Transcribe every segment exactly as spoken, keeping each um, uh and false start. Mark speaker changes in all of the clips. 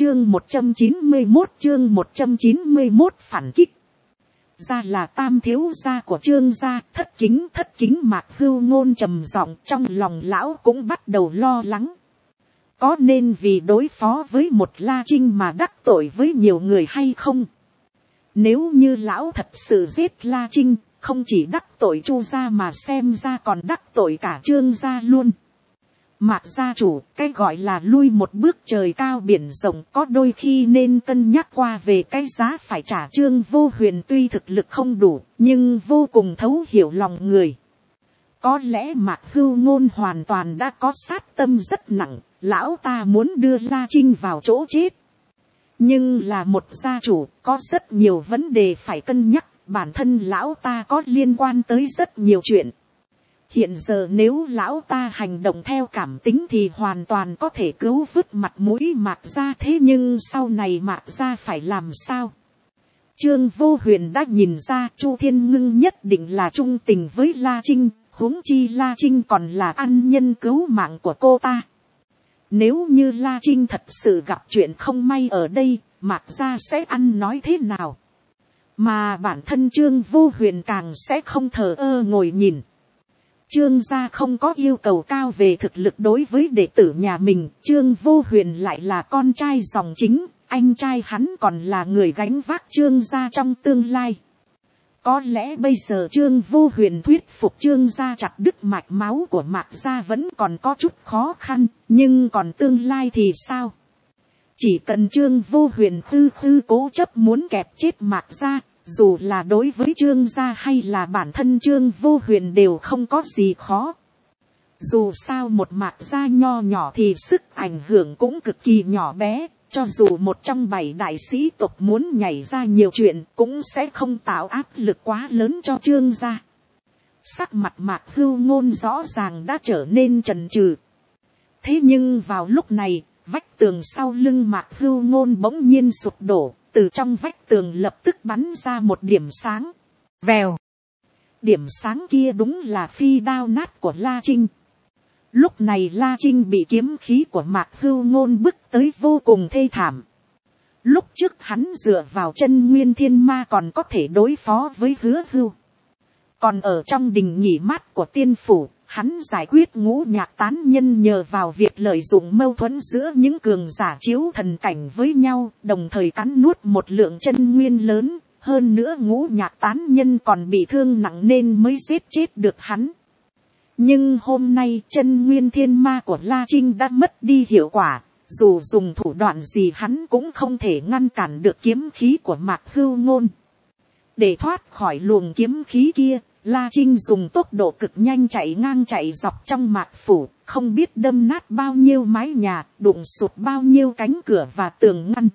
Speaker 1: chương một trăm chín mươi một chương một trăm chín mươi một phản kích. Ra là tam thiếu gia của Trương gia, thất kính thất kính. Mạc Hưu Ngôn trầm giọng, trong lòng lão cũng bắt đầu lo lắng. Có nên vì đối phó với một La Trinh mà đắc tội với nhiều người hay không? Nếu như lão thật sự giết La Trinh, không chỉ đắc tội Chu gia mà xem ra còn đắc tội cả Trương gia luôn. Mạc gia chủ, cái gọi là lui một bước trời cao biển rộng, có đôi khi nên cân nhắc qua về cái giá phải trả. Trương Vô Huyền tuy thực lực không đủ, nhưng vô cùng thấu hiểu lòng người. Có lẽ Mạc Hưu Ngôn hoàn toàn đã có sát tâm rất nặng, lão ta muốn đưa La Trinh vào chỗ chết. Nhưng là một gia chủ, có rất nhiều vấn đề phải cân nhắc, bản thân lão ta có liên quan tới rất nhiều chuyện. Hiện giờ nếu lão ta hành động theo cảm tính thì hoàn toàn có thể cứu vớt mặt mũi Mạc gia, thế nhưng sau này Mạc gia phải làm sao? Trương Vô Huyền đã nhìn ra Chu Thiên Ngưng nhất định là trung tình với La Trinh, huống chi La Trinh còn là ân nhân cứu mạng của cô ta. Nếu như La Trinh thật sự gặp chuyện không may ở đây, Mạc gia sẽ ăn nói thế nào? Mà bản thân Trương Vô Huyền càng sẽ không thờ ơ ngồi nhìn. Trương gia không có yêu cầu cao về thực lực đối với đệ tử nhà mình, Trương Vô Huyền lại là con trai dòng chính, anh trai hắn còn là người gánh vác Trương gia trong tương lai. Có lẽ bây giờ Trương Vô Huyền thuyết phục Trương gia chặt đứt mạch máu của Mạc gia vẫn còn có chút khó khăn, nhưng còn tương lai thì sao? Chỉ cần Trương Vô Huyền khư khư cố chấp muốn kẹp chết Mạc gia, dù là đối với Trương gia hay là bản thân Trương Vô Huyền đều không có gì khó. Dù sao một Mạc gia nho nhỏ thì sức ảnh hưởng cũng cực kỳ nhỏ bé, cho dù một trong bảy đại sĩ tộc muốn nhảy ra nhiều chuyện cũng sẽ không tạo áp lực quá lớn cho Trương gia. Sắc mặt Mạc Hưu Ngôn rõ ràng đã trở nên chần chừ. Thế nhưng vào lúc này, vách tường sau lưng Mạc Hưu Ngôn bỗng nhiên sụp đổ. Từ trong vách tường lập tức bắn ra một điểm sáng. Vèo. Điểm sáng kia đúng là phi đao nát của La Trinh. Lúc này La Trinh bị kiếm khí của Mạc Hưu Ngôn bức tới vô cùng thê thảm. Lúc trước hắn dựa vào chân nguyên thiên ma còn có thể đối phó với Hứa Hưu. Còn ở trong đình nghỉ mát của tiên phủ, hắn giải quyết ngũ nhạc tán nhân nhờ vào việc lợi dụng mâu thuẫn giữa những cường giả chiếu thần cảnh với nhau, đồng thời cắn nuốt một lượng chân nguyên lớn, hơn nữa ngũ nhạc tán nhân còn bị thương nặng nên mới giết chết được hắn. Nhưng hôm nay chân nguyên thiên ma của La Trinh đã mất đi hiệu quả, dù dùng thủ đoạn gì hắn cũng không thể ngăn cản được kiếm khí của Mạc Hưu Ngôn. Để thoát khỏi luồng kiếm khí kia, La Trinh dùng tốc độ cực nhanh chạy ngang chạy dọc trong Mạc phủ, không biết đâm nát bao nhiêu mái nhà, đụng sụt bao nhiêu cánh cửa và tường ngăn.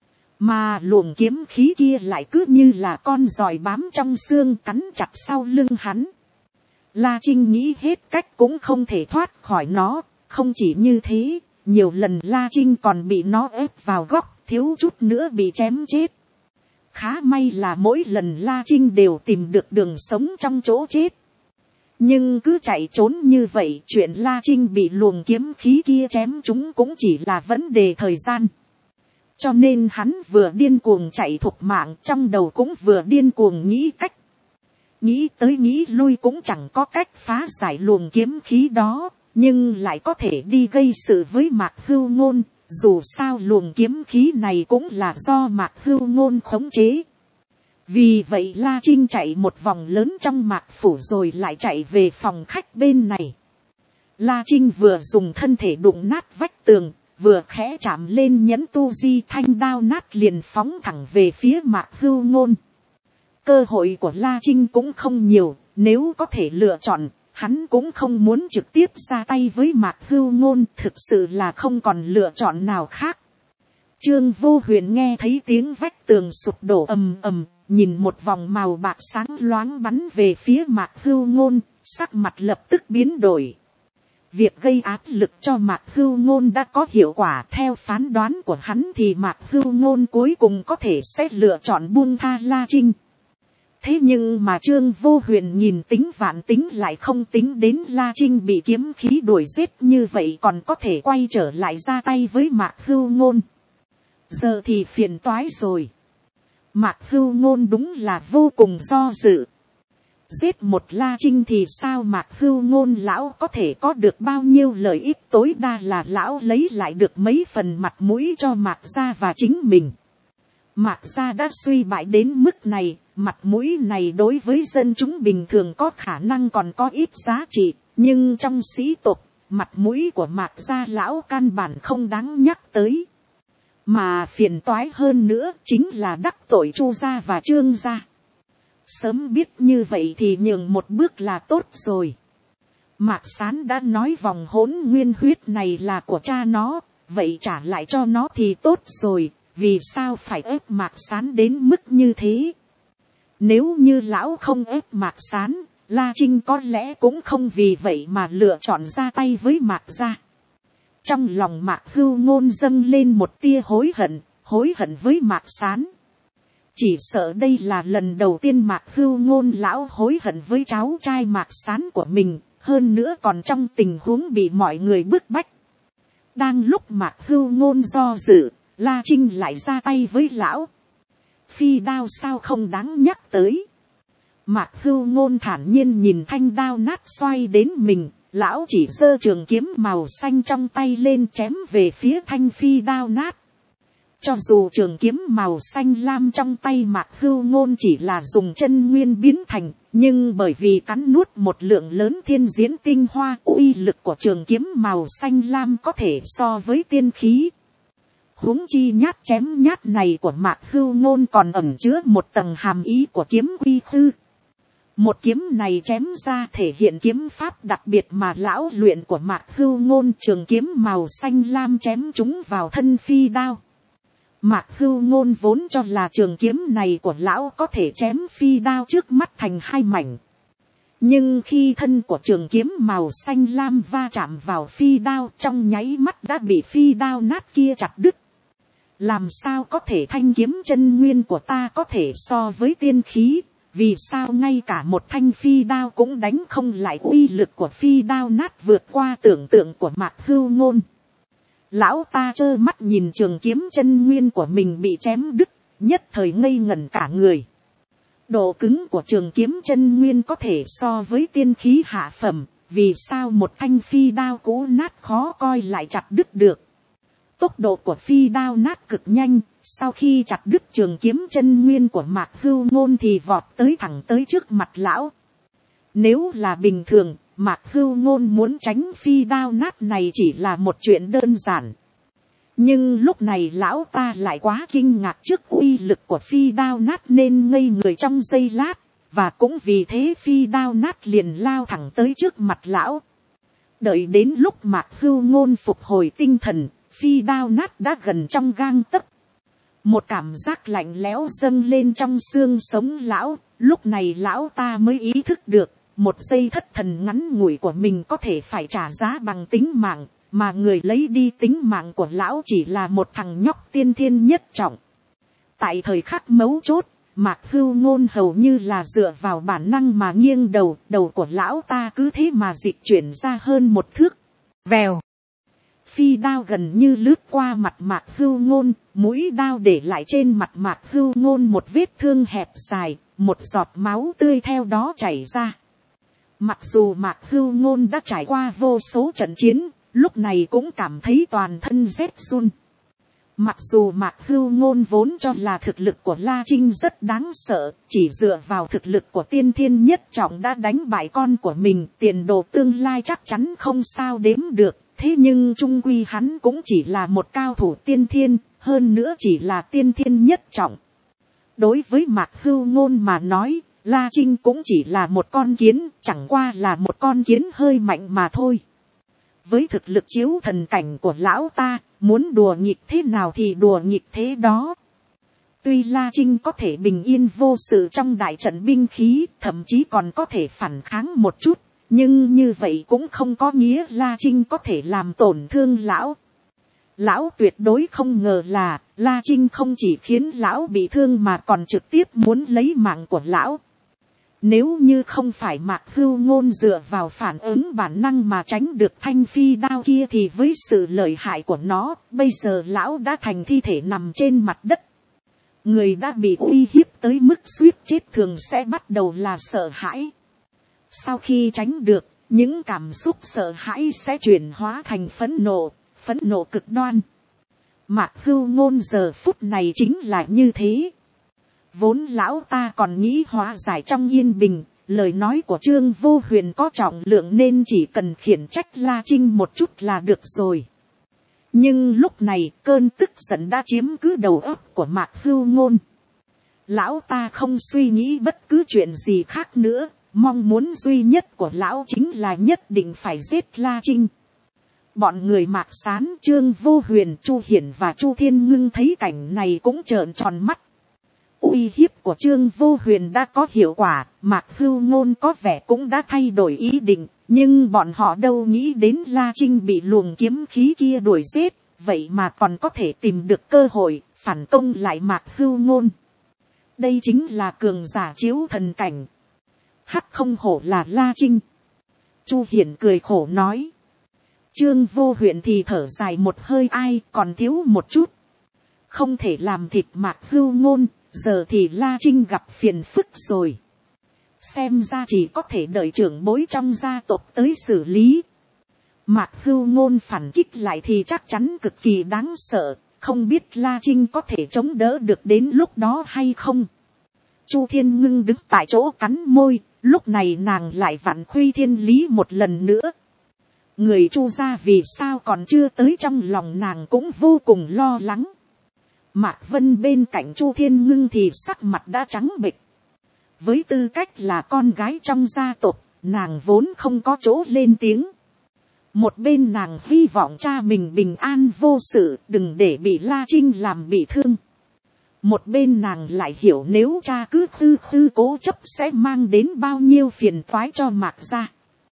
Speaker 1: Mà luồng kiếm khí kia lại cứ như là con giòi bám trong xương cắn chặt sau lưng hắn. La Trinh nghĩ hết cách cũng không thể thoát khỏi nó, không chỉ như thế, nhiều lần La Trinh còn bị nó ép vào góc, thiếu chút nữa bị chém chết. Khá may là mỗi lần La Trinh đều tìm được đường sống trong chỗ chết. Nhưng cứ chạy trốn như vậy, chuyện La Trinh bị luồng kiếm khí kia chém chúng cũng chỉ là vấn đề thời gian. Cho nên hắn vừa điên cuồng chạy thục mạng, trong đầu cũng vừa điên cuồng nghĩ cách. Nghĩ tới nghĩ lui cũng chẳng có cách phá giải luồng kiếm khí đó, nhưng lại có thể đi gây sự với Mạc Hưu Ngôn. Dù sao luồng kiếm khí này cũng là do Mạc Hưu Ngôn khống chế. Vì vậy La Trinh chạy một vòng lớn trong Mạc phủ rồi lại chạy về phòng khách bên này. La Trinh vừa dùng thân thể đụng nát vách tường, vừa khẽ chạm lên nhẫn tu di thanh đao nát liền phóng thẳng về phía Mạc Hưu Ngôn. Cơ hội của La Trinh cũng không nhiều, nếu có thể lựa chọn, hắn cũng không muốn trực tiếp ra tay với Mạc Hưu Ngôn, thực sự là không còn lựa chọn nào khác. Trương Vô Huyền nghe thấy tiếng vách tường sụp đổ ầm ầm, nhìn một vòng màu bạc sáng loáng bắn về phía Mạc Hưu Ngôn, sắc mặt lập tức biến đổi. Việc gây áp lực cho Mạc Hưu Ngôn đã có hiệu quả, theo phán đoán của hắn thì Mạc Hưu Ngôn cuối cùng có thể sẽ lựa chọn buông tha La Trinh. Thế nhưng mà Trương Vô Huyền nhìn tính vạn tính lại không tính đến La Trinh bị kiếm khí đuổi giết như vậy còn có thể quay trở lại ra tay với Mạc Hưu Ngôn. Giờ thì phiền toái rồi. Mạc Hưu Ngôn đúng là vô cùng do dự. Giết một La Trinh thì sao Mạc Hưu Ngôn lão có thể có được bao nhiêu lợi ích, tối đa là lão lấy lại được mấy phần mặt mũi cho Mạc gia và chính mình. Mạc gia đã suy bại đến mức này, mặt mũi này đối với dân chúng bình thường có khả năng còn có ít giá trị, nhưng trong sĩ tộc, mặt mũi của Mạc gia lão căn bản không đáng nhắc tới. Mà phiền toái hơn nữa chính là đắc tội Chu gia và Trương gia. Sớm biết như vậy thì nhường một bước là tốt rồi. Mạc Sán đã nói vòng hỗn nguyên huyết này là của cha nó, vậy trả lại cho nó thì tốt rồi, vì sao phải ép Mạc Sán đến mức như thế. Nếu như lão không ép Mạc Sán, La Trinh có lẽ cũng không vì vậy mà lựa chọn ra tay với Mạc gia. Trong lòng Mạc Hưu Ngôn dâng lên một tia hối hận, hối hận với Mạc Sán. Chỉ sợ đây là lần đầu tiên Mạc Hưu Ngôn lão hối hận với cháu trai Mạc Sán của mình, hơn nữa còn trong tình huống bị mọi người bức bách. Đang lúc Mạc Hưu Ngôn do dự, La Trinh lại ra tay với lão. Phi đao sao không đáng nhắc tới. Mạc Hưu Ngôn thản nhiên nhìn thanh đao nát xoay đến mình, lão chỉ giơ trường kiếm màu xanh trong tay lên chém về phía thanh phi đao nát. Cho dù trường kiếm màu xanh lam trong tay Mạc Hưu Ngôn chỉ là dùng chân nguyên biến thành, nhưng bởi vì cắn nuốt một lượng lớn thiên diễn tinh hoa, uy lực của trường kiếm màu xanh lam có thể so với tiên khí. Huống chi nhát chém nhát này của Mạc Hưu Ngôn còn ẩn chứa một tầng hàm ý của kiếm quy khư. Một kiếm này chém ra thể hiện kiếm pháp đặc biệt mà lão luyện của Mạc Hưu Ngôn, trường kiếm màu xanh lam chém chúng vào thân phi đao. Mạc Hưu Ngôn vốn cho là trường kiếm này của lão có thể chém phi đao trước mắt thành hai mảnh. Nhưng khi thân của trường kiếm màu xanh lam va chạm vào phi đao, trong nháy mắt đã bị phi đao nát kia chặt đứt. Làm sao có thể thanh kiếm chân nguyên của ta có thể so với tiên khí, vì sao ngay cả một thanh phi đao cũng đánh không lại uy lực của phi đao nát vượt qua tưởng tượng của Mạc Hưu Ngôn. Lão ta trơ mắt nhìn trường kiếm chân nguyên của mình bị chém đứt, nhất thời ngây ngẩn cả người. Độ cứng của trường kiếm chân nguyên có thể so với tiên khí hạ phẩm, vì sao một thanh phi đao cũ nát khó coi lại chặt đứt được. Tốc độ của phi đao nát cực nhanh, sau khi chặt đứt trường kiếm chân nguyên của Mạc Hưu Ngôn thì vọt tới thẳng tới trước mặt lão. Nếu là bình thường, Mạc Hưu Ngôn muốn tránh phi đao nát này chỉ là một chuyện đơn giản. Nhưng lúc này lão ta lại quá kinh ngạc trước uy lực của phi đao nát nên ngây người trong giây lát, và cũng vì thế phi đao nát liền lao thẳng tới trước mặt lão. Đợi đến lúc Mạc Hưu Ngôn phục hồi tinh thần, phi đao nát đã gần trong gang tấc. Một cảm giác lạnh lẽo dâng lên trong xương sống lão, lúc này lão ta mới ý thức được, một giây thất thần ngắn ngủi của mình có thể phải trả giá bằng tính mạng, mà người lấy đi tính mạng của lão chỉ là một thằng nhóc tiên thiên nhất trọng. Tại thời khắc mấu chốt, Mạc Hưu Ngôn hầu như là dựa vào bản năng mà nghiêng đầu, đầu của lão ta cứ thế mà dịch chuyển ra hơn một thước. Vèo. Phi đao gần như lướt qua mặt Mạc Hưu Ngôn, mũi đao để lại trên mặt Mạc Hưu Ngôn một vết thương hẹp dài, một giọt máu tươi theo đó chảy ra. Mặc dù Mạc Hưu Ngôn đã trải qua vô số trận chiến, lúc này cũng cảm thấy toàn thân rét run. Mặc dù Mạc Hưu Ngôn vốn cho là thực lực của La Trinh rất đáng sợ, chỉ dựa vào thực lực của tiên thiên nhất trọng đã đánh bại con của mình, tiền đồ tương lai chắc chắn không sao đếm được. Thế nhưng chung quy hắn cũng chỉ là một cao thủ tiên thiên, hơn nữa chỉ là tiên thiên nhất trọng. Đối với Mạc Hưu Ngôn mà nói, La Trinh cũng chỉ là một con kiến, chẳng qua là một con kiến hơi mạnh mà thôi. Với thực lực chiếu thần cảnh của lão ta, muốn đùa nghịch thế nào thì đùa nghịch thế đó. Tuy La Trinh có thể bình yên vô sự trong đại trận binh khí, thậm chí còn có thể phản kháng một chút, nhưng như vậy cũng không có nghĩa La Trinh có thể làm tổn thương lão. Lão tuyệt đối không ngờ là La Trinh không chỉ khiến lão bị thương mà còn trực tiếp muốn lấy mạng của lão. Nếu như không phải Mạc Hưu Ngôn dựa vào phản ứng bản năng mà tránh được thanh phi đao kia thì với sự lợi hại của nó, bây giờ lão đã thành thi thể nằm trên mặt đất. Người đã bị uy hiếp tới mức suýt chết thường sẽ bắt đầu là sợ hãi. Sau khi tránh được, những cảm xúc sợ hãi sẽ chuyển hóa thành phẫn nộ, phẫn nộ cực đoan. Mạc Hưu Ngôn giờ phút này chính là như thế. Vốn lão ta còn nghĩ hóa giải trong yên bình, lời nói của Trương Vô Huyền có trọng lượng nên chỉ cần khiển trách La Trinh một chút là được rồi. Nhưng lúc này cơn tức giận đã chiếm cứ đầu óc của Mạc Hưu Ngôn. Lão ta không suy nghĩ bất cứ chuyện gì khác nữa, mong muốn duy nhất của lão chính là nhất định phải giết La Trinh. Bọn người Mạc Sán, Trương Vô Huyền, Chu Hiển và Chu Thiên Ngưng thấy cảnh này cũng trợn tròn mắt. Uy hiếp của Trương Vô Huyền đã có hiệu quả, Mạc Hưu Ngôn có vẻ cũng đã thay đổi ý định, nhưng bọn họ đâu nghĩ đến La Trinh bị luồng kiếm khí kia đuổi giết, vậy mà còn có thể tìm được cơ hội phản công lại Mạc Hưu Ngôn. Đây chính là cường giả chiếu thần cảnh. Hắc không hổ là La Trinh. Chu Hiển cười khổ nói. Trương Vô Huyền thì thở dài một hơi, ai còn thiếu một chút. Không thể làm thịt Mạc Hưu Ngôn, giờ thì La Trinh gặp phiền phức rồi. Xem ra chỉ có thể đợi trưởng bối trong gia tộc tới xử lý. Mạc Hưu Ngôn phản kích lại thì chắc chắn cực kỳ đáng sợ, không biết La Trinh có thể chống đỡ được đến lúc đó hay không. Chu Thiên Ngưng đứng tại chỗ cắn môi, lúc này nàng lại vặn khuy thiên lý một lần nữa. Người Chu gia vì sao còn chưa tới trong lòng nàng cũng vô cùng lo lắng. Mạc Vân bên cạnh Chu Thiên Ngưng thì sắc mặt đã trắng bệch. Với tư cách là con gái trong gia tộc, nàng vốn không có chỗ lên tiếng. Một bên nàng hy vọng cha mình bình an vô sự, đừng để bị La Trinh làm bị thương. Một bên nàng lại hiểu nếu cha cứ khư khư cố chấp sẽ mang đến bao nhiêu phiền toái cho Mạc gia.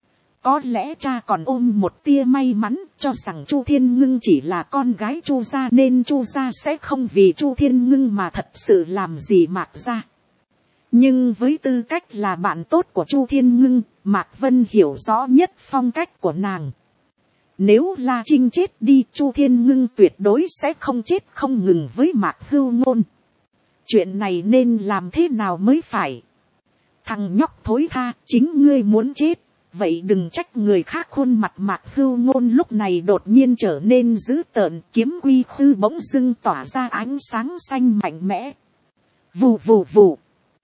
Speaker 1: Có lẽ cha còn ôm một tia may mắn, cho rằng Chu Thiên Ngưng chỉ là con gái Chu gia nên Chu gia sẽ không vì Chu Thiên Ngưng mà thật sự làm gì Mạc gia. Nhưng với tư cách là bạn tốt của Chu Thiên Ngưng, Mạc Vân hiểu rõ nhất phong cách của nàng. Nếu La Trinh chết đi, Chu Thiên Ngưng tuyệt đối sẽ không chết không ngừng với Mạc Hưu Ngôn. Chuyện này nên làm thế nào mới phải? Thằng nhóc thối tha, chính ngươi muốn chết. Vậy đừng trách người khác. Khuôn mặt Mạc Hưu Ngôn lúc này đột nhiên trở nên dữ tợn, kiếm quy khư bỗng dưng tỏa ra ánh sáng xanh mạnh mẽ. Vù vù vù.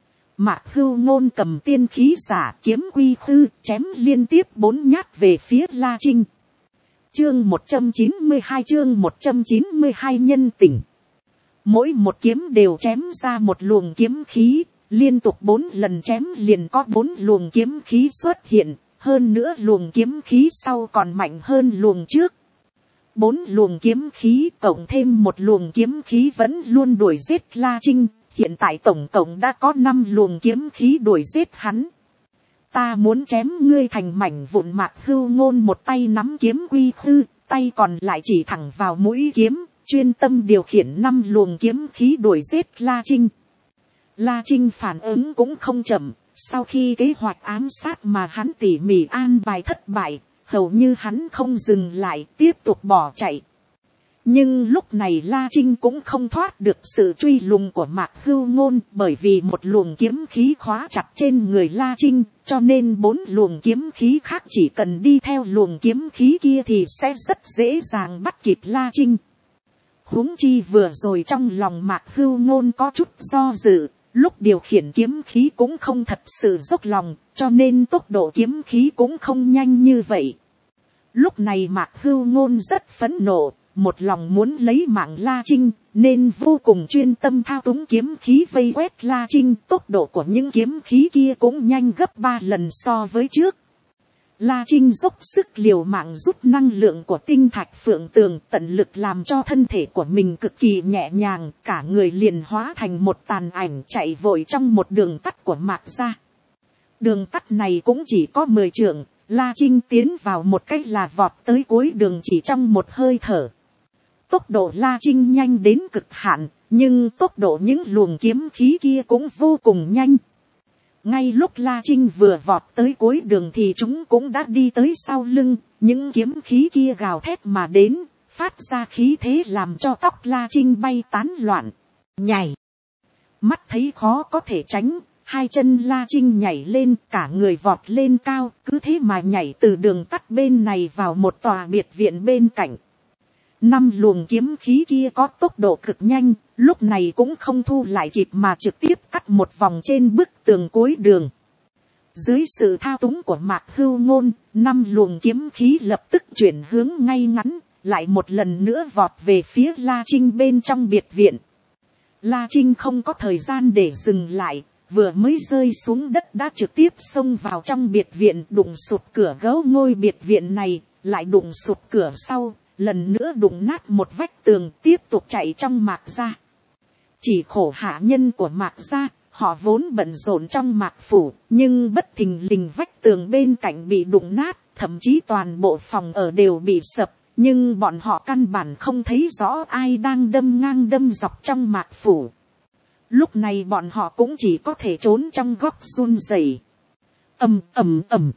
Speaker 1: Mạc Hưu Ngôn cầm tiên khí giả kiếm quy khư chém liên tiếp bốn nhát về phía La Trinh. Chương một trăm chín mươi hai chương một trăm chín mươi hai nhân tình. Mỗi một kiếm đều chém ra một luồng kiếm khí, liên tục bốn lần chém liền có bốn luồng kiếm khí xuất hiện. Hơn nữa luồng kiếm khí sau còn mạnh hơn luồng trước. Bốn luồng kiếm khí cộng thêm một luồng kiếm khí vẫn luôn đuổi giết La Trinh. Hiện tại tổng cộng đã có năm luồng kiếm khí đuổi giết hắn. Ta muốn chém ngươi thành mảnh vụn. Mạc Hưu Ngôn một tay nắm kiếm quy khư, tay còn lại chỉ thẳng vào mũi kiếm, chuyên tâm điều khiển năm luồng kiếm khí đuổi giết La Trinh. La Trinh phản ứng cũng không chậm. Sau khi kế hoạch ám sát mà hắn tỉ mỉ an bài thất bại, hầu như hắn không dừng lại, tiếp tục bỏ chạy. Nhưng lúc này La Trinh cũng không thoát được sự truy lùng của Mạc Hưu Ngôn, bởi vì một luồng kiếm khí khóa chặt trên người La Trinh, cho nên bốn luồng kiếm khí khác chỉ cần đi theo luồng kiếm khí kia thì sẽ rất dễ dàng bắt kịp La Trinh. Huống chi vừa rồi trong lòng Mạc Hưu Ngôn có chút do dự. Lúc điều khiển kiếm khí cũng không thật sự dốc lòng, cho nên tốc độ kiếm khí cũng không nhanh như vậy. Lúc này Mạc Hưu Ngôn rất phẫn nộ, một lòng muốn lấy mạng La Trinh, nên vô cùng chuyên tâm thao túng kiếm khí vây quét La Trinh. Tốc độ của những kiếm khí kia cũng nhanh gấp ba lần so với trước. La Trinh dốc sức liều mạng rút năng lượng của tinh thạch phượng tường, tận lực làm cho thân thể của mình cực kỳ nhẹ nhàng, cả người liền hóa thành một tàn ảnh chạy vội trong một đường tắt của Mạc gia. Đường tắt này cũng chỉ có mười trượng, La Trinh tiến vào một cách là vọt tới cuối đường chỉ trong một hơi thở. Tốc độ La Trinh nhanh đến cực hạn, nhưng tốc độ những luồng kiếm khí kia cũng vô cùng nhanh. Ngay lúc La Trinh vừa vọt tới cuối đường thì chúng cũng đã đi tới sau lưng, những kiếm khí kia gào thét mà đến, phát ra khí thế làm cho tóc La Trinh bay tán loạn. Nhảy, mắt thấy khó có thể tránh, hai chân La Trinh nhảy lên, cả người vọt lên cao, cứ thế mà nhảy từ đường tắt bên này vào một tòa biệt viện bên cạnh. Năm luồng kiếm khí kia có tốc độ cực nhanh, lúc này cũng không thu lại kịp mà trực tiếp cắt một vòng trên bức tường cuối đường. Dưới sự thao túng của Mạc Hưu Ngôn, năm luồng kiếm khí lập tức chuyển hướng ngay ngắn, lại một lần nữa vọt về phía La Trinh bên trong biệt viện. La Trinh không có thời gian để dừng lại, vừa mới rơi xuống đất đã trực tiếp xông vào trong biệt viện, đụng sụt cửa gấu ngôi biệt viện này, lại đụng sụt cửa sau, lần nữa đụng nát một vách tường, tiếp tục chạy trong Mạc gia. Chỉ khổ hạ nhân của Mạc gia, họ vốn bận rộn trong Mạc phủ, nhưng bất thình lình vách tường bên cạnh bị đụng nát, thậm chí toàn bộ phòng ở đều bị sập, nhưng bọn họ căn bản không thấy rõ ai đang đâm ngang đâm dọc trong Mạc phủ. Lúc này bọn họ cũng chỉ có thể trốn trong góc run rẩy. Ầm ầm ầm.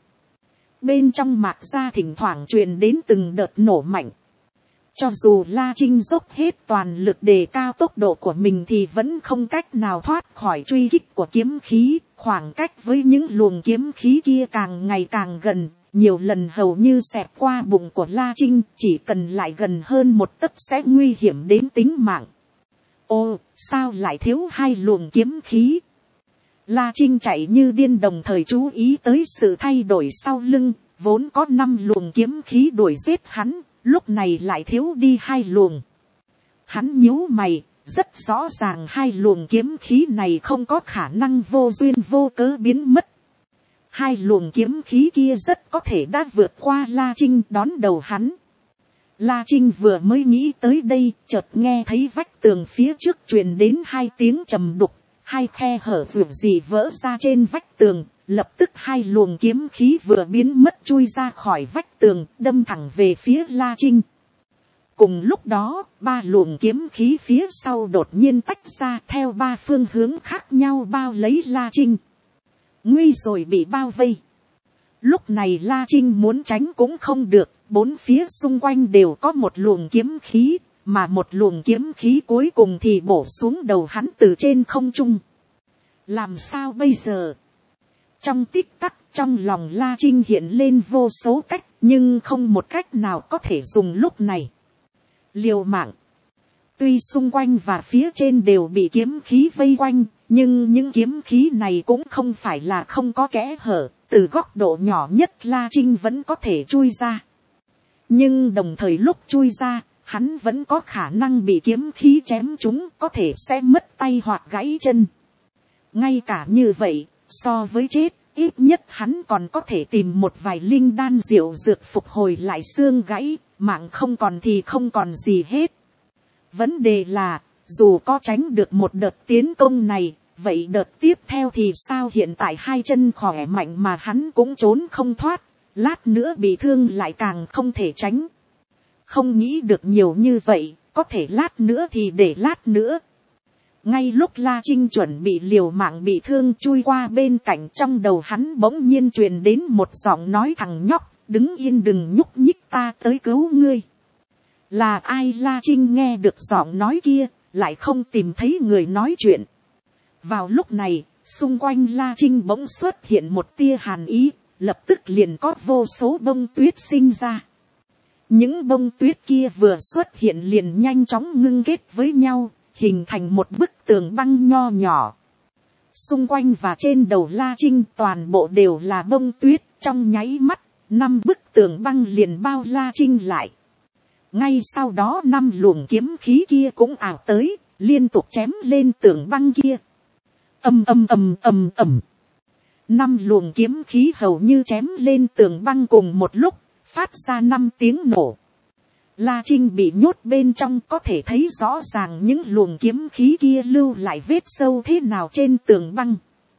Speaker 1: Bên trong Mạc gia thỉnh thoảng truyền đến từng đợt nổ mạnh. Cho dù La Trinh dốc hết toàn lực đề cao tốc độ của mình thì vẫn không cách nào thoát khỏi truy kích của kiếm khí. Khoảng cách với những luồng kiếm khí kia càng ngày càng gần, nhiều lần hầu như xẹt qua bụng của La Trinh, chỉ cần lại gần hơn một tấc sẽ nguy hiểm đến tính mạng. Ô, sao lại thiếu hai luồng kiếm khí? La Trinh chạy như điên, đồng thời chú ý tới sự thay đổi sau lưng, vốn có năm luồng kiếm khí đuổi giết hắn, lúc này lại thiếu đi hai luồng. Hắn nhíu mày, rất rõ ràng hai luồng kiếm khí này không có khả năng vô duyên vô cớ biến mất. Hai luồng kiếm khí kia rất có thể đã vượt qua La Trinh đón đầu hắn. La Trinh vừa mới nghĩ tới đây, chợt nghe thấy vách tường phía trước truyền đến hai tiếng trầm đục, hai khe hở vượt gì vỡ ra trên vách tường, lập tức hai luồng kiếm khí vừa biến mất chui ra khỏi vách tường, đâm thẳng về phía La Trinh. Cùng lúc đó, ba luồng kiếm khí phía sau đột nhiên tách ra theo ba phương hướng khác nhau bao lấy La Trinh. Nguy rồi, bị bao vây. Lúc này La Trinh muốn tránh cũng không được, bốn phía xung quanh đều có một luồng kiếm khí, mà một luồng kiếm khí cuối cùng thì bổ xuống đầu hắn từ trên không trung. Làm sao bây giờ? Trong tích tắc, trong lòng La Trinh hiện lên vô số cách, nhưng không một cách nào có thể dùng lúc này. Liều mạng. Tuy xung quanh và phía trên đều bị kiếm khí vây quanh, nhưng những kiếm khí này cũng không phải là không có kẽ hở, từ góc độ nhỏ nhất La Trinh vẫn có thể chui ra. Nhưng đồng thời lúc chui ra, hắn vẫn có khả năng bị kiếm khí chém trúng, có thể sẽ mất tay hoặc gãy chân. Ngay cả như vậy, so với chết, ít nhất hắn còn có thể tìm một vài linh đan diệu dược phục hồi lại xương gãy, mạng không còn thì không còn gì hết. Vấn đề là, dù có tránh được một đợt tiến công này, vậy đợt tiếp theo thì sao? Hiện tại hai chân khỏe mạnh mà hắn cũng trốn không thoát, lát nữa bị thương lại càng không thể tránh. Không nghĩ được nhiều như vậy, có thể lát nữa thì để lát nữa. Ngay lúc La Trinh chuẩn bị liều mạng bị thương chui qua bên cạnh, trong đầu hắn bỗng nhiên truyền đến một giọng nói: thằng nhóc, đứng yên đừng nhúc nhích, ta tới cứu ngươi. Là ai? La Trinh nghe được giọng nói kia, lại không tìm thấy người nói chuyện. Vào lúc này, xung quanh La Trinh bỗng xuất hiện một tia hàn ý, lập tức liền có vô số bông tuyết sinh ra. Những bông tuyết kia vừa xuất hiện liền nhanh chóng ngưng kết với nhau, hình thành một bức tường băng nho nhỏ. Xung quanh và trên đầu La Trinh toàn bộ đều là bông tuyết, trong nháy mắt, năm bức tường băng liền bao La Trinh lại. Ngay sau đó năm luồng kiếm khí kia cũng ảo tới, liên tục chém lên tường băng kia. Ầm ầm ầm ầm ầm. Năm luồng kiếm khí hầu như chém lên tường băng cùng một lúc, phát ra năm tiếng nổ. La Trinh bị nhốt bên trong, có thể thấy rõ ràng những luồng kiếm khí kia lưu lại vết sâu thế nào trên tường băng.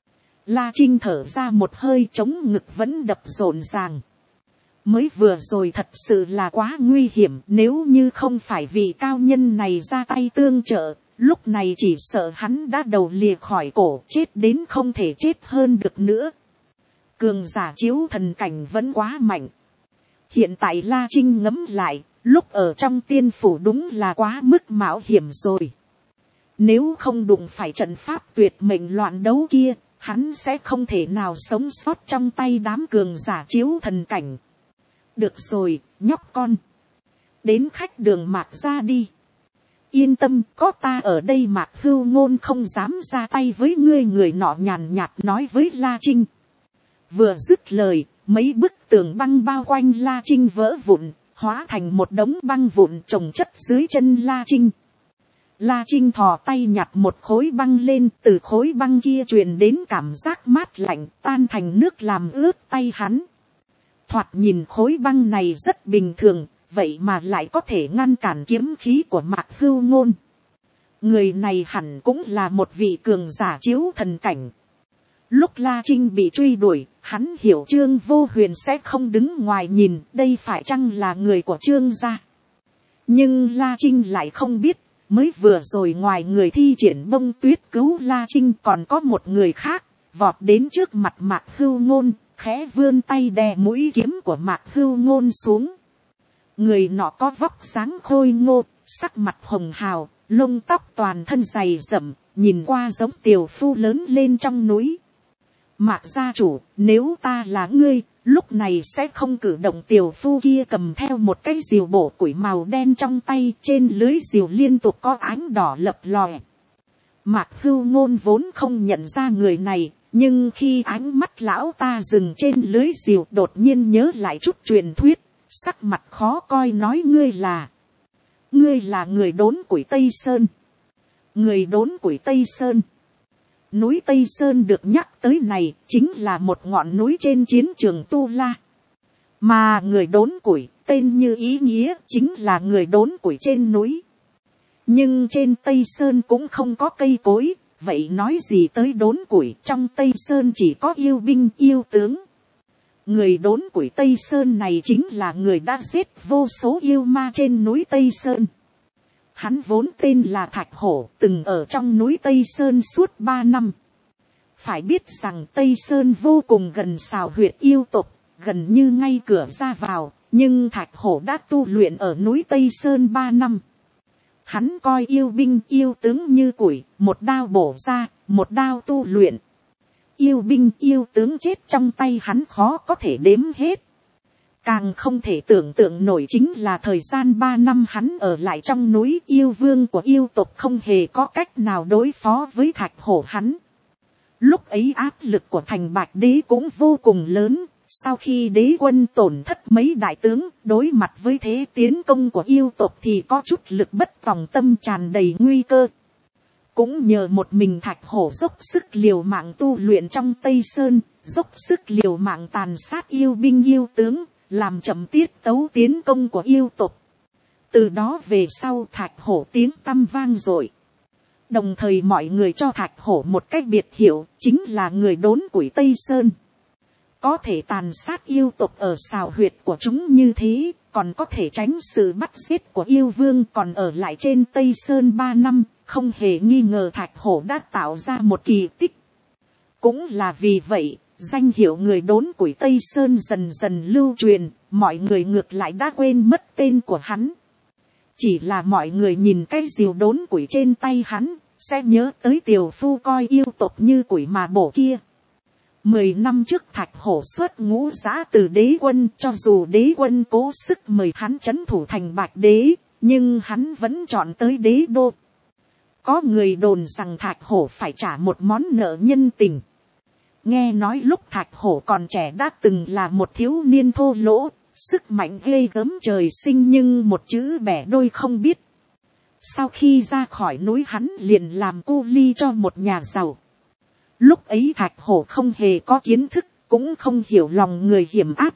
Speaker 1: La Trinh thở ra một hơi, chống ngực vẫn đập rộn ràng. Mới vừa rồi thật sự là quá nguy hiểm, nếu như không phải vì cao nhân này ra tay tương trợ, lúc này chỉ sợ hắn đã đầu lìa khỏi cổ, chết đến không thể chết hơn được nữa. Cường giả chiếu thần cảnh vẫn quá mạnh. Hiện tại La Trinh ngẫm lại, lúc ở trong tiên phủ đúng là quá mức mạo hiểm rồi. Nếu không đụng phải trận pháp tuyệt mệnh loạn đấu kia, hắn sẽ không thể nào sống sót trong tay đám cường giả chiếu thần cảnh. Được rồi, nhóc con. Đến khách đường Mạc ra đi. Yên tâm, có ta ở đây Mạc Hưu Ngôn không dám ra tay với ngươi, người nọ nhàn nhạt nói với La Trinh. Vừa dứt lời, mấy bức tường băng bao quanh La Trinh vỡ vụn, hóa thành một đống băng vụn chồng chất dưới chân La Trinh. La Trinh thò tay nhặt một khối băng lên, từ khối băng kia truyền đến cảm giác mát lạnh, tan thành nước làm ướt tay hắn. Thoạt nhìn khối băng này rất bình thường, vậy mà lại có thể ngăn cản kiếm khí của Mạc Hưu Ngôn. Người này hẳn cũng là một vị cường giả chiếu thần cảnh. Lúc La Trinh bị truy đuổi, hắn hiểu Trương Vô Huyền sẽ không đứng ngoài nhìn, đây phải chăng là người của Trương gia. Nhưng La Trinh lại không biết, mới vừa rồi ngoài người thi triển bông tuyết cứu La Trinh còn có một người khác, vọt đến trước mặt Mạc Hưu Ngôn, khẽ vươn tay đè mũi kiếm của Mạc Hưu Ngôn xuống. Người nọ có vóc dáng khôi ngô, sắc mặt hồng hào, lông tóc toàn thân dày rậm, nhìn qua giống tiểu phu lớn lên trong núi. Mạc gia chủ, nếu ta là ngươi, lúc này sẽ không cử động. Tiểu phu kia cầm theo một cái rìu bổ củi màu đen trong tay, trên lưới rìu liên tục có ánh đỏ lập lòe. Mạc Hưu Ngôn vốn không nhận ra người này, nhưng khi ánh mắt lão ta dừng trên lưới rìu đột nhiên nhớ lại chút truyền thuyết, sắc mặt khó coi nói ngươi là, ngươi là người đốn củi Tây Sơn. Người đốn củi Tây Sơn. Núi Tây Sơn được nhắc tới này chính là một ngọn núi trên chiến trường Tu La. Mà người đốn củi, tên như ý nghĩa, chính là người đốn củi trên núi. Nhưng trên Tây Sơn cũng không có cây cối, vậy nói gì tới đốn củi, trong Tây Sơn chỉ có yêu binh yêu tướng. Người đốn củi Tây Sơn này chính là người đã giết vô số yêu ma trên núi Tây Sơn. Hắn vốn tên là Thạch Hổ, từng ở trong núi Tây Sơn suốt ba năm. Phải biết rằng Tây Sơn vô cùng gần Sào Huyệt yêu tộc, gần như ngay cửa ra vào, nhưng Thạch Hổ đã tu luyện ở núi Tây Sơn ba năm. Hắn coi yêu binh yêu tướng như củi, một đao bổ ra, một đao tu luyện. Yêu binh yêu tướng chết trong tay hắn khó có thể đếm hết. Càng không thể tưởng tượng nổi chính là thời gian ba năm hắn ở lại trong núi, yêu vương của yêu tộc không hề có cách nào đối phó với Thạch Hổ hắn. Lúc ấy áp lực của thành Bạch Đế cũng vô cùng lớn, sau khi đế quân tổn thất mấy đại tướng, đối mặt với thế tiến công của yêu tộc thì có chút lực bất tòng tâm, tràn đầy nguy cơ. Cũng nhờ một mình Thạch Hổ dốc sức liều mạng tu luyện trong Tây Sơn, dốc sức liều mạng tàn sát yêu binh yêu tướng, làm chậm tiết tấu tiến công của yêu tộc. Từ đó về sau Thạch Hổ tiếng tăm vang dội. Đồng thời mọi người cho Thạch Hổ một cách biệt hiệu, chính là người đốn củi Tây Sơn. Có thể tàn sát yêu tộc ở Sào Huyệt của chúng như thế, còn có thể tránh sự bắt giết của yêu vương, còn ở lại trên Tây Sơn ba năm, không hề nghi ngờ Thạch Hổ đã tạo ra một kỳ tích. Cũng là vì vậy, danh hiệu người đốn củi Tây Sơn dần dần lưu truyền, mọi người ngược lại đã quên mất tên của hắn. Chỉ là mọi người nhìn cái rìu đốn củi trên tay hắn, sẽ nhớ tới tiểu phu coi yêu tộc như củi mà bổ kia. Mười năm trước Thạch Hổ xuất ngũ giã từ đế quân, cho dù đế quân cố sức mời hắn trấn thủ thành Bạch Đế, nhưng hắn vẫn chọn tới đế đô. Có người đồn rằng Thạch Hổ phải trả một món nợ nhân tình. Nghe nói lúc Thạch Hổ còn trẻ đã từng là một thiếu niên thô lỗ, sức mạnh ghê gớm trời sinh nhưng một chữ bẻ đôi không biết. Sau khi ra khỏi núi hắn liền làm cu ly cho một nhà giàu. Lúc ấy Thạch Hổ không hề có kiến thức, cũng không hiểu lòng người hiểm ác.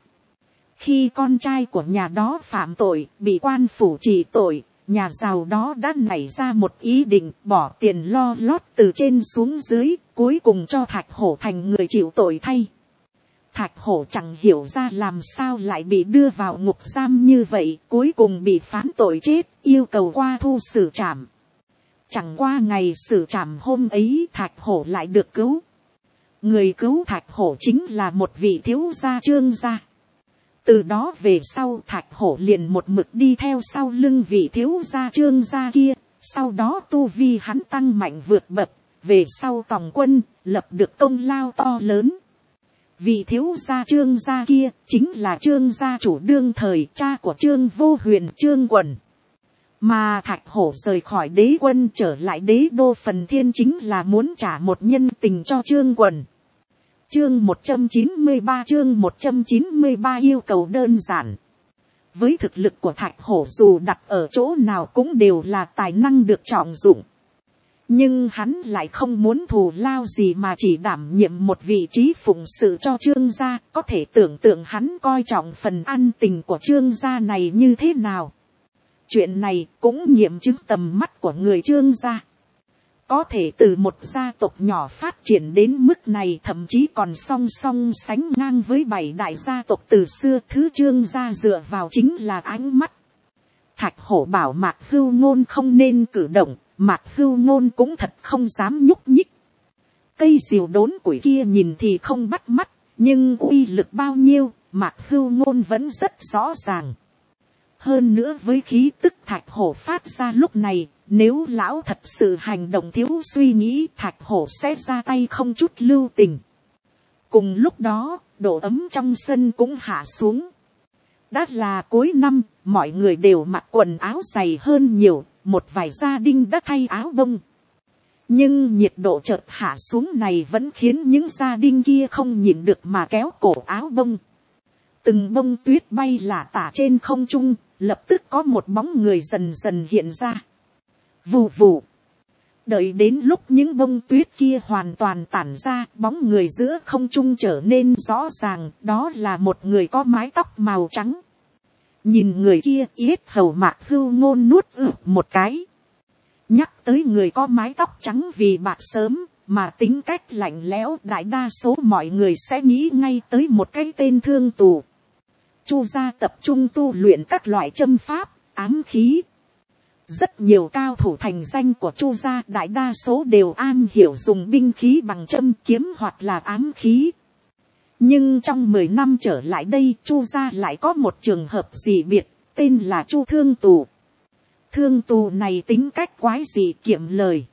Speaker 1: Khi con trai của nhà đó phạm tội, bị quan phủ trị tội, nhà giàu đó đã nảy ra một ý định bỏ tiền lo lót từ trên xuống dưới, cuối cùng cho Thạch Hổ thành người chịu tội thay. Thạch Hổ chẳng hiểu ra làm sao lại bị đưa vào ngục giam như vậy, cuối cùng bị phán tội chết, yêu cầu qua thu xử trảm. Chẳng qua ngày xử trảm hôm ấy Thạch Hổ lại được cứu. Người cứu Thạch Hổ chính là một vị thiếu gia Trương gia. Từ đó về sau Thạch Hổ liền một mực đi theo sau lưng vị thiếu gia Trương gia kia. Sau đó tu vi hắn tăng mạnh vượt bậc. Về sau tòng quân lập được công lao to lớn. Vị thiếu gia Trương gia kia chính là Trương gia chủ đương thời cha của Trương Vô Huyền Trương Quần. Mà Thạch Hổ rời khỏi đế quân trở lại đế đô Phần Thiên chính là muốn trả một nhân tình cho Trương Quần. Chương một trăm chín mươi ba chương một trăm chín mươi ba yêu cầu đơn giản. Với thực lực của Thạch Hổ dù đặt ở chỗ nào cũng đều là tài năng được trọng dụng. Nhưng hắn lại không muốn thù lao gì mà chỉ đảm nhiệm một vị trí phụng sự cho Trương gia. Có thể tưởng tượng hắn coi trọng phần ăn tình của Trương gia này như thế nào. Chuyện này cũng nghiệm chứng tầm mắt của người Trương gia. Có thể từ một gia tộc nhỏ phát triển đến mức này, thậm chí còn song song sánh ngang với bảy đại gia tộc từ xưa. Thứ Trương gia dựa vào chính là ánh mắt. Thạch Hổ bảo Mạc Hưu Ngôn không nên cử động, Mạc Hưu Ngôn cũng thật không dám nhúc nhích. Cây diều đốn củi kia nhìn thì không bắt mắt, nhưng uy lực bao nhiêu, Mạc Hưu Ngôn vẫn rất rõ ràng. Hơn nữa với khí tức Thạch Hổ phát ra lúc này, nếu lão thật sự hành động thiếu suy nghĩ, Thạch Hổ sẽ ra tay không chút lưu tình. Cùng lúc đó, độ ấm trong sân cũng hạ xuống. Đã là cuối năm, mọi người đều mặc quần áo dày hơn nhiều, một vài gia đình đã thay áo bông. Nhưng nhiệt độ chợt hạ xuống này vẫn khiến những gia đình kia không nhịn được mà kéo cổ áo bông. Từng bông tuyết bay lả tả trên không trung, lập tức có một bóng người dần dần hiện ra. Vù vù. Đợi đến lúc những bông tuyết kia hoàn toàn tản ra, bóng người giữa không trung trở nên rõ ràng, đó là một người có mái tóc màu trắng. Nhìn người kia, yết hầu Mạc Hưu Ngôn nuốt ử một cái. Nhắc tới người có mái tóc trắng vì bạc sớm, mà tính cách lạnh lẽo, đại đa số mọi người sẽ nghĩ ngay tới một cái tên Thương Tù. Chu gia tập trung tu luyện các loại châm pháp, ám khí. Rất nhiều cao thủ thành danh của Chu gia đại đa số đều am hiểu dùng binh khí bằng châm kiếm hoặc là ám khí. Nhưng trong mười năm trở lại đây, Chu gia lại có một trường hợp dị biệt, tên là Chu Thương Tù. Thương Tù này tính cách quái dị kiệm lời.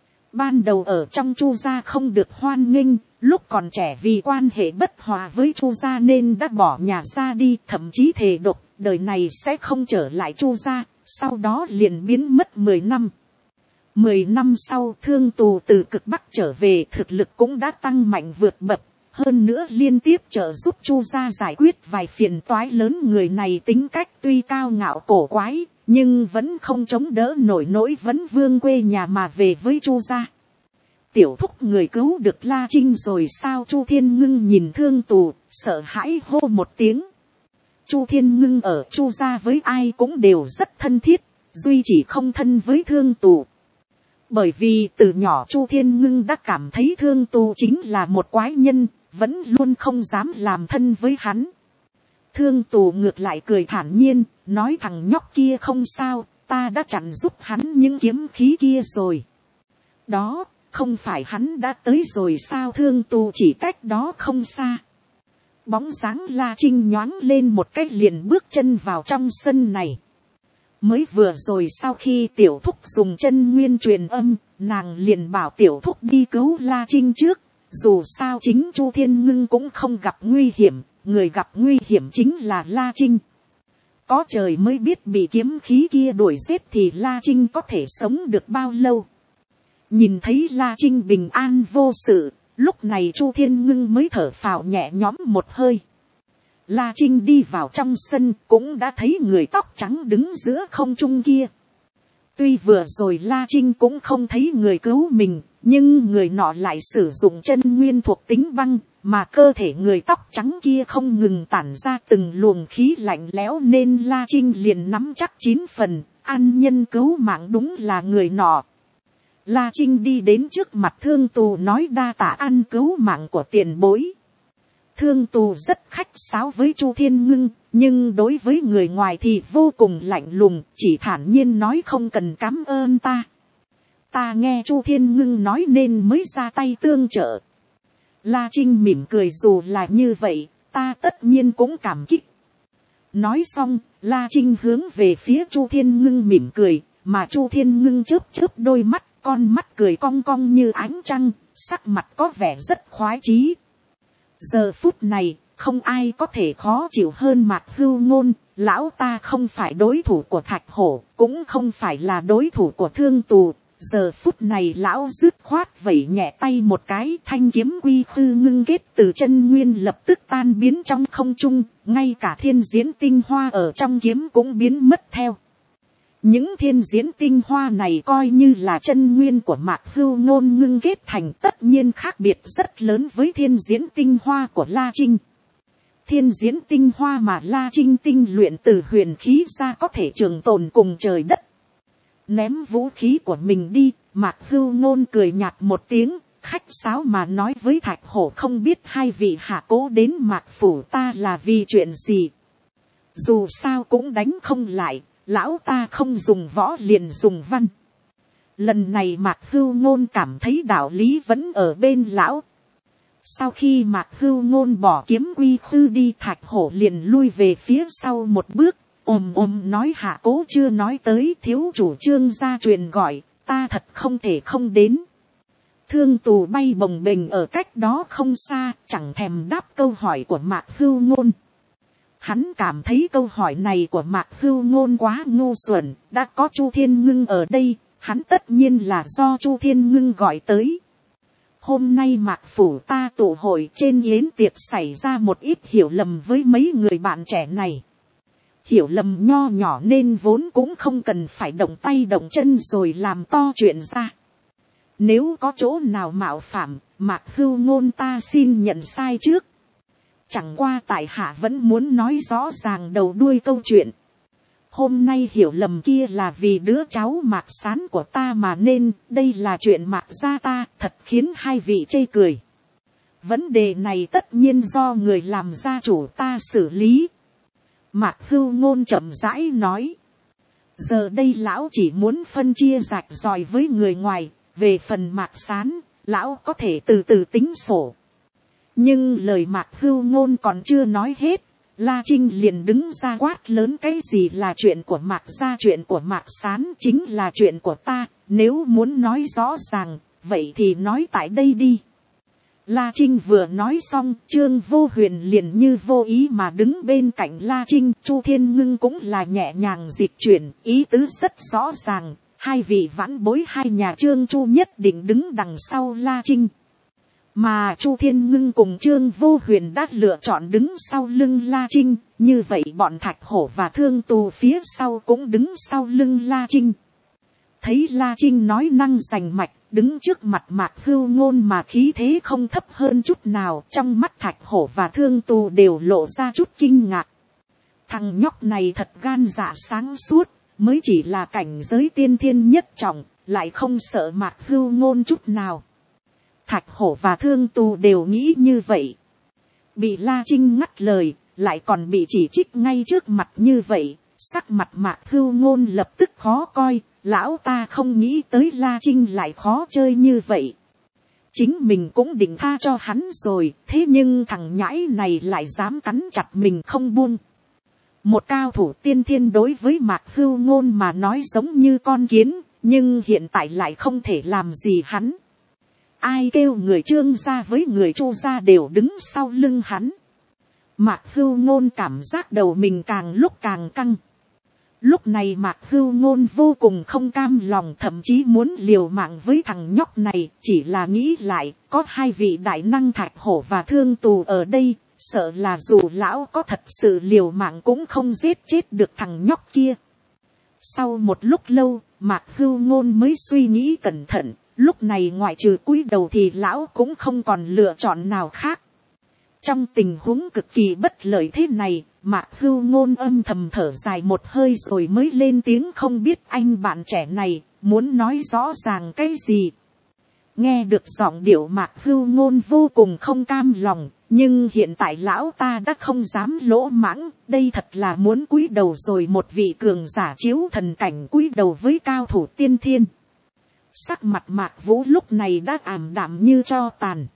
Speaker 1: Ban đầu ở trong Chu gia không được hoan nghênh, lúc còn trẻ vì quan hệ bất hòa với Chu gia nên đã bỏ nhà ra đi, thậm chí thề độc, đời này sẽ không trở lại Chu gia, sau đó liền biến mất mười năm. Mười năm sau, Thương Tù từ cực Bắc trở về, thực lực cũng đã tăng mạnh vượt bậc. Hơn nữa liên tiếp trợ giúp Chu gia giải quyết vài phiền toái lớn. Người này tính cách tuy cao ngạo cổ quái, nhưng vẫn không chống đỡ nổi nỗi vấn vương quê nhà mà về với Chu gia. Tiểu thúc người cứu được La Trinh rồi sao? Chu Thiên Ngưng nhìn Thương Tù, sợ hãi hô một tiếng. Chu Thiên Ngưng ở Chu gia với ai cũng đều rất thân thiết, duy chỉ không thân với Thương Tù. Bởi vì từ nhỏ Chu Thiên Ngưng đã cảm thấy Thương Tù chính là một quái nhân, vẫn luôn không dám làm thân với hắn. Thương Tù ngược lại cười thản nhiên, nói thằng nhóc kia không sao, ta đã chặn giúp hắn những kiếm khí kia rồi. Đó, không phải hắn đã tới rồi sao? Thương Tù chỉ cách đó không xa. Bóng dáng La Trinh nhoáng lên một cách liền bước chân vào trong sân này. Mới vừa rồi sau khi tiểu thúc dùng chân nguyên truyền âm, nàng liền bảo tiểu thúc đi cứu La Trinh trước. Dù sao chính Chu Thiên Ngưng cũng không gặp nguy hiểm, người gặp nguy hiểm chính là La Trinh. Có trời mới biết bị kiếm khí kia đuổi giết thì La Trinh có thể sống được bao lâu. Nhìn thấy La Trinh bình an vô sự, lúc này Chu Thiên Ngưng mới thở phào nhẹ nhõm một hơi. La Trinh đi vào trong sân cũng đã thấy người tóc trắng đứng giữa không trung kia. Tuy vừa rồi La Trinh cũng không thấy người cứu mình, nhưng người nọ lại sử dụng chân nguyên thuộc tính băng, mà cơ thể người tóc trắng kia không ngừng tản ra từng luồng khí lạnh lẽo nên La Trinh liền nắm chắc chín phần, ăn nhân cứu mạng đúng là người nọ. La Trinh đi đến trước mặt Thương Tù nói đa tạ ăn cứu mạng của tiền bối. Thương Tù rất khách sáo với Chu Thiên Ngưng, nhưng đối với người ngoài thì vô cùng lạnh lùng, chỉ thản nhiên nói không cần cảm ơn ta. ta nghe Chu Thiên Ngưng nói nên mới ra tay tương trợ. La Trinh mỉm cười, dù là như vậy, ta tất nhiên cũng cảm kích. Nói xong, La Trinh hướng về phía Chu Thiên Ngưng mỉm cười, mà Chu Thiên Ngưng chớp chớp đôi mắt, con mắt cười cong cong như ánh trăng, sắc mặt có vẻ rất khoái chí. Giờ phút này, không ai có thể khó chịu hơn Mạc Hưu Ngôn. Lão ta không phải đối thủ của Thạch Hổ, cũng không phải là đối thủ của Thương Tù. Giờ phút này lão dứt khoát vẩy nhẹ tay một cái, thanh kiếm quy khư ngưng kết từ chân nguyên lập tức tan biến trong không trung, ngay cả thiên diễn tinh hoa ở trong kiếm cũng biến mất theo. Những thiên diễn tinh hoa này coi như là chân nguyên của Mạc Hưu Ngôn ngưng kết thành, tất nhiên khác biệt rất lớn với thiên diễn tinh hoa của La Trinh. Thiên diễn tinh hoa mà La Trinh tinh luyện từ huyền khí ra có thể trường tồn cùng trời đất. Ném vũ khí của mình đi, Mạc Hưu Ngôn cười nhạt một tiếng, khách sáo mà nói với Thạch Hổ, không biết hai vị hạ cố đến Mạc phủ ta là vì chuyện gì. Dù sao cũng đánh không lại, lão ta không dùng võ liền dùng văn. Lần này Mạc Hưu Ngôn cảm thấy đạo lý vẫn ở bên lão. Sau khi Mạc Hưu Ngôn bỏ kiếm uy khư đi, Thạch Hổ liền lui về phía sau một bước, ồm ồm nói hạ cố chưa nói tới thiếu chủ Trương gia truyền gọi, ta thật không thể không đến. Thương Tù bay bồng bềnh ở cách đó không xa, chẳng thèm đáp câu hỏi của Mạc Hưu Ngôn. Hắn cảm thấy câu hỏi này của Mạc Hưu Ngôn quá ngu xuẩn, đã có Chu Thiên Ngưng ở đây, hắn tất nhiên là do Chu Thiên Ngưng gọi tới. Hôm nay Mạc phủ ta tụ hội, trên yến tiệc xảy ra một ít hiểu lầm với mấy người bạn trẻ này. Hiểu lầm nho nhỏ nên vốn cũng không cần phải động tay động chân rồi làm to chuyện ra. Nếu có chỗ nào mạo phạm, Mạc Hưu Ngôn ta xin nhận sai trước. Chẳng qua tại hạ vẫn muốn nói rõ ràng đầu đuôi câu chuyện. Hôm nay hiểu lầm kia là vì đứa cháu Mạc Sán của ta mà nên, đây là chuyện Mạc gia ta, thật khiến hai vị chê cười. Vấn đề này tất nhiên do người làm gia chủ ta xử lý. Mạc Hưu Ngôn chậm rãi nói. Giờ đây lão chỉ muốn phân chia rạch ròi với người ngoài, về phần Mạc Sán, lão có thể từ từ tính sổ. Nhưng lời Mạc Hưu Ngôn còn chưa nói hết, La Trinh liền đứng ra quát lớn, cái gì là chuyện của Mạc gia, chuyện của Mạc Sán chính là chuyện của ta, nếu muốn nói rõ ràng, vậy thì nói tại đây đi. La Trinh vừa nói xong, Trương Vô Huyền liền như vô ý mà đứng bên cạnh La Trinh, Chu Thiên Ngưng cũng là nhẹ nhàng dịch chuyển, ý tứ rất rõ ràng, hai vị vãn bối hai nhà Trương Chu nhất định đứng đằng sau La Trinh. Mà Chu Thiên Ngưng cùng Trương Vô Huyền đã lựa chọn đứng sau lưng La Trinh, như vậy bọn Thạch Hổ và Thương Tù phía sau cũng đứng sau lưng La Trinh. Thấy La Trinh nói năng rành mạch, đứng trước mặt Mạc Hưu Ngôn mà khí thế không thấp hơn chút nào, trong mắt Thạch Hổ và Thương Tù đều lộ ra chút kinh ngạc. Thằng nhóc này thật gan dạ sáng suốt, mới chỉ là cảnh giới tiên thiên nhất trọng, lại không sợ Mạc Hưu Ngôn chút nào. Thạch Hổ và Thương Tù đều nghĩ như vậy. Bị La Trinh ngắt lời, lại còn bị chỉ trích ngay trước mặt như vậy, sắc mặt Mạc Hưu Ngôn lập tức khó coi, lão ta không nghĩ tới La Trinh lại khó chơi như vậy. Chính mình cũng định tha cho hắn rồi, thế nhưng thằng nhãi này lại dám cắn chặt mình không buông. Một cao thủ tiên thiên đối với Mạc Hưu Ngôn mà nói giống như con kiến, nhưng hiện tại lại không thể làm gì hắn. Ai kêu người Trương gia với người Chu gia đều đứng sau lưng hắn. Mạc Hưu Ngôn cảm giác đầu mình càng lúc càng căng. Lúc này Mạc Hưu Ngôn vô cùng không cam lòng, thậm chí muốn liều mạng với thằng nhóc này, chỉ là nghĩ lại, có hai vị đại năng Thạch Hổ và Thương Tù ở đây, sợ là dù lão có thật sự liều mạng cũng không giết chết được thằng nhóc kia. Sau một lúc lâu, Mạc Hưu Ngôn mới suy nghĩ cẩn thận, lúc này ngoại trừ cúi đầu thì lão cũng không còn lựa chọn nào khác. Trong tình huống cực kỳ bất lợi thế này, Mạc Hưu Ngôn âm thầm thở dài một hơi rồi mới lên tiếng, không biết anh bạn trẻ này muốn nói rõ ràng cái gì. Nghe được giọng điệu Mạc Hưu Ngôn vô cùng không cam lòng, nhưng hiện tại lão ta đã không dám lỗ mãng, đây thật là muốn cúi đầu rồi, một vị cường giả chiếu thần cảnh cúi đầu với cao thủ tiên thiên. Sắc mặt Mạc Vũ lúc này đã ảm đạm như tro tàn.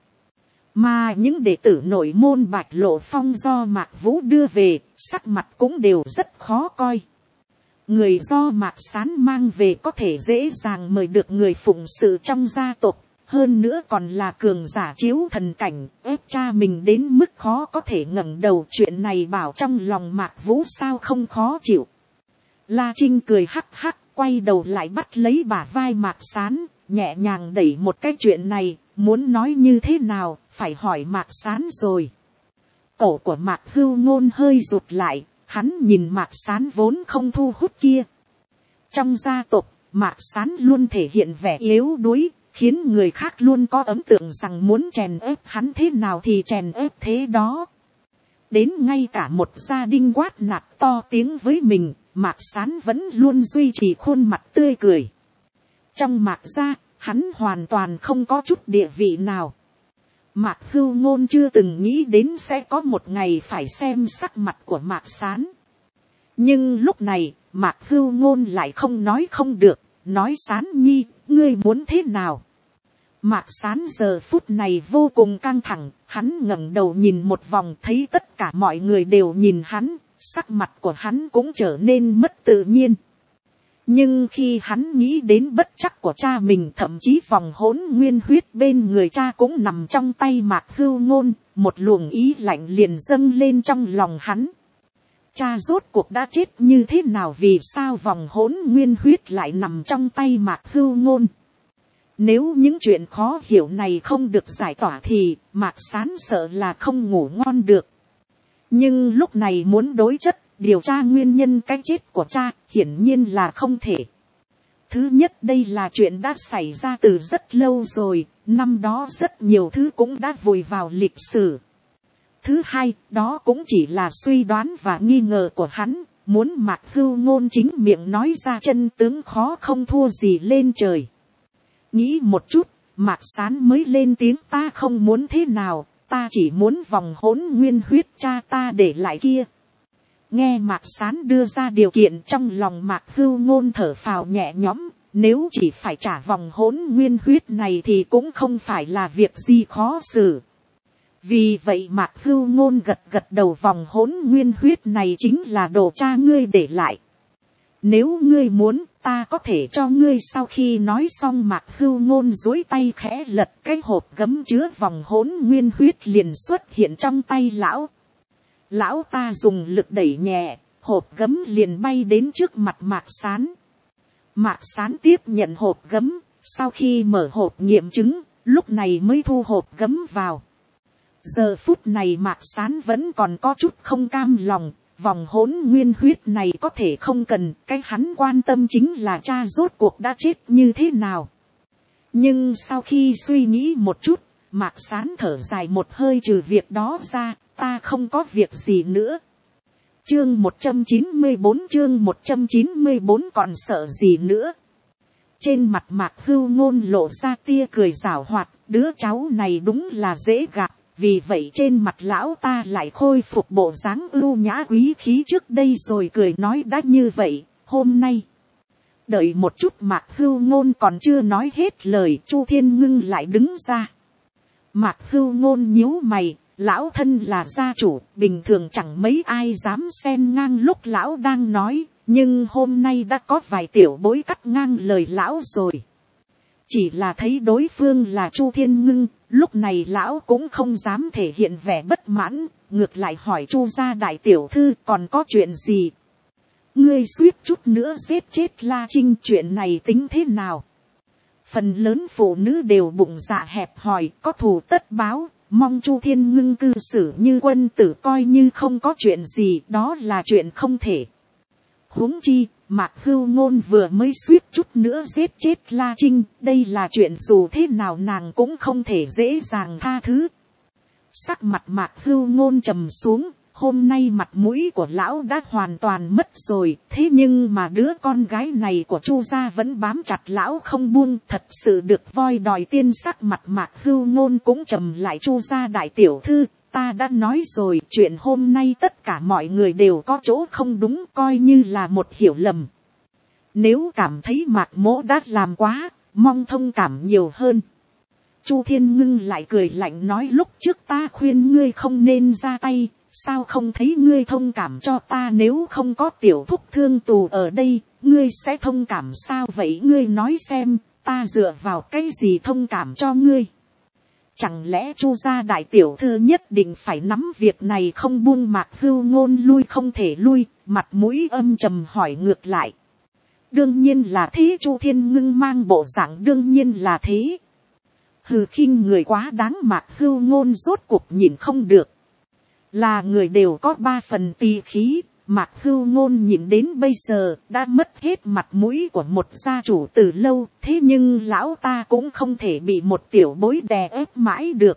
Speaker 1: Mà những đệ tử nội môn Bạch Lộ Phong do Mạc Vũ đưa về, sắc mặt cũng đều rất khó coi. Người do Mạc Sán mang về có thể dễ dàng mời được người phụng sự trong gia tộc, hơn nữa còn là cường giả chiếu thần cảnh, ép cha mình đến mức khó có thể ngẩng đầu. Chuyện này bảo trong lòng Mạc Vũ sao không khó chịu. La Trinh cười hắc hắc, quay đầu lại bắt lấy bả vai Mạc Sán, nhẹ nhàng đẩy một cái chuyện này, muốn nói như thế nào, phải hỏi Mạc Sán rồi. Cổ của Mạc Hưu Ngôn hơi rụt lại, hắn nhìn Mạc Sán vốn không thu hút kia. Trong gia tộc, Mạc Sán luôn thể hiện vẻ yếu đuối, khiến người khác luôn có ấn tượng rằng muốn chèn ép hắn thế nào thì chèn ép thế đó. Đến ngay cả một gia đình quát nạt to tiếng với mình, Mạc Sán vẫn luôn duy trì khuôn mặt tươi cười. Trong Mạc gia, hắn hoàn toàn không có chút địa vị nào. Mạc Hưu Ngôn chưa từng nghĩ đến sẽ có một ngày phải xem sắc mặt của Mạc Sán. Nhưng lúc này, Mạc Hưu Ngôn lại không nói không được, nói Sán nhi, ngươi muốn thế nào? Mạc Sán giờ phút này vô cùng căng thẳng, hắn ngẩng đầu nhìn một vòng thấy tất cả mọi người đều nhìn hắn, sắc mặt của hắn cũng trở nên mất tự nhiên. Nhưng khi hắn nghĩ đến bất trắc của cha mình, thậm chí vòng hỗn nguyên huyết bên người cha cũng nằm trong tay Mạc Hưu Ngôn, một luồng ý lạnh liền dâng lên trong lòng hắn. Cha rốt cuộc đã chết như thế nào, vì sao vòng hỗn nguyên huyết lại nằm trong tay Mạc Hưu Ngôn? Nếu những chuyện khó hiểu này không được giải tỏa thì Mạc Sán sợ là không ngủ ngon được. Nhưng lúc này muốn đối chất, điều tra nguyên nhân cái chết của cha, hiển nhiên là không thể. Thứ nhất, đây là chuyện đã xảy ra từ rất lâu rồi, năm đó rất nhiều thứ cũng đã vùi vào lịch sử. Thứ hai, đó cũng chỉ là suy đoán và nghi ngờ của hắn, muốn Mạc Hưu Ngôn chính miệng nói ra chân tướng khó không thua gì lên trời. Nghĩ một chút, Mạc Sán mới lên tiếng, ta không muốn thế nào, ta chỉ muốn vòng hỗn nguyên huyết cha ta để lại kia. Nghe Mạc Sán đưa ra điều kiện, trong lòng Mạc Hưu Ngôn thở phào nhẹ nhõm, nếu chỉ phải trả vòng hỗn nguyên huyết này thì cũng không phải là việc gì khó xử. Vì vậy Mạc Hưu Ngôn gật gật đầu, vòng hỗn nguyên huyết này chính là đồ cha ngươi để lại. Nếu ngươi muốn, ta có thể cho ngươi. Sau khi nói xong, Mạc Hưu Ngôn duỗi tay khẽ lật, cái hộp gấm chứa vòng hỗn nguyên huyết liền xuất hiện trong tay lão. Lão ta dùng lực đẩy nhẹ, hộp gấm liền bay đến trước mặt Mạc Sán. Mạc Sán tiếp nhận hộp gấm, sau khi mở hộp nghiệm chứng, lúc này mới thu hộp gấm vào. Giờ phút này Mạc Sán vẫn còn có chút không cam lòng, vòng hỗn nguyên huyết này có thể không cần, cái hắn quan tâm chính là cha rốt cuộc đã chết như thế nào. Nhưng sau khi suy nghĩ một chút, Mạc Sán thở dài một hơi, trừ việc đó ra, ta không có việc gì nữa. Chương một trăm chín mươi bốn, chương một trăm chín mươi bốn, còn sợ gì nữa. Trên mặt Mạc Hưu Ngôn lộ ra tia cười giảo hoạt, đứa cháu này đúng là dễ gạt. Vì vậy trên mặt lão ta lại khôi phục bộ dáng ưu nhã quý khí trước đây rồi cười nói, đã như vậy, hôm nay. Đợi một chút, Mạc Hưu Ngôn còn chưa nói hết lời, Chu Thiên Ngưng lại đứng ra. Mạc Hưu Ngôn nhíu mày, lão thân là gia chủ, bình thường chẳng mấy ai dám xen ngang lúc lão đang nói, nhưng hôm nay đã có vài tiểu bối cắt ngang lời lão rồi. Chỉ là thấy đối phương là Chu Thiên Ngưng, lúc này lão cũng không dám thể hiện vẻ bất mãn, ngược lại hỏi Chu gia đại tiểu thư, còn có chuyện gì? Ngươi suýt chút nữa giết chết La Trinh, chuyện này tính thế nào? Phần lớn phụ nữ đều bụng dạ hẹp hòi, có thù tất báo, mong Chu Thiên Ngưng cư xử như quân tử, coi như không có chuyện gì, đó là chuyện không thể. Huống chi, Mạc Hưu Ngôn vừa mới suýt chút nữa giết chết La Trinh, đây là chuyện dù thế nào nàng cũng không thể dễ dàng tha thứ. Sắc mặt Mạc Hưu Ngôn trầm xuống, hôm nay mặt mũi của lão đã hoàn toàn mất rồi, thế nhưng mà đứa con gái này của Chu gia vẫn bám chặt lão không buông, thật sự được voi đòi tiên. Sắc mặt Mạc Hưu Ngôn cũng trầm lại, Chu gia đại tiểu thư, ta đã nói rồi, chuyện hôm nay tất cả mọi người đều có chỗ không đúng, coi như là một hiểu lầm. Nếu cảm thấy Mạc mỗ đã làm quá, mong thông cảm nhiều hơn. Chu Thiên Ngưng lại cười lạnh nói, lúc trước ta khuyên ngươi không nên ra tay, sao không thấy ngươi thông cảm cho ta, nếu không có tiểu thúc Thương Tù ở đây, ngươi sẽ thông cảm sao vậy, ngươi nói xem, ta dựa vào cái gì thông cảm cho ngươi. Chẳng lẽ Chu gia đại tiểu thư nhất định phải nắm việc này không buông, Mạc Hưu Ngôn lui không thể lui, mặt mũi âm trầm hỏi ngược lại. Đương nhiên là thế, Chu Thiên Ngưng mang bộ dạng đương nhiên là thế. Hừ, khinh người quá đáng, Mạc Hưu Ngôn rốt cuộc nhìn không được. Là người đều có ba phần tỳ khí, Mạc Hưu Ngôn nhìn đến bây giờ đã mất hết mặt mũi của một gia chủ từ lâu, thế nhưng lão ta cũng không thể bị một tiểu bối đè ép mãi được.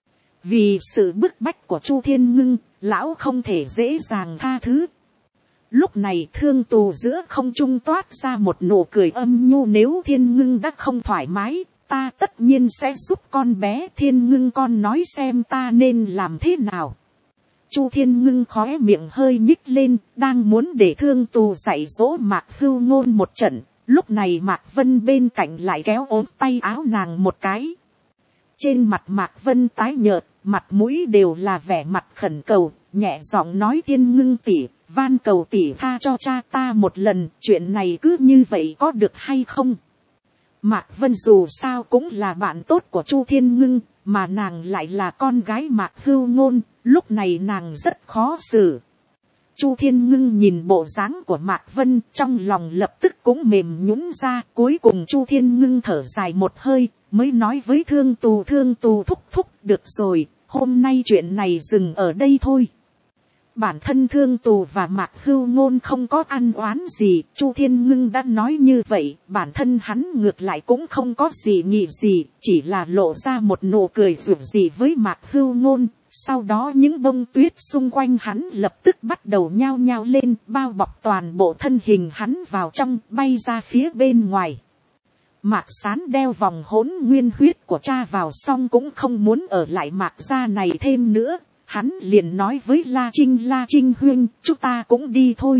Speaker 1: Vì sự bức bách của Chu Thiên Ngưng, lão không thể dễ dàng tha thứ. Lúc này Thương Tù giữa không trung toát ra một nụ cười âm nhu, nếu Thiên Ngưng đã không thoải mái, ta tất nhiên sẽ giúp con bé. Thiên Ngưng con nói xem ta nên làm thế nào. Chu Thiên Ngưng khóe miệng hơi nhích lên, đang muốn để Thương Tù dạy dỗ Mạc Hưu Ngôn một trận. Lúc này Mạc Vân bên cạnh lại kéo ốm tay áo nàng một cái. Trên mặt Mạc Vân tái nhợt, mặt mũi đều là vẻ mặt khẩn cầu, nhẹ giọng nói, Thiên Ngưng tỷ, van cầu tỷ tha cho cha ta một lần, chuyện này cứ như vậy có được hay không? Mạc Vân dù sao cũng là bạn tốt của Chu Thiên Ngưng, mà nàng lại là con gái Mạc Hưu Ngôn, lúc này nàng rất khó xử. Chu Thiên Ngưng nhìn bộ dáng của Mạc Vân, trong lòng lập tức cũng mềm nhũn ra, cuối cùng Chu Thiên Ngưng thở dài một hơi, mới nói với Thương Tù, Thương Tù thúc thúc, được rồi, hôm nay chuyện này dừng ở đây thôi. Bản thân Thương Tù và Mạc Hưu Ngôn không có ăn oán gì, Chu Thiên Ngưng đã nói như vậy, bản thân hắn ngược lại cũng không có gì nghị gì, chỉ là lộ ra một nụ cười rủ gì với Mạc Hưu Ngôn. Sau đó những bông tuyết xung quanh hắn lập tức bắt đầu nhao nhao lên, bao bọc toàn bộ thân hình hắn vào trong, bay ra phía bên ngoài. Mạc Sán đeo vòng hỗn nguyên huyết của cha vào xong cũng không muốn ở lại Mạc gia này thêm nữa. Hắn liền nói với La Trinh, La Trinh huynh, chúng ta cũng đi thôi.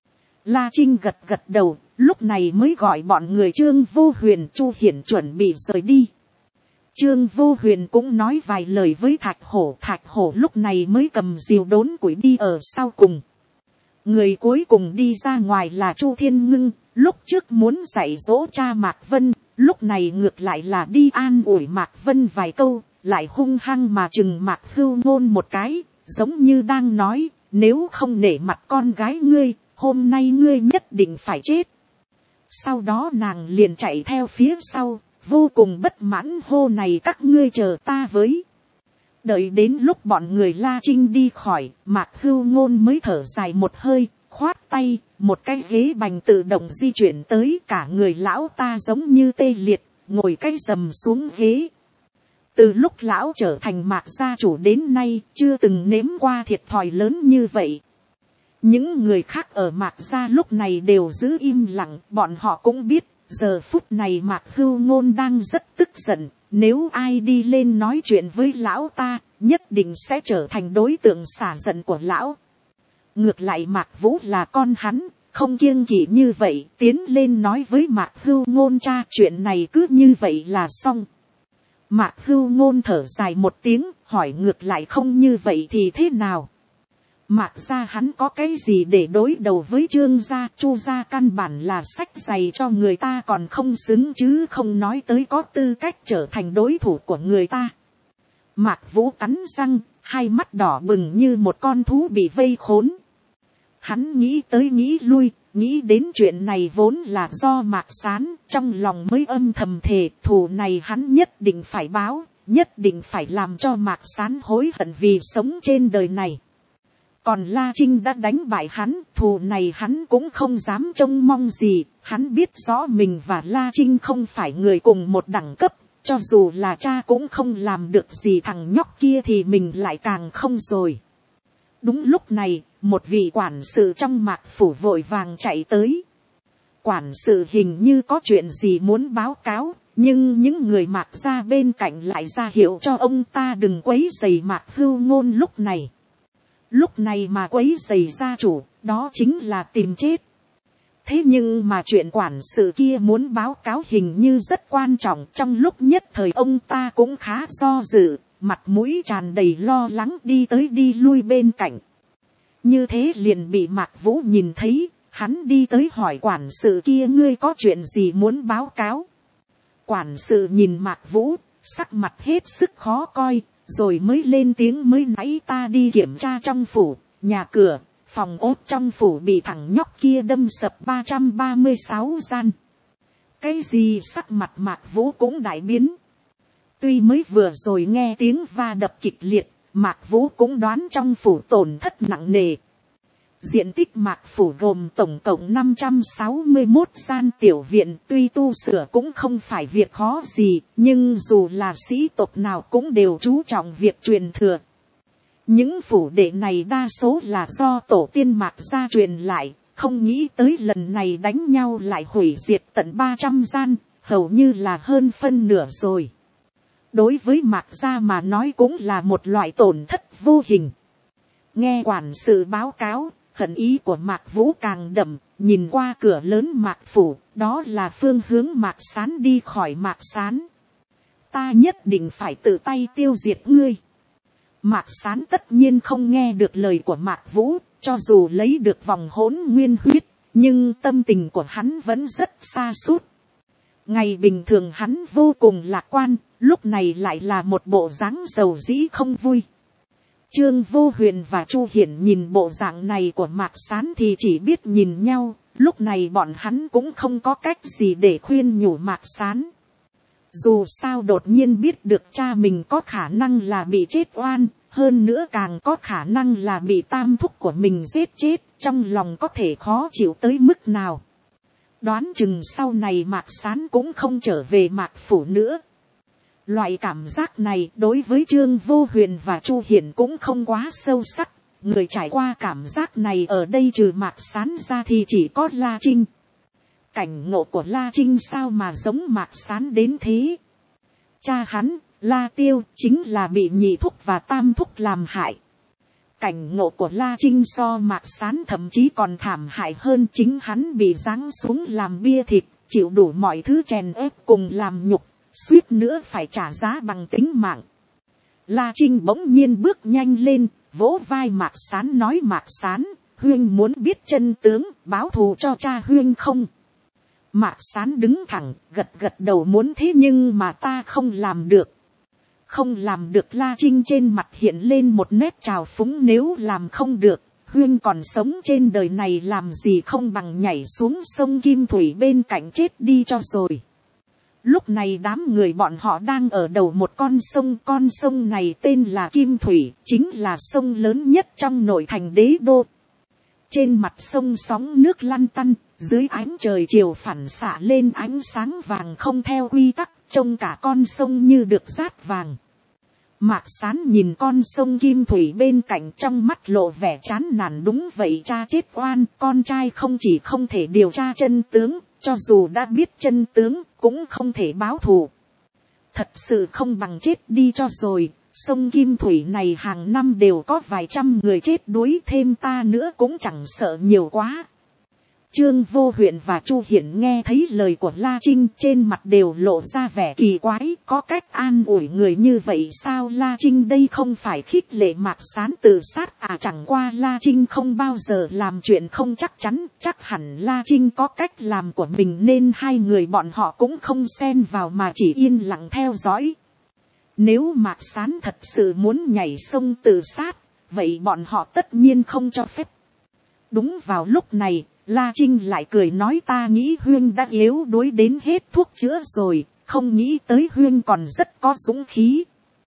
Speaker 1: La Trinh gật gật đầu, lúc này mới gọi bọn người Trương Vô Huyền, Chu Hiển chuẩn bị rời đi. Trương Vô Huyền cũng nói vài lời với Thạch Hổ, Thạch Hổ lúc này mới cầm diều đốn củi đi ở sau cùng. Người cuối cùng đi ra ngoài là Chu Thiên Ngưng, lúc trước muốn dạy dỗ cha Mạc Vân, lúc này ngược lại là đi an ủi Mạc Vân vài câu, lại hung hăng mà chừng Mạc Hưu Ngôn một cái, giống như đang nói, nếu không nể mặt con gái ngươi, hôm nay ngươi nhất định phải chết. Sau đó nàng liền chạy theo phía sau, vô cùng bất mãn hô, này các ngươi chờ ta với. Đợi đến lúc bọn người La Trinh đi khỏi, Mạc Hưu Ngôn mới thở dài một hơi, khoát tay, một cái ghế bành tự động di chuyển tới, cả người lão ta giống như tê liệt, ngồi cái rầm xuống ghế. Từ lúc lão trở thành Mạc gia chủ đến nay, chưa từng nếm qua thiệt thòi lớn như vậy. Những người khác ở Mạc gia lúc này đều giữ im lặng, bọn họ cũng biết, giờ phút này Mạc Hưu Ngôn đang rất tức giận, nếu ai đi lên nói chuyện với lão ta, nhất định sẽ trở thành đối tượng xả giận của lão. Ngược lại Mạc Vũ là con hắn, không kiêng kỵ như vậy, tiến lên nói với Mạc Hưu Ngôn, cha, chuyện này cứ như vậy là xong. Mạc Hưu Ngôn thở dài một tiếng, hỏi ngược lại, không như vậy thì thế nào? Mạc gia hắn có cái gì để đối đầu với Trương gia, Chu gia căn bản là sách giày cho người ta còn không xứng, chứ không nói tới có tư cách trở thành đối thủ của người ta. Mạc Vũ cắn răng, hai mắt đỏ bừng như một con thú bị vây khốn. Hắn nghĩ tới nghĩ lui, nghĩ đến chuyện này vốn là do Mạc Sán, trong lòng mới âm thầm thề, thù này hắn nhất định phải báo, nhất định phải làm cho Mạc Sán hối hận vì sống trên đời này. Còn La Trinh đã đánh bại hắn, thù này hắn cũng không dám trông mong gì, hắn biết rõ mình và La Trinh không phải người cùng một đẳng cấp, cho dù là cha cũng không làm được gì thằng nhóc kia thì mình lại càng không rồi. Đúng lúc này, một vị quản sự trong Mạc phủ vội vàng chạy tới. Quản sự hình như có chuyện gì muốn báo cáo, nhưng những người Mạc gia bên cạnh lại ra hiệu cho ông ta đừng quấy rầy Mạc Hưu Ngôn lúc này. Lúc này mà quấy rầy gia chủ, đó chính là tìm chết. Thế nhưng mà chuyện quản sự kia muốn báo cáo hình như rất quan trọng, trong lúc nhất thời ông ta cũng khá do dự, mặt mũi tràn đầy lo lắng đi tới đi lui bên cạnh. Như thế liền bị Mạc Vũ nhìn thấy, hắn đi tới hỏi quản sự kia, ngươi có chuyện gì muốn báo cáo? Quản sự nhìn Mạc Vũ, sắc mặt hết sức khó coi, rồi mới lên tiếng, mới nãy ta đi kiểm tra trong phủ, nhà cửa, phòng ốt trong phủ bị thằng nhóc kia đâm sập ba trăm ba mươi sáu gian. Cái gì? Sắc mặt Mạc Vũ cũng đại biến. Tuy mới vừa rồi nghe tiếng va đập kịch liệt, Mạc Vũ cũng đoán trong phủ tổn thất nặng nề. Diện tích Mạc phủ gồm tổng cộng năm trăm sáu mươi mốt gian tiểu viện, tuy tu sửa cũng không phải việc khó gì, nhưng dù là sĩ tộc nào cũng đều chú trọng việc truyền thừa. Những phủ đệ này đa số là do tổ tiên Mạc gia truyền lại, không nghĩ tới lần này đánh nhau lại hủy diệt tận ba trăm gian, hầu như là hơn phân nửa rồi. Đối với Mạc gia mà nói cũng là một loại tổn thất vô hình. Nghe quản sự báo cáo, hận ý của Mạc Vũ càng đậm, nhìn qua cửa lớn Mạc phủ, đó là phương hướng Mạc Sán đi khỏi Mạc Sán. Ta nhất định phải tự tay tiêu diệt ngươi. Mạc Sán tất nhiên không nghe được lời của Mạc Vũ, cho dù lấy được vòng hỗn nguyên huyết, nhưng tâm tình của hắn vẫn rất xa sút. Ngày bình thường hắn vô cùng lạc quan, lúc này lại là một bộ dáng dầu dĩ không vui. Trương Vô Huyền và Chu Hiển nhìn bộ dạng này của Mạc Sán thì chỉ biết nhìn nhau, lúc này bọn hắn cũng không có cách gì để khuyên nhủ Mạc Sán. Dù sao đột nhiên biết được cha mình có khả năng là bị chết oan, hơn nữa càng có khả năng là bị tam thúc của mình giết chết, trong lòng có thể khó chịu tới mức nào. Đoán chừng sau này Mạc Sán cũng không trở về Mạc phủ nữa. Loại cảm giác này đối với Trương Vô Huyền và Chu Hiển cũng không quá sâu sắc. Người trải qua cảm giác này ở đây trừ Mạc Sán ra thì chỉ có La Trinh. Cảnh ngộ của La Trinh sao mà giống Mạc Sán đến thế? Cha hắn, La Tiêu, chính là bị nhị thúc và tam thúc làm hại. Cảnh ngộ của La Trinh so Mạc Sán thậm chí còn thảm hại hơn, chính hắn bị giáng xuống làm bia thịt, chịu đủ mọi thứ chèn ép cùng làm nhục, suýt nữa phải trả giá bằng tính mạng. La Trinh bỗng nhiên bước nhanh lên, vỗ vai Mạc Sán nói, Mạc Sán, Huyên muốn biết chân tướng, báo thù cho cha Huyên không? Mạc Sán đứng thẳng, gật gật đầu, muốn thế nhưng mà ta không làm được. Không làm được? La Trinh trên mặt hiện lên một nét trào phúng, nếu làm không được, Huyên còn sống trên đời này làm gì không bằng nhảy xuống sông Kim Thủy bên cạnh chết đi cho rồi. Lúc này đám người bọn họ đang ở đầu một con sông, con sông này tên là Kim Thủy, chính là sông lớn nhất trong nội thành đế đô. Trên mặt sông sóng nước lăn tăn, dưới ánh trời chiều phản xạ lên ánh sáng vàng không theo quy tắc, trông cả con sông như được dát vàng. Mạc Sán nhìn con sông Kim Thủy bên cạnh, trong mắt lộ vẻ chán nản. Đúng vậy, cha chết oan, con trai không chỉ không thể điều tra chân tướng, cho dù đã biết chân tướng, cũng không thể báo thù. Thật sự không bằng chết đi cho rồi, sông Kim Thủy này hàng năm đều có vài trăm người chết đuối, thêm ta nữa cũng chẳng sợ nhiều quá. Trương Vô Huyền và Chu Hiển nghe thấy lời của La Trinh, trên mặt đều lộ ra vẻ kỳ quái, có cách an ủi người như vậy sao? La Trinh đây không phải khích lệ Mạc Sán tự sát à? Chẳng qua La Trinh không bao giờ làm chuyện không chắc chắn, chắc hẳn La Trinh có cách làm của mình nên hai người bọn họ cũng không xen vào mà chỉ yên lặng theo dõi. Nếu Mạc Sán thật sự muốn nhảy sông tự sát, vậy bọn họ tất nhiên không cho phép. Đúng vào lúc này, La Trinh lại cười nói, ta nghĩ Huyên đã yếu đuối đến hết thuốc chữa rồi, không nghĩ tới Huyên còn rất có dũng khí.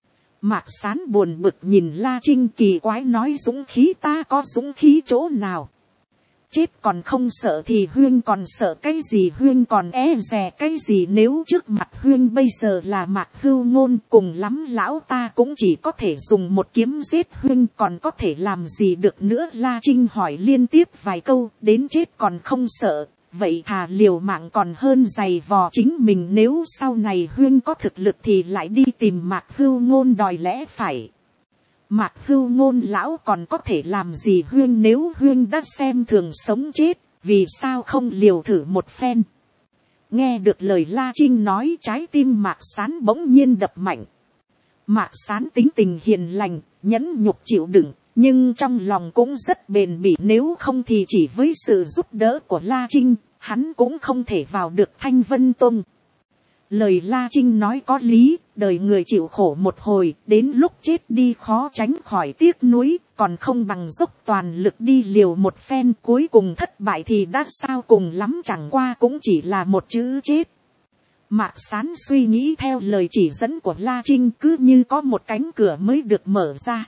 Speaker 1: Mạc Sán buồn bực nhìn La Trinh kỳ quái nói, dũng khí? Ta có dũng khí chỗ nào? Chết còn không sợ thì Huyên còn sợ cái gì? Huyên còn e dè cái gì? Nếu trước mặt Huyên bây giờ là Mạc Hưu Ngôn, cùng lắm lão ta cũng chỉ có thể dùng một kiếm giết Huyên, còn có thể làm gì được nữa? La Trinh hỏi liên tiếp vài câu, đến chết còn không sợ, vậy thà liều mạng còn hơn giày vò chính mình. Nếu sau này Huyên có thực lực thì lại đi tìm Mạc Hưu Ngôn đòi lẽ phải. Mạc Hưu Ngôn lão còn có thể làm gì Huyên? Nếu Huyên đã xem thường sống chết, vì sao không liều thử một phen. Nghe được lời La Trinh nói, trái tim Mạc Sán bỗng nhiên đập mạnh. Mạc Sán tính tình hiền lành, nhẫn nhục chịu đựng, nhưng trong lòng cũng rất bền bỉ, nếu không thì chỉ với sự giúp đỡ của La Trinh, hắn cũng không thể vào được Thanh Vân Tông. Lời La Trinh nói có lý, đời người chịu khổ một hồi, đến lúc chết đi khó tránh khỏi tiếc nuối, còn không bằng dốc toàn lực đi liều một phen, cuối cùng thất bại thì đã sao, cùng lắm chẳng qua cũng chỉ là một chữ chết. Mạc Sán suy nghĩ theo lời chỉ dẫn của La Trinh, cứ như có một cánh cửa mới được mở ra.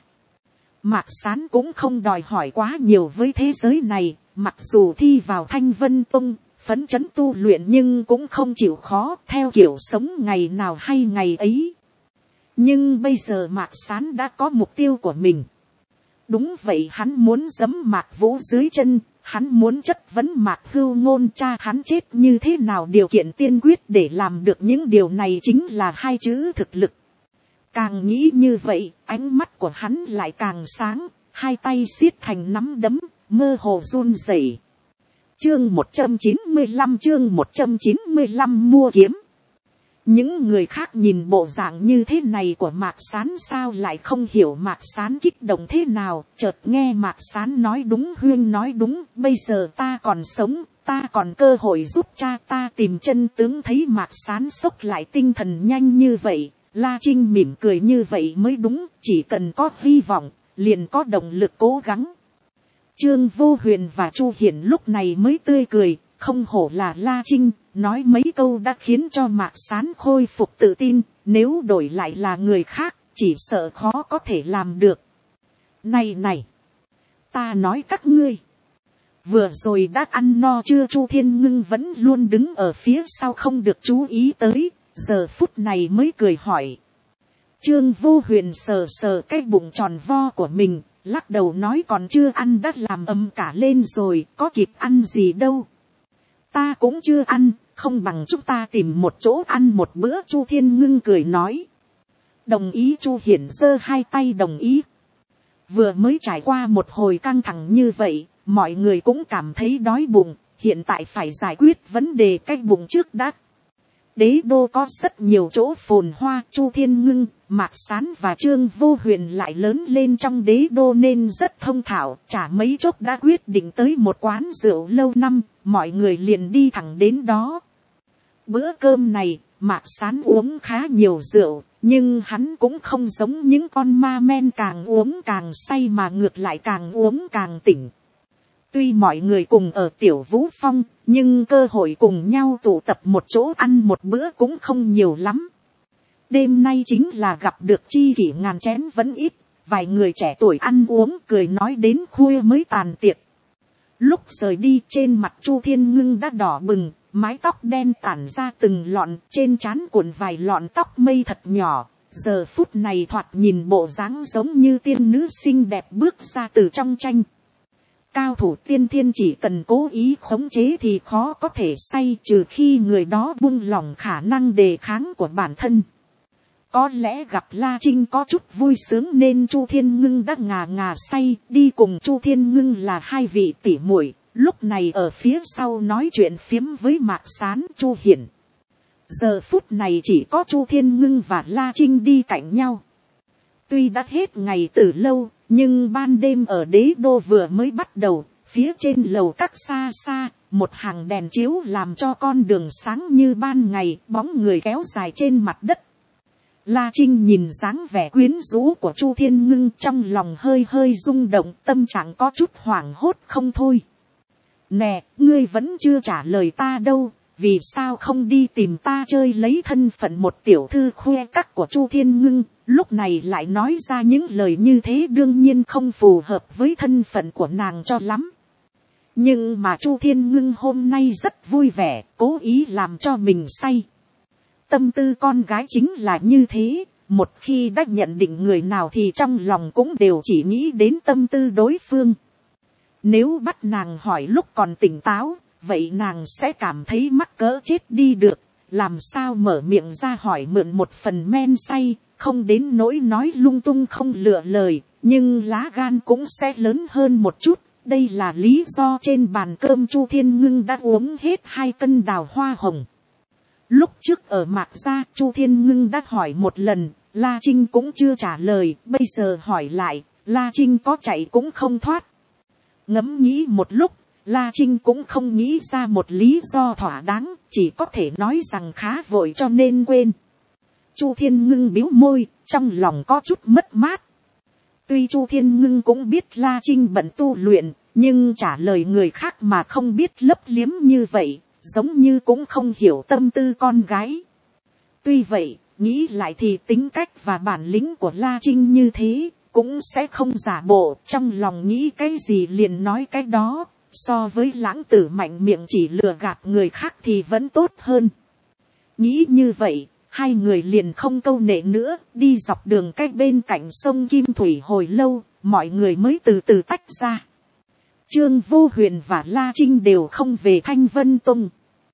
Speaker 1: Mạc Sán cũng không đòi hỏi quá nhiều với thế giới này, mặc dù thi vào Thanh Vân Tông, phấn chấn tu luyện nhưng cũng không chịu khó, theo kiểu sống ngày nào hay ngày ấy. Nhưng bây giờ Mạc Sán đã có mục tiêu của mình. Đúng vậy, hắn muốn giẫm Mạc Vũ dưới chân, hắn muốn chất vấn Mạc Hưu Ngôn cha hắn chết như thế nào. Điều kiện tiên quyết để làm được những điều này chính là hai chữ thực lực. Càng nghĩ như vậy, ánh mắt của hắn lại càng sáng, hai tay siết thành nắm đấm, mơ hồ run rẩy. Chương một trăm chín mươi lăm, chương một trăm chín mươi lăm mua kiếm. Những người khác nhìn bộ dạng như thế này của Mạc Sán sao lại không hiểu Mạc Sán kích động thế nào, chợt nghe Mạc Sán nói đúng, Huyên nói đúng, bây giờ ta còn sống, ta còn cơ hội giúp cha ta tìm chân tướng. Thấy Mạc Sán xốc lại tinh thần nhanh như vậy, La Trinh mỉm cười, như vậy mới đúng, chỉ cần có hy vọng, liền có động lực cố gắng. Trương Vô Huyền và Chu Hiển lúc này mới tươi cười, không hổ là La Trinh, nói mấy câu đã khiến cho Mạc Sán khôi phục tự tin, nếu đổi lại là người khác, chỉ sợ khó có thể làm được. Này này, ta nói các ngươi, vừa rồi đã ăn no chưa? Chu Thiên Ngưng vẫn luôn đứng ở phía sau không được chú ý tới, giờ phút này mới cười hỏi. Trương Vô Huyền sờ sờ cái bụng tròn vo của mình, lắc đầu nói còn chưa ăn đã làm ầm cả lên rồi, có kịp ăn gì đâu. Ta cũng chưa ăn, không bằng chúng ta tìm một chỗ ăn một bữa. Chu Thiên Ngưng cười nói. Đồng ý. Chu Hiển giơ hai tay đồng ý. Vừa mới trải qua một hồi căng thẳng như vậy, mọi người cũng cảm thấy đói bụng, hiện tại phải giải quyết vấn đề cái bụng trước đã. Đế đô có rất nhiều chỗ phồn hoa, Chu Thiên Ngưng, Mạc Sán và Trương Vô Huyền lại lớn lên trong đế đô nên rất thông thạo, chả mấy chốc đã quyết định tới một quán rượu lâu năm, mọi người liền đi thẳng đến đó. Bữa cơm này, Mạc Sán uống khá nhiều rượu, nhưng hắn cũng không giống những con ma men càng uống càng say mà ngược lại càng uống càng tỉnh. Tuy mọi người cùng ở Tiểu Vũ Phong, nhưng cơ hội cùng nhau tụ tập một chỗ ăn một bữa cũng không nhiều lắm. Đêm nay chính là gặp được chi kỷ ngàn chén vẫn ít, vài người trẻ tuổi ăn uống cười nói đến khuya mới tàn tiệc. Lúc rời đi, trên mặt Chu Thiên Ngưng đã đỏ bừng, mái tóc đen tản ra từng lọn, trên trán cuộn vài lọn tóc mây thật nhỏ. Giờ phút này thoạt nhìn bộ dáng giống như tiên nữ xinh đẹp bước ra từ trong tranh. Cao thủ tiên thiên chỉ cần cố ý khống chế thì khó có thể say, trừ khi người đó buông lỏng khả năng đề kháng của bản thân. Có lẽ gặp La Trinh có chút vui sướng nên Chu Thiên Ngưng đã ngà ngà say. Đi cùng Chu Thiên Ngưng là hai vị tỷ muội, lúc này ở phía sau nói chuyện phiếm với Mạc Sán, Chu Hiển. Giờ phút này chỉ có Chu Thiên Ngưng và La Trinh đi cạnh nhau. Tuy đã hết ngày từ lâu, nhưng ban đêm ở đế đô vừa mới bắt đầu, phía trên lầu các xa xa, một hàng đèn chiếu làm cho con đường sáng như ban ngày, bóng người kéo dài trên mặt đất. La Trinh nhìn dáng vẻ quyến rũ của Chu Thiên Ngưng, trong lòng hơi hơi rung động, tâm trạng có chút hoảng hốt không thôi. Nè, ngươi vẫn chưa trả lời ta đâu, vì sao không đi tìm ta chơi? Lấy thân phận một tiểu thư khoe các của Chu Thiên Ngưng, lúc này lại nói ra những lời như thế đương nhiên không phù hợp với thân phận của nàng cho lắm. Nhưng mà Chu Thiên Ngưng hôm nay rất vui vẻ, cố ý làm cho mình say. Tâm tư con gái chính là như thế, một khi đã nhận định người nào thì trong lòng cũng đều chỉ nghĩ đến tâm tư đối phương. Nếu bắt nàng hỏi lúc còn tỉnh táo, vậy nàng sẽ cảm thấy mắc cỡ chết đi được, làm sao mở miệng ra hỏi mượn một phần men say, không đến nỗi nói lung tung không lựa lời, nhưng lá gan cũng sẽ lớn hơn một chút, Đây là lý do trên bàn cơm Chu Thiên Ngưng đã uống hết hai cân đào hoa hồng. Lúc trước ở Mạc Gia, Chu Thiên Ngưng đã hỏi một lần, La Trinh cũng chưa trả lời, bây giờ hỏi lại, La Trinh có chạy cũng không thoát. Ngẫm nghĩ một lúc, La Trinh cũng không nghĩ ra một lý do thỏa đáng, chỉ có thể nói rằng khá vội cho nên quên. Chu Thiên Ngưng bĩu môi, trong lòng có chút mất mát. Tuy Chu Thiên Ngưng cũng biết La Trinh bận tu luyện, nhưng trả lời người khác mà không biết lấp liếm như vậy, giống như cũng không hiểu tâm tư con gái. Tuy vậy, nghĩ lại thì tính cách và bản lĩnh của La Trinh như thế, cũng sẽ không giả bộ, trong lòng nghĩ cái gì liền nói cái đó, so với lãng tử mạnh miệng chỉ lừa gạt người khác thì vẫn tốt hơn. Nghĩ như vậy, hai người liền không câu nệ nữa, đi dọc đường cách bên cạnh sông Kim Thủy hồi lâu, mọi người mới từ từ tách ra. Trương Vô Huyền và La Trinh đều không về Thanh Vân Tông.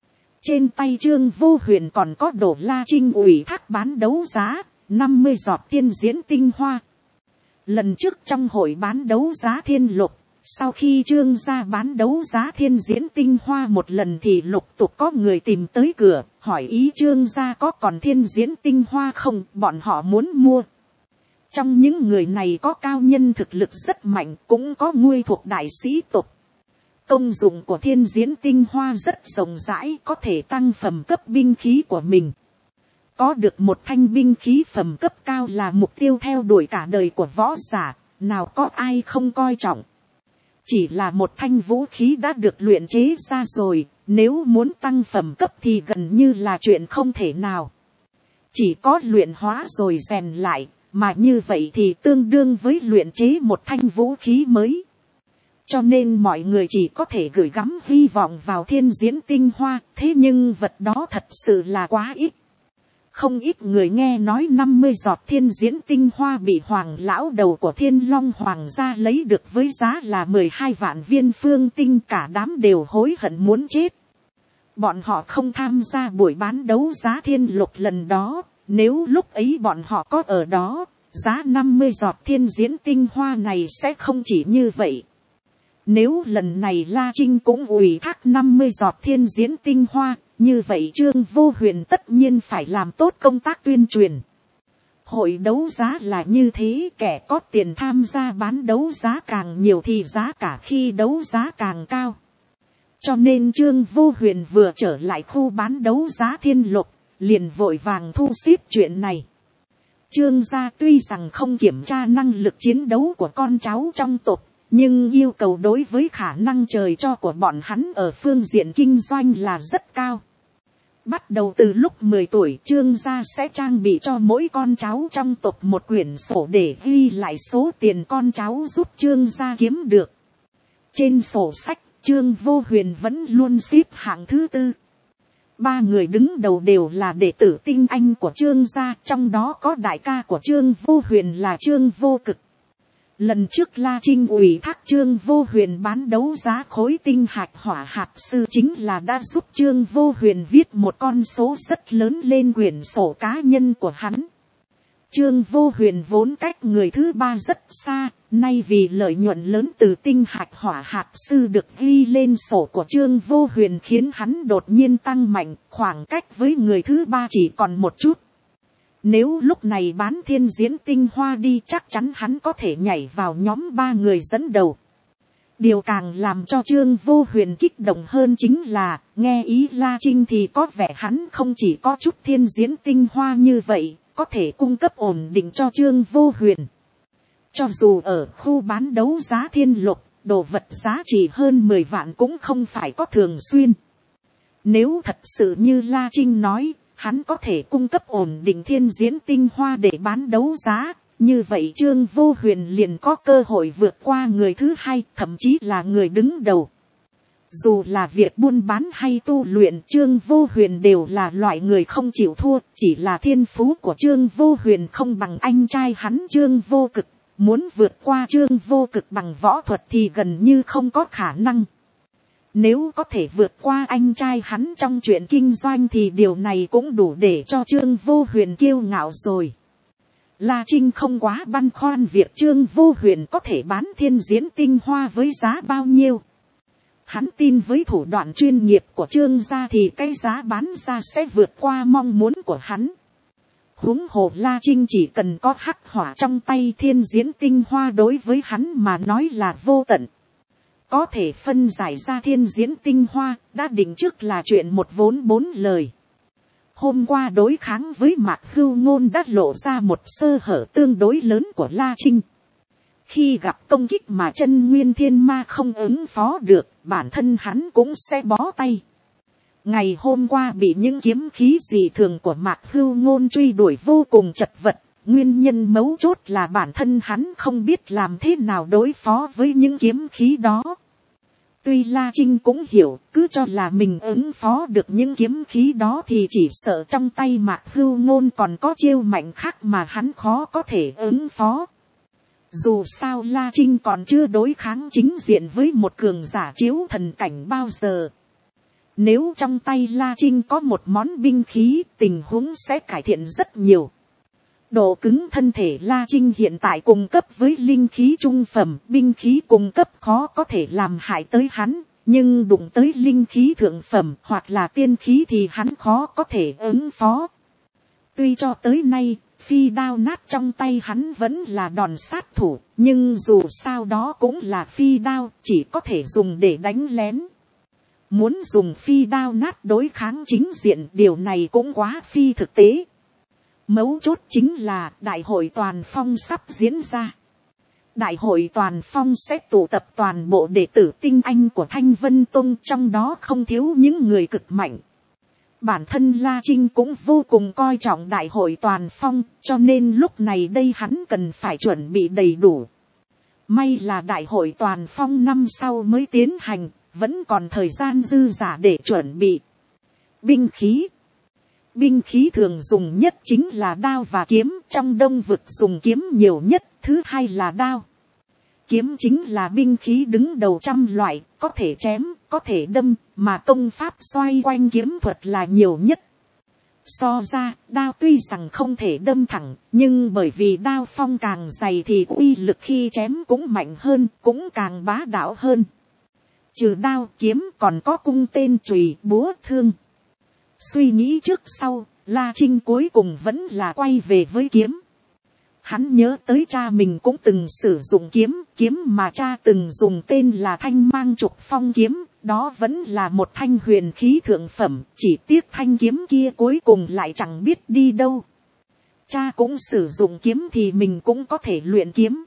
Speaker 1: Trên tay Trương Vô Huyền còn có đổ La Trinh ủy thác bán đấu giá, năm mươi giọt thiên diễn tinh hoa. Lần trước trong hội bán đấu giá thiên lục, sau khi Trương gia bán đấu giá thiên diễn tinh hoa một lần thì lục tục có người tìm tới cửa, hỏi ý Trương gia có còn thiên diễn tinh hoa không, bọn họ muốn mua. Trong những người này có cao nhân thực lực rất mạnh, cũng có nguy thuộc đại sĩ tộc. Công dụng của thiên diễn tinh hoa rất rộng rãi, có thể tăng phẩm cấp binh khí của mình. Có được một thanh binh khí phẩm cấp cao là mục tiêu theo đuổi cả đời của võ giả, nào có ai không coi trọng. Chỉ là một thanh vũ khí đã được luyện chế ra rồi, nếu muốn tăng phẩm cấp thì gần như là chuyện không thể nào. Chỉ có luyện hóa rồi rèn lại, mà như vậy thì tương đương với luyện chế một thanh vũ khí mới. Cho nên mọi người chỉ có thể gửi gắm hy vọng vào thiên diễn tinh hoa, thế nhưng vật đó thật sự là quá ít. Không ít người nghe nói năm mươi giọt thiên diễn tinh hoa bị hoàng lão đầu của Thiên Long Hoàng gia lấy được với giá là mười hai vạn viên phương tinh, cả đám đều hối hận muốn chết. Bọn họ không tham gia buổi bán đấu giá thiên lục lần đó, nếu lúc ấy bọn họ có ở đó, giá năm mươi giọt thiên diễn tinh hoa này sẽ không chỉ như vậy. Nếu lần này La Trinh cũng ủy thác năm mươi giọt thiên diễn tinh hoa, như vậy Trương Vô Huyền tất nhiên phải làm tốt công tác tuyên truyền. Hội đấu giá là như thế, kẻ có tiền tham gia bán đấu giá càng nhiều thì giá cả khi đấu giá càng cao. Cho nên Trương Vô Huyền vừa trở lại khu bán đấu giá thiên lục, liền vội vàng thu xếp chuyện này. Trương gia tuy rằng không kiểm tra năng lực chiến đấu của con cháu trong tộc, nhưng yêu cầu đối với khả năng trời cho của bọn hắn ở phương diện kinh doanh là rất cao. Bắt đầu từ lúc mười tuổi, Trương gia sẽ trang bị cho mỗi con cháu trong tộc một quyển sổ để ghi lại số tiền con cháu giúp Trương gia kiếm được. Trên sổ sách, Trương Vô Huyền vẫn luôn xếp hạng thứ tư. Ba người đứng đầu đều là đệ tử tinh anh của Trương gia, trong đó có đại ca của Trương Vô Huyền là Trương Vô Cực. Lần trước La Trinh ủy thác Trương Vô Huyền bán đấu giá khối tinh hạch hỏa hạt sư chính là đã giúp Trương Vô Huyền viết một con số rất lớn lên quyển sổ cá nhân của hắn. Trương Vô Huyền vốn cách người thứ ba rất xa, nay vì lợi nhuận lớn từ tinh hạch hỏa hạt sư được ghi lên sổ của Trương Vô Huyền khiến hắn đột nhiên tăng mạnh, khoảng cách với người thứ ba chỉ còn một chút. Nếu lúc này bán thiên diễn tinh hoa đi chắc chắn hắn có thể nhảy vào nhóm ba người dẫn đầu. Điều càng làm cho Trương Vô Huyền kích động hơn chính là, nghe ý La Trinh thì có vẻ hắn không chỉ có chút thiên diễn tinh hoa như vậy, có thể cung cấp ổn định cho Trương Vô Huyền. Cho dù ở khu bán đấu giá thiên lục, đồ vật giá trị hơn mười vạn cũng không phải có thường xuyên. Nếu thật sự như La Trinh nói, hắn có thể cung cấp ổn định thiên diễn tinh hoa để bán đấu giá, như vậy Trương Vô Huyền liền có cơ hội vượt qua người thứ hai, thậm chí là người đứng đầu. Dù là việc buôn bán hay tu luyện, Trương Vô Huyền đều là loại người không chịu thua, chỉ là thiên phú của Trương Vô Huyền không bằng anh trai hắn Trương Vô Cực, muốn vượt qua Trương Vô Cực bằng võ thuật thì gần như không có khả năng. Nếu có thể vượt qua anh trai hắn trong chuyện kinh doanh thì điều này cũng đủ để cho Trương Vô Huyền kiêu ngạo rồi. La Trinh không quá băn khoăn việc Trương Vô Huyền có thể bán thiên diễn tinh hoa với giá bao nhiêu. Hắn tin với thủ đoạn chuyên nghiệp của Trương gia thì cái giá bán ra sẽ vượt qua mong muốn của hắn. Huống hồ La Trinh chỉ cần có hắc hỏa trong tay, thiên diễn tinh hoa đối với hắn mà nói là vô tận. Có thể phân giải ra thiên diễn tinh hoa, đã định trước là chuyện một vốn bốn lời. Hôm qua đối kháng với Mạc Hưu Ngôn đã lộ ra một sơ hở tương đối lớn của La Trinh. Khi gặp công kích mà chân nguyên thiên ma không ứng phó được, bản thân hắn cũng sẽ bó tay. Ngày hôm qua bị những kiếm khí dị thường của Mạc Hưu Ngôn truy đuổi vô cùng chật vật, nguyên nhân mấu chốt là bản thân hắn không biết làm thế nào đối phó với những kiếm khí đó. Tuy La Trinh cũng hiểu, cứ cho là mình ứng phó được những kiếm khí đó thì chỉ sợ trong tay Mạc Hưu Ngôn còn có chiêu mạnh khác mà hắn khó có thể ứng phó. Dù sao La Trinh còn chưa đối kháng chính diện với một cường giả chiếu thần cảnh bao giờ. Nếu trong tay La Trinh có một món binh khí, tình huống sẽ cải thiện rất nhiều. Độ cứng thân thể La Trinh hiện tại cung cấp với linh khí trung phẩm, binh khí cung cấp khó có thể làm hại tới hắn, nhưng đụng tới linh khí thượng phẩm hoặc là tiên khí thì hắn khó có thể ứng phó. Tuy cho tới nay, phi đao nát trong tay hắn vẫn là đòn sát thủ, nhưng dù sao đó cũng là phi đao, chỉ có thể dùng để đánh lén. Muốn dùng phi đao nát đối kháng chính diện, điều này cũng quá phi thực tế. Mấu chốt chính là đại hội toàn phong sắp diễn ra. Đại hội toàn phong sẽ tụ tập toàn bộ đệ tử tinh anh của Thanh Vân Tông, trong đó không thiếu những người cực mạnh. Bản thân La Trinh cũng vô cùng coi trọng đại hội toàn phong, cho nên lúc này đây hắn cần phải chuẩn bị đầy đủ. May là đại hội toàn phong năm sau mới tiến hành, vẫn còn thời gian dư dả để chuẩn bị. Binh khí. Binh khí thường dùng nhất chính là đao và kiếm, trong Đông vực dùng kiếm nhiều nhất, thứ hai là đao. Kiếm chính là binh khí đứng đầu trăm loại, có thể chém, có thể đâm, mà công pháp xoay quanh kiếm thuật là nhiều nhất. So ra, đao tuy rằng không thể đâm thẳng, nhưng bởi vì đao phong càng dày thì uy lực khi chém cũng mạnh hơn, cũng càng bá đạo hơn. Trừ đao kiếm còn có cung tên chùy búa thương. Suy nghĩ trước sau, La Trinh cuối cùng vẫn là quay về với kiếm. Hắn nhớ tới cha mình cũng từng sử dụng kiếm, kiếm mà cha từng dùng tên là Thanh Mang Trục Phong kiếm, đó vẫn là một thanh huyền khí thượng phẩm, chỉ tiếc thanh kiếm kia cuối cùng lại chẳng biết đi đâu. Cha cũng sử dụng kiếm thì mình cũng có thể luyện kiếm.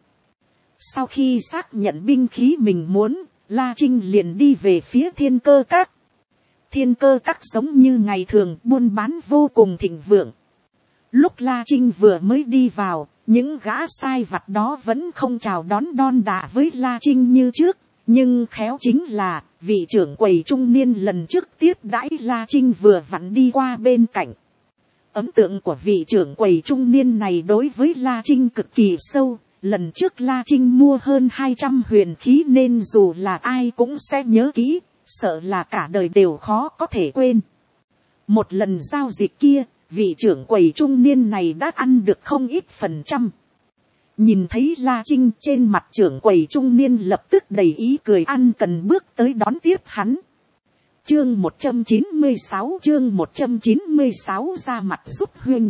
Speaker 1: Sau khi xác nhận binh khí mình muốn, La Trinh liền đi về phía Thiên Cơ Các. Thiên Cơ Các giống như ngày thường, buôn bán vô cùng thịnh vượng. Lúc La Trinh vừa mới đi vào, những gã sai vặt đó vẫn không chào đón đon đả với La Trinh như trước. Nhưng khéo chính là, vị trưởng quầy trung niên lần trước tiếp đãi La Trinh vừa vặn đi qua bên cạnh. Ấn tượng của vị trưởng quầy trung niên này đối với La Trinh cực kỳ sâu. Lần trước La Trinh mua hơn hai trăm huyền khí nên dù là ai cũng sẽ nhớ kỹ, sợ là cả đời đều khó có thể quên. Một lần giao dịch kia, vị trưởng quầy trung niên này đã ăn được không ít phần trăm. Nhìn thấy La Trinh, trên mặt trưởng quầy trung niên lập tức đầy ý cười ăn cần bước tới đón tiếp hắn. Chương một trăm chín mươi sáu, chương một trăm chín mươi sáu ra mặt giúp huynh.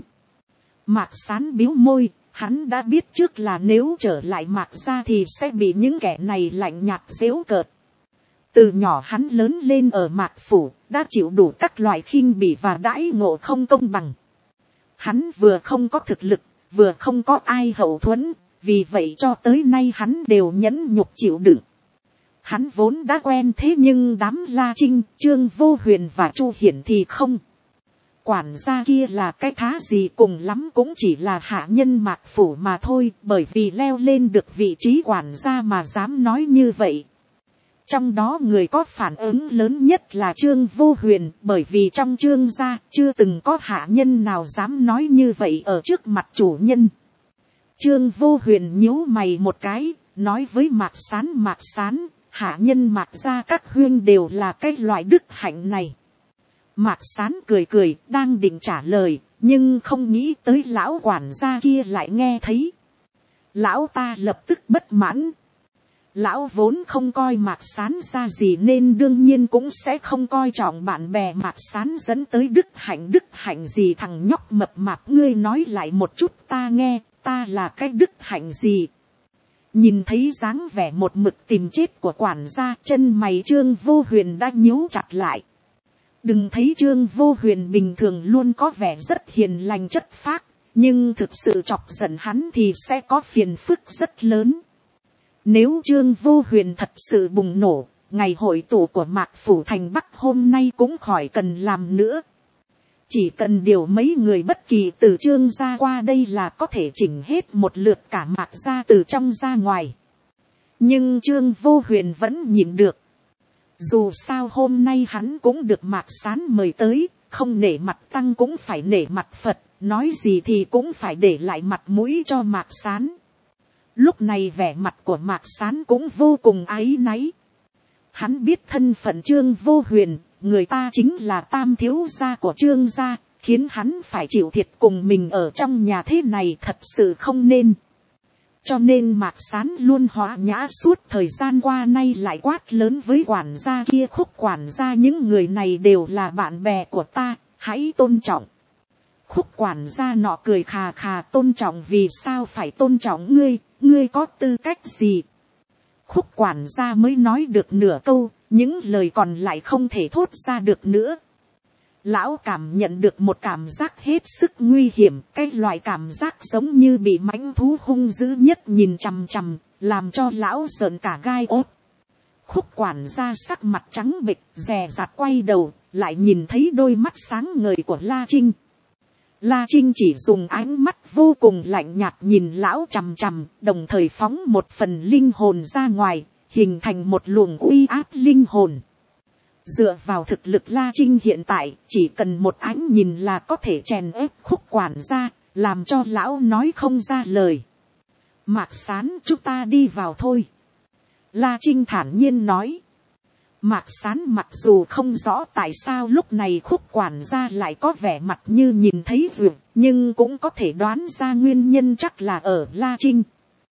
Speaker 1: Mạc Sán biếu môi, hắn đã biết trước là nếu trở lại Mạc gia thì sẽ bị những kẻ này lạnh nhạt giễu cợt. Từ nhỏ hắn lớn lên ở Mạc phủ, đã chịu đủ các loại khinh bỉ và đãi ngộ không công bằng. Hắn vừa không có thực lực, vừa không có ai hậu thuẫn, vì vậy cho tới nay hắn đều nhẫn nhục chịu đựng. Hắn vốn đã quen thế nhưng đám La Trinh, Trương Vô Huyền và Chu Hiển thì không. Quản gia kia là cái thá gì, cùng lắm cũng chỉ là hạ nhân Mạc phủ mà thôi, bởi vì leo lên được vị trí quản gia mà dám nói như vậy. Trong đó người có phản ứng lớn nhất là Trương Vô Huyền, bởi vì trong Trương gia chưa từng có hạ nhân nào dám nói như vậy ở trước mặt chủ nhân. Trương Vô Huyền nhíu mày một cái, nói với Mạc Sán: Mạc Sán, hạ nhân Mạc gia các huynh đều là cái loại đức hạnh này. Mạc Sán cười cười, đang định trả lời, nhưng không nghĩ tới lão quản gia kia lại nghe thấy. Lão ta lập tức bất mãn. Lão vốn không coi Mạc Sán ra gì nên đương nhiên cũng sẽ không coi trọng bạn bè Mạc Sán dẫn tới đức hạnh. Đức hạnh gì thằng nhóc mập mạp, ngươi nói lại một chút ta nghe, ta là cái đức hạnh gì? Nhìn thấy dáng vẻ một mực tìm chết của quản gia, chân mày Trương Vô Huyền đã nhíu chặt lại. Đừng thấy Trương Vô Huyền bình thường luôn có vẻ rất hiền lành chất phác, nhưng thực sự chọc giận hắn thì sẽ có phiền phức rất lớn. Nếu Trương Vô Huyền thật sự bùng nổ, ngày hội tụ của Mạc Phủ Thành Bắc hôm nay cũng khỏi cần làm nữa. Chỉ cần điều mấy người bất kỳ từ Trương gia qua đây là có thể chỉnh hết một lượt cả Mạc gia từ trong ra ngoài. Nhưng Trương Vô Huyền vẫn nhịn được. Dù sao hôm nay hắn cũng được Mạc Sán mời tới, không nể mặt tăng cũng phải nể mặt Phật, nói gì thì cũng phải để lại mặt mũi cho Mạc Sán. Lúc này vẻ mặt của Mạc Sán cũng vô cùng áy náy. Hắn biết thân phận Trương Vô Huyền, người ta chính là tam thiếu gia của Trương gia, khiến hắn phải chịu thiệt cùng mình ở trong nhà thế này thật sự không nên. Cho nên Mạc Sán luôn hóa nhã suốt thời gian qua nay lại quát lớn với quản gia kia, Khúc quản gia, những người này đều là bạn bè của ta, hãy tôn trọng. Khúc quản gia nọ cười khà khà, tôn trọng? Vì sao phải tôn trọng ngươi, ngươi có tư cách gì? Khúc quản gia mới nói được nửa câu, những lời còn lại không thể thốt ra được nữa. Lão cảm nhận được một cảm giác hết sức nguy hiểm, cái loại cảm giác giống như bị mãnh thú hung dữ nhất nhìn chằm chằm, làm cho lão sợn cả gai ốt. Khúc quản gia sắc mặt trắng bệch, dè dặt quay đầu, lại nhìn thấy đôi mắt sáng ngời của La Trinh. La Trinh chỉ dùng ánh mắt vô cùng lạnh nhạt nhìn lão chằm chằm, đồng thời phóng một phần linh hồn ra ngoài, hình thành một luồng uy áp linh hồn. Dựa vào thực lực La Trinh hiện tại, chỉ cần một ánh nhìn là có thể chèn ép Khúc quản gia, làm cho lão nói không ra lời. Mạc Sán, chúng ta đi vào thôi. La Trinh thản nhiên nói. Mạc Sán mặc dù không rõ tại sao lúc này Khúc quản gia lại có vẻ mặt như nhìn thấy vượt, nhưng cũng có thể đoán ra nguyên nhân chắc là ở La Trinh.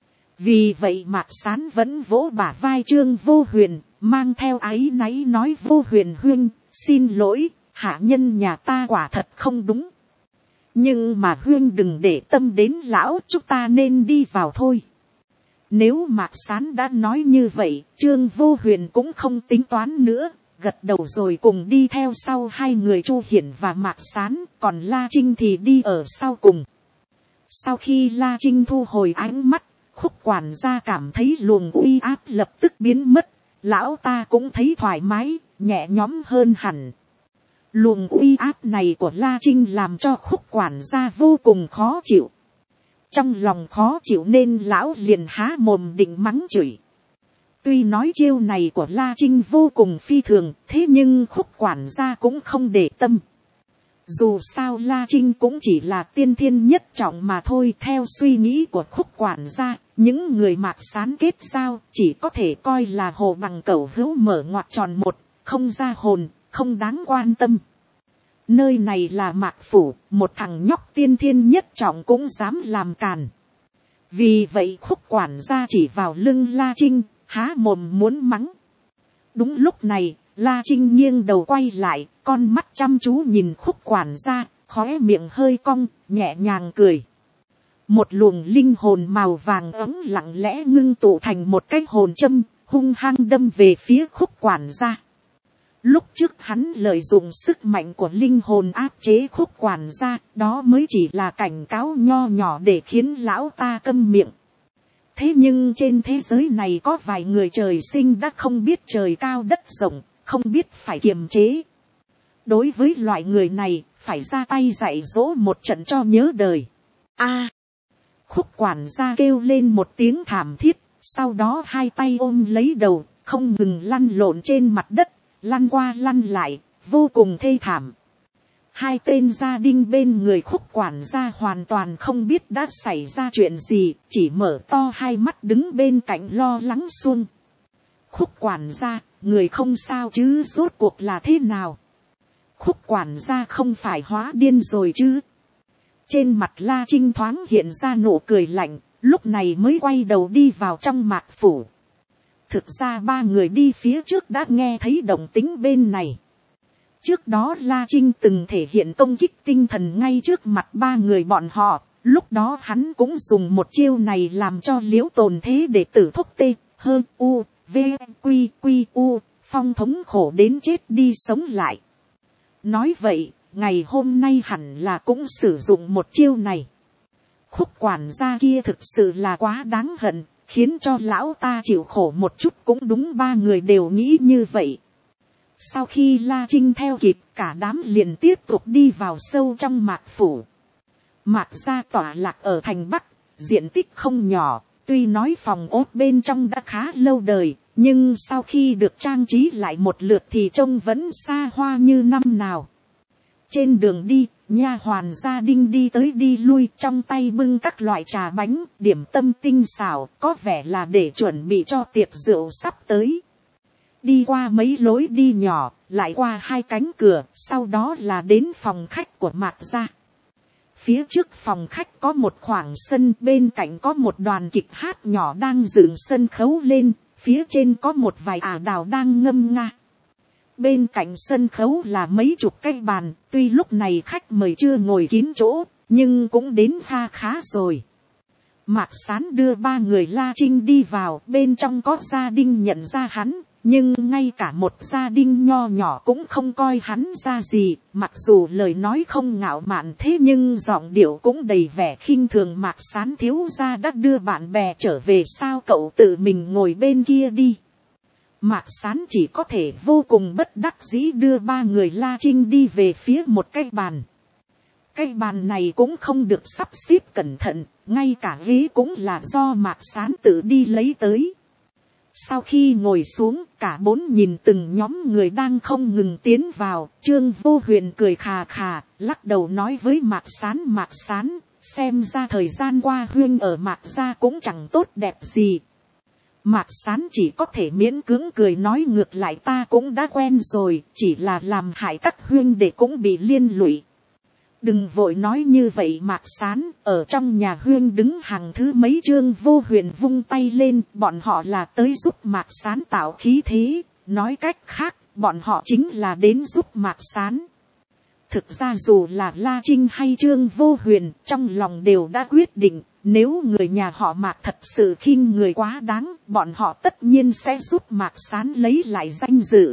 Speaker 1: Vì vậy Mạc Sán vẫn vỗ bả vai Trương Vô Huyền, mang theo áy náy nói, Vô Huyền huynh, xin lỗi, hạ nhân nhà ta quả thật không đúng. Nhưng mà huynh đừng để tâm đến lão, chúng ta nên đi vào thôi. Nếu Mạc Sán đã nói như vậy, Trương Vô Huyền cũng không tính toán nữa, gật đầu rồi cùng đi theo sau hai người Chu Hiển và Mạc Sán, còn La Trinh thì đi ở sau cùng. Sau khi La Trinh thu hồi ánh mắt, Khúc quản gia cảm thấy luồng uy áp lập tức biến mất, lão ta cũng thấy thoải mái, nhẹ nhõm hơn hẳn. Luồng uy áp này của La Trinh làm cho Khúc quản gia vô cùng khó chịu. Trong lòng khó chịu nên lão liền há mồm định mắng chửi. Tuy nói chiêu này của La Trinh vô cùng phi thường, thế nhưng Khúc quản gia cũng không để tâm. Dù sao La Trinh cũng chỉ là tiên thiên nhất trọng mà thôi. Theo suy nghĩ của Khúc quản gia, những người Mạc Sán kết giao chỉ có thể coi là hồ bằng cẩu hữu mở ngoặc tròn một, không ra hồn, không đáng quan tâm. Nơi này là Mạc Phủ, một thằng nhóc tiên thiên nhất trọng cũng dám làm càn. Vì vậy Khúc quản gia chỉ vào lưng La Trinh, há mồm muốn mắng. Đúng lúc này, La Trinh nghiêng đầu quay lại, con mắt chăm chú nhìn Khúc quản gia, khóe miệng hơi cong, nhẹ nhàng cười. Một luồng linh hồn màu vàng ấm lặng lẽ ngưng tụ thành một cái hồn châm, hung hăng đâm về phía Khúc quản gia. Lúc trước hắn lợi dụng sức mạnh của linh hồn áp chế Khúc quản gia, đó mới chỉ là cảnh cáo nho nhỏ để khiến lão ta câm miệng. Thế nhưng trên thế giới này có vài người trời sinh đã không biết trời cao đất rộng, không biết phải kiềm chế. Đối với loại người này, phải ra tay dạy dỗ một trận cho nhớ đời. A! Khúc quản gia kêu lên một tiếng thảm thiết, sau đó hai tay ôm lấy đầu, không ngừng lăn lộn trên mặt đất, lăn qua lăn lại, vô cùng thê thảm. Hai tên gia đình bên người Khúc quản gia hoàn toàn không biết đã xảy ra chuyện gì, chỉ mở to hai mắt đứng bên cạnh lo lắng suông. Khúc quản gia, người không sao chứ, rốt cuộc là thế nào? Khúc quản gia không phải hóa điên rồi chứ? Trên mặt La Trinh thoáng hiện ra nụ cười lạnh, lúc này mới quay đầu đi vào trong Mạc phủ. Thực ra ba người đi phía trước đã nghe thấy động tĩnh bên này. Trước đó La Trinh từng thể hiện công kích tinh thần ngay trước mặt ba người bọn họ. Lúc đó hắn cũng dùng một chiêu này làm cho Liễu Tồn Thế để tử thúc tê, hơn u, v, quy, quy, u, phong thống khổ đến chết đi sống lại. Nói vậy, ngày hôm nay hẳn là cũng sử dụng một chiêu này. Khúc quản gia kia thực sự là quá đáng hận, khiến cho lão ta chịu khổ một chút cũng đúng, ba người đều nghĩ như vậy. Sau khi La Trinh theo kịp, cả đám liền tiếp tục đi vào sâu trong Mạc phủ. Mạc gia tọa lạc ở thành Bắc, diện tích không nhỏ, tuy nói phòng ốt bên trong đã khá lâu đời, nhưng sau khi được trang trí lại một lượt thì trông vẫn xa hoa như năm nào. Trên đường đi, nha hoàn gia đình đi tới đi lui, trong tay bưng các loại trà bánh, điểm tâm tinh xảo, có vẻ là để chuẩn bị cho tiệc rượu sắp tới. Đi qua mấy lối đi nhỏ, lại qua hai cánh cửa, sau đó là đến phòng khách của Mạc gia. Phía trước phòng khách có một khoảng sân, bên cạnh có một đoàn kịch hát nhỏ đang dựng sân khấu lên, phía trên có một vài ả đào đang ngâm nga. Bên cạnh sân khấu là mấy chục cái bàn, tuy lúc này khách mời chưa ngồi kín chỗ, nhưng cũng đến pha khá rồi. Mạc Sán đưa ba người La Trinh đi vào, bên trong có gia đình nhận ra hắn, nhưng ngay cả một gia đình nho nhỏ cũng không coi hắn ra gì, mặc dù lời nói không ngạo mạn thế nhưng giọng điệu cũng đầy vẻ khinh thường. Mạc Sán thiếu gia đã đưa bạn bè trở về sao, cậu tự mình ngồi bên kia đi. Mạc Sán chỉ có thể vô cùng bất đắc dĩ đưa ba người La Trinh đi về phía một cái bàn. Cái bàn này cũng không được sắp xếp cẩn thận, ngay cả ghế cũng là do Mạc Sán tự đi lấy tới. Sau khi ngồi xuống, cả bốn nhìn từng nhóm người đang không ngừng tiến vào, Trương Vô Huyền cười khà khà, lắc đầu nói với Mạc Sán: Mạc Sán, xem ra thời gian qua huynh ở Mạc gia cũng chẳng tốt đẹp gì. Mạc Sán chỉ có thể miễn cưỡng cười nói: ngược lại ta cũng đã quen rồi, chỉ là làm hại các huynh để cũng bị liên lụy. Đừng vội nói như vậy Mạc Sán, ở trong nhà huynh đứng hàng thứ mấy. Trương Vô Huyền vung tay lên, bọn họ là tới giúp Mạc Sán tạo khí thế, nói cách khác, bọn họ chính là đến giúp Mạc Sán. Thực ra dù là La Trinh hay Trương Vô Huyền, trong lòng đều đã quyết định, nếu người nhà họ Mạc thật sự khinh người quá đáng, bọn họ tất nhiên sẽ giúp Mạc Sán lấy lại danh dự.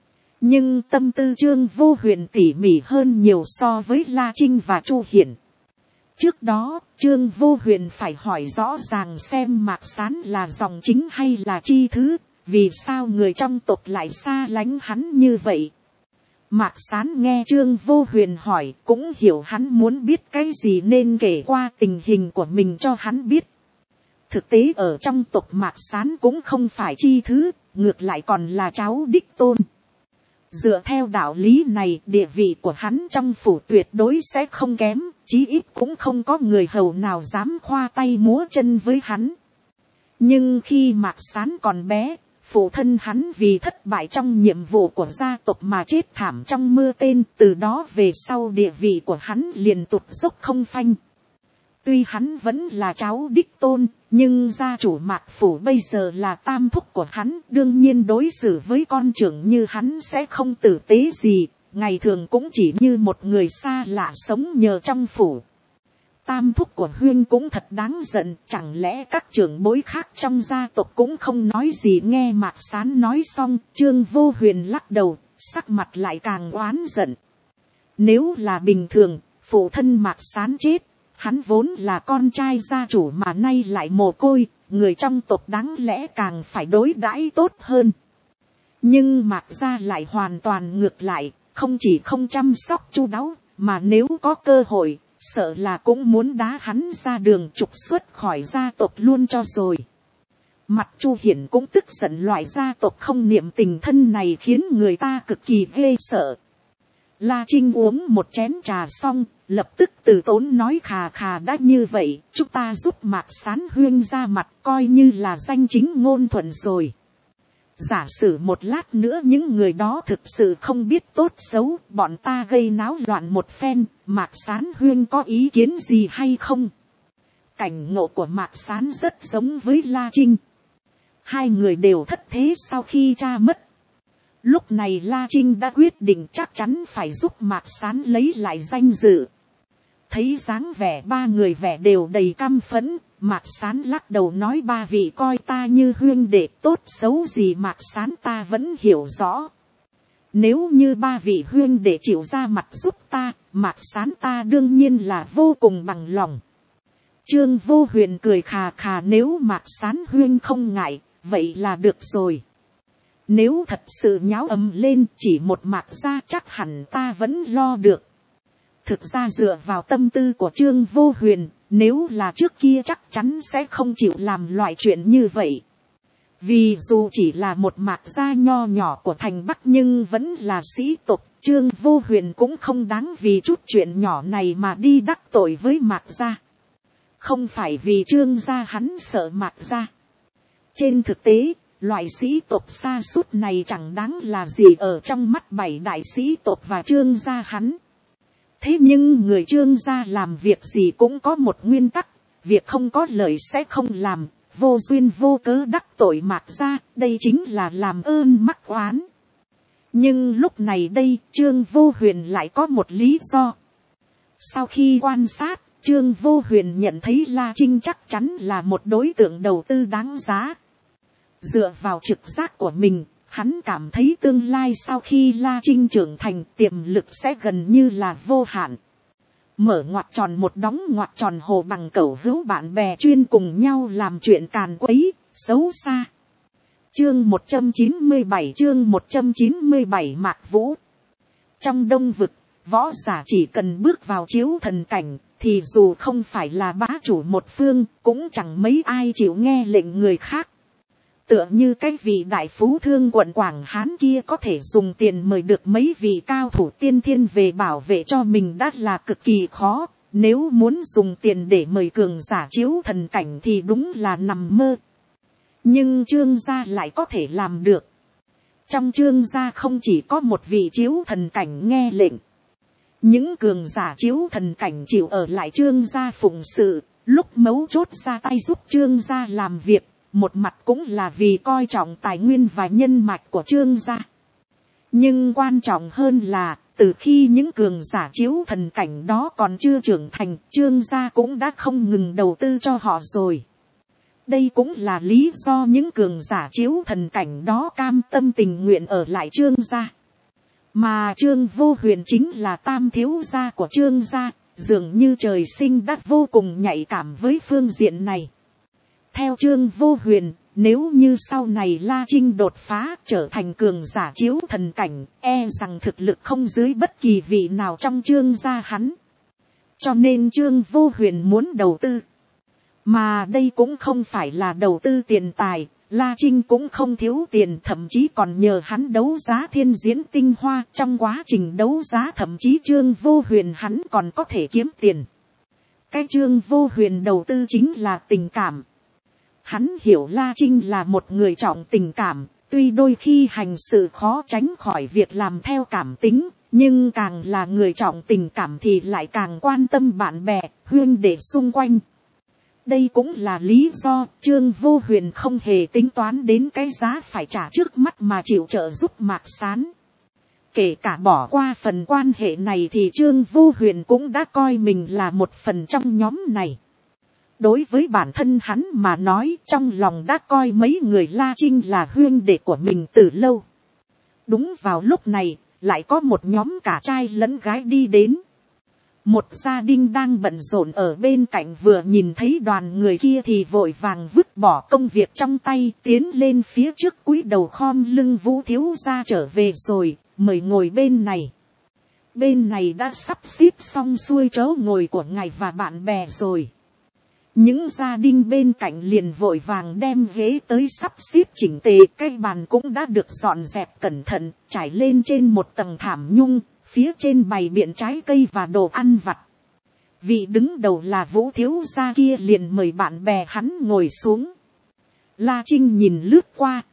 Speaker 1: Nhưng tâm tư Trương Vô Huyền tỉ mỉ hơn nhiều so với La Trinh và Chu Hiển. Trước đó, Trương Vô Huyền phải hỏi rõ ràng xem Mạc Sán là dòng chính hay là chi thứ, vì sao người trong tộc lại xa lánh hắn như vậy. Mạc Sán nghe Trương Vô Huyền hỏi, cũng hiểu hắn muốn biết cái gì nên kể qua tình hình của mình cho hắn biết. Thực tế ở trong tộc Mạc Sán cũng không phải chi thứ, ngược lại còn là cháu đích tôn. Dựa theo đạo lý này, địa vị của hắn trong phủ tuyệt đối sẽ không kém, chí ít cũng không có người hầu nào dám khoa tay múa chân với hắn. Nhưng khi Mạc Sán còn bé, phụ thân hắn vì thất bại trong nhiệm vụ của gia tộc mà chết thảm trong mưa tên, từ đó về sau địa vị của hắn liền tụt dốc không phanh. Tuy hắn vẫn là cháu đích tôn, nhưng gia chủ Mạc phủ bây giờ là tam thúc của hắn, đương nhiên đối xử với con trưởng như hắn sẽ không tử tế gì, ngày thường cũng chỉ như một người xa lạ sống nhờ trong phủ. Tam thúc của huyên cũng thật đáng giận, chẳng lẽ các trưởng bối khác trong gia tộc cũng không nói gì. Nghe Mạc Sán nói xong, Trương Vô Huyền lắc đầu, sắc mặt lại càng oán giận. Nếu là bình thường, phụ thân Mạc Sán chết, hắn vốn là con trai gia chủ mà nay lại mồ côi, người trong tộc đáng lẽ càng phải đối đãi tốt hơn. Nhưng Mạc gia lại hoàn toàn ngược lại, không chỉ không chăm sóc chu đáo, mà nếu có cơ hội, sợ là cũng muốn đá hắn ra đường trục xuất khỏi gia tộc luôn cho rồi. Mặt Chu Hiển cũng tức giận, loại gia tộc không niệm tình thân này khiến người ta cực kỳ ghê sợ. La Trinh uống một chén trà xong, lập tức từ tốn nói khà khà: đã như vậy, chúng ta giúp Mạc Sán huyên ra mặt, coi như là danh chính ngôn thuận rồi. Giả sử một lát nữa những người đó thực sự không biết tốt xấu, bọn ta gây náo loạn một phen, Mạc Sán Huyên có ý kiến gì hay không? Cảnh ngộ của Mạc Sán rất giống với La Trinh. Hai người đều thất thế sau khi cha mất. Lúc này La Trinh đã quyết định chắc chắn phải giúp Mạc Sán lấy lại danh dự. Thấy dáng vẻ ba người vẻ đều đầy căm phẫn, Mạc Sán lắc đầu nói ba vị coi ta như huynh đệ, tốt xấu gì Mạc Sán ta vẫn hiểu rõ. Nếu như ba vị huynh đệ chịu ra mặt giúp ta, Mạc Sán ta đương nhiên là vô cùng bằng lòng. Trương Vô Huyền cười khà khà, nếu Mạc Sán huynh không ngại, vậy là được rồi. Nếu thật sự nháo ầm lên chỉ một Mạc gia chắc hẳn ta vẫn lo được. Thực ra dựa vào tâm tư của Trương Vô Huyền, nếu là trước kia chắc chắn sẽ không chịu làm loại chuyện như vậy. Vì dù chỉ là một Mạc gia nho nhỏ của thành Bắc nhưng vẫn là sĩ tộc, Trương Vô Huyền cũng không đáng vì chút chuyện nhỏ này mà đi đắc tội với Mạc gia. Không phải vì Trương gia hắn sợ Mạc gia. Trên thực tế, loại sĩ tộc sa sút này chẳng đáng là gì ở trong mắt bảy đại sĩ tộc và Trương gia hắn. Thế nhưng người Trương gia làm việc gì cũng có một nguyên tắc, việc không có lợi sẽ không làm, vô duyên vô cớ đắc tội Mạc gia, đây chính là làm ơn mắc oán. Nhưng lúc này đây, Trương Vô Huyền lại có một lý do. Sau khi quan sát, Trương Vô Huyền nhận thấy La Trinh chắc chắn là một đối tượng đầu tư đáng giá. Dựa vào trực giác của mình, hắn cảm thấy tương lai sau khi La Trinh trưởng thành tiềm lực sẽ gần như là vô hạn. Mở ngoặc tròn một đóng ngoặc tròn hồ bằng cẩu hữu bạn bè chuyên cùng nhau làm chuyện càn quấy, xấu xa. Chương một trăm chín mươi bảy chương một trăm chín mươi bảy Mạc Vũ. Trong Đông Vực, võ giả chỉ cần bước vào chiếu thần cảnh, thì dù không phải là bá chủ một phương, cũng chẳng mấy ai chịu nghe lệnh người khác. Tựa như cái vị đại phú thương quận Quảng Hán kia có thể dùng tiền mời được mấy vị cao thủ tiên thiên về bảo vệ cho mình đã là cực kỳ khó. Nếu muốn dùng tiền để mời cường giả chiếu thần cảnh thì đúng là nằm mơ. Nhưng Trương gia lại có thể làm được. Trong Trương gia không chỉ có một vị chiếu thần cảnh nghe lệnh. Những cường giả chiếu thần cảnh chịu ở lại Trương gia phụng sự, lúc mấu chốt ra tay giúp Trương gia làm việc. Một mặt cũng là vì coi trọng tài nguyên và nhân mạch của Trương gia. Nhưng quan trọng hơn là, từ khi những cường giả chiếu thần cảnh đó còn chưa trưởng thành, Trương gia cũng đã không ngừng đầu tư cho họ rồi. Đây cũng là lý do những cường giả chiếu thần cảnh đó cam tâm tình nguyện ở lại Trương gia. Mà Trương Vô Huyền chính là tam thiếu gia của Trương gia, dường như trời sinh đã vô cùng nhạy cảm với phương diện này. Theo Trương Vô Huyền, nếu như sau này La Trinh đột phá trở thành cường giả chiếu thần cảnh, e rằng thực lực không dưới bất kỳ vị nào trong Trương gia hắn. Cho nên Trương Vô Huyền muốn đầu tư. Mà đây cũng không phải là đầu tư tiền tài, La Trinh cũng không thiếu tiền, thậm chí còn nhờ hắn đấu giá thiên diễn tinh hoa. Trong quá trình đấu giá thậm chí Trương Vô Huyền hắn còn có thể kiếm tiền. Cái Trương Vô Huyền đầu tư chính là tình cảm. Hắn hiểu La Trinh là một người trọng tình cảm, tuy đôi khi hành sự khó tránh khỏi việc làm theo cảm tính, nhưng càng là người trọng tình cảm thì lại càng quan tâm bạn bè, huynh đệ xung quanh. Đây cũng là lý do Trương Vô Huyền không hề tính toán đến cái giá phải trả trước mắt mà chịu trợ giúp Mạc Sán. Kể cả bỏ qua phần quan hệ này thì Trương Vô Huyền cũng đã coi mình là một phần trong nhóm này. Đối với bản thân hắn mà nói, trong lòng đã coi mấy người La Trinh là huynh đệ của mình từ lâu. Đúng vào lúc này, lại có một nhóm cả trai lẫn gái đi đến. Một gia đình đang bận rộn ở bên cạnh vừa nhìn thấy đoàn người kia thì vội vàng vứt bỏ công việc trong tay, tiến lên phía trước cúi đầu khom lưng: Vũ thiếu gia trở về rồi, mời ngồi bên này. Bên này đã sắp xếp xong xuôi chỗ ngồi của ngài và bạn bè rồi. Những gia đình bên cạnh liền vội vàng đem ghế tới sắp xếp chỉnh tề, cây bàn cũng đã được dọn dẹp cẩn thận, trải lên trên một tầng thảm nhung, phía trên bày biện trái cây và đồ ăn vặt. Vị đứng đầu là Vũ thiếu gia kia liền mời bạn bè hắn ngồi xuống. La Trinh nhìn lướt qua,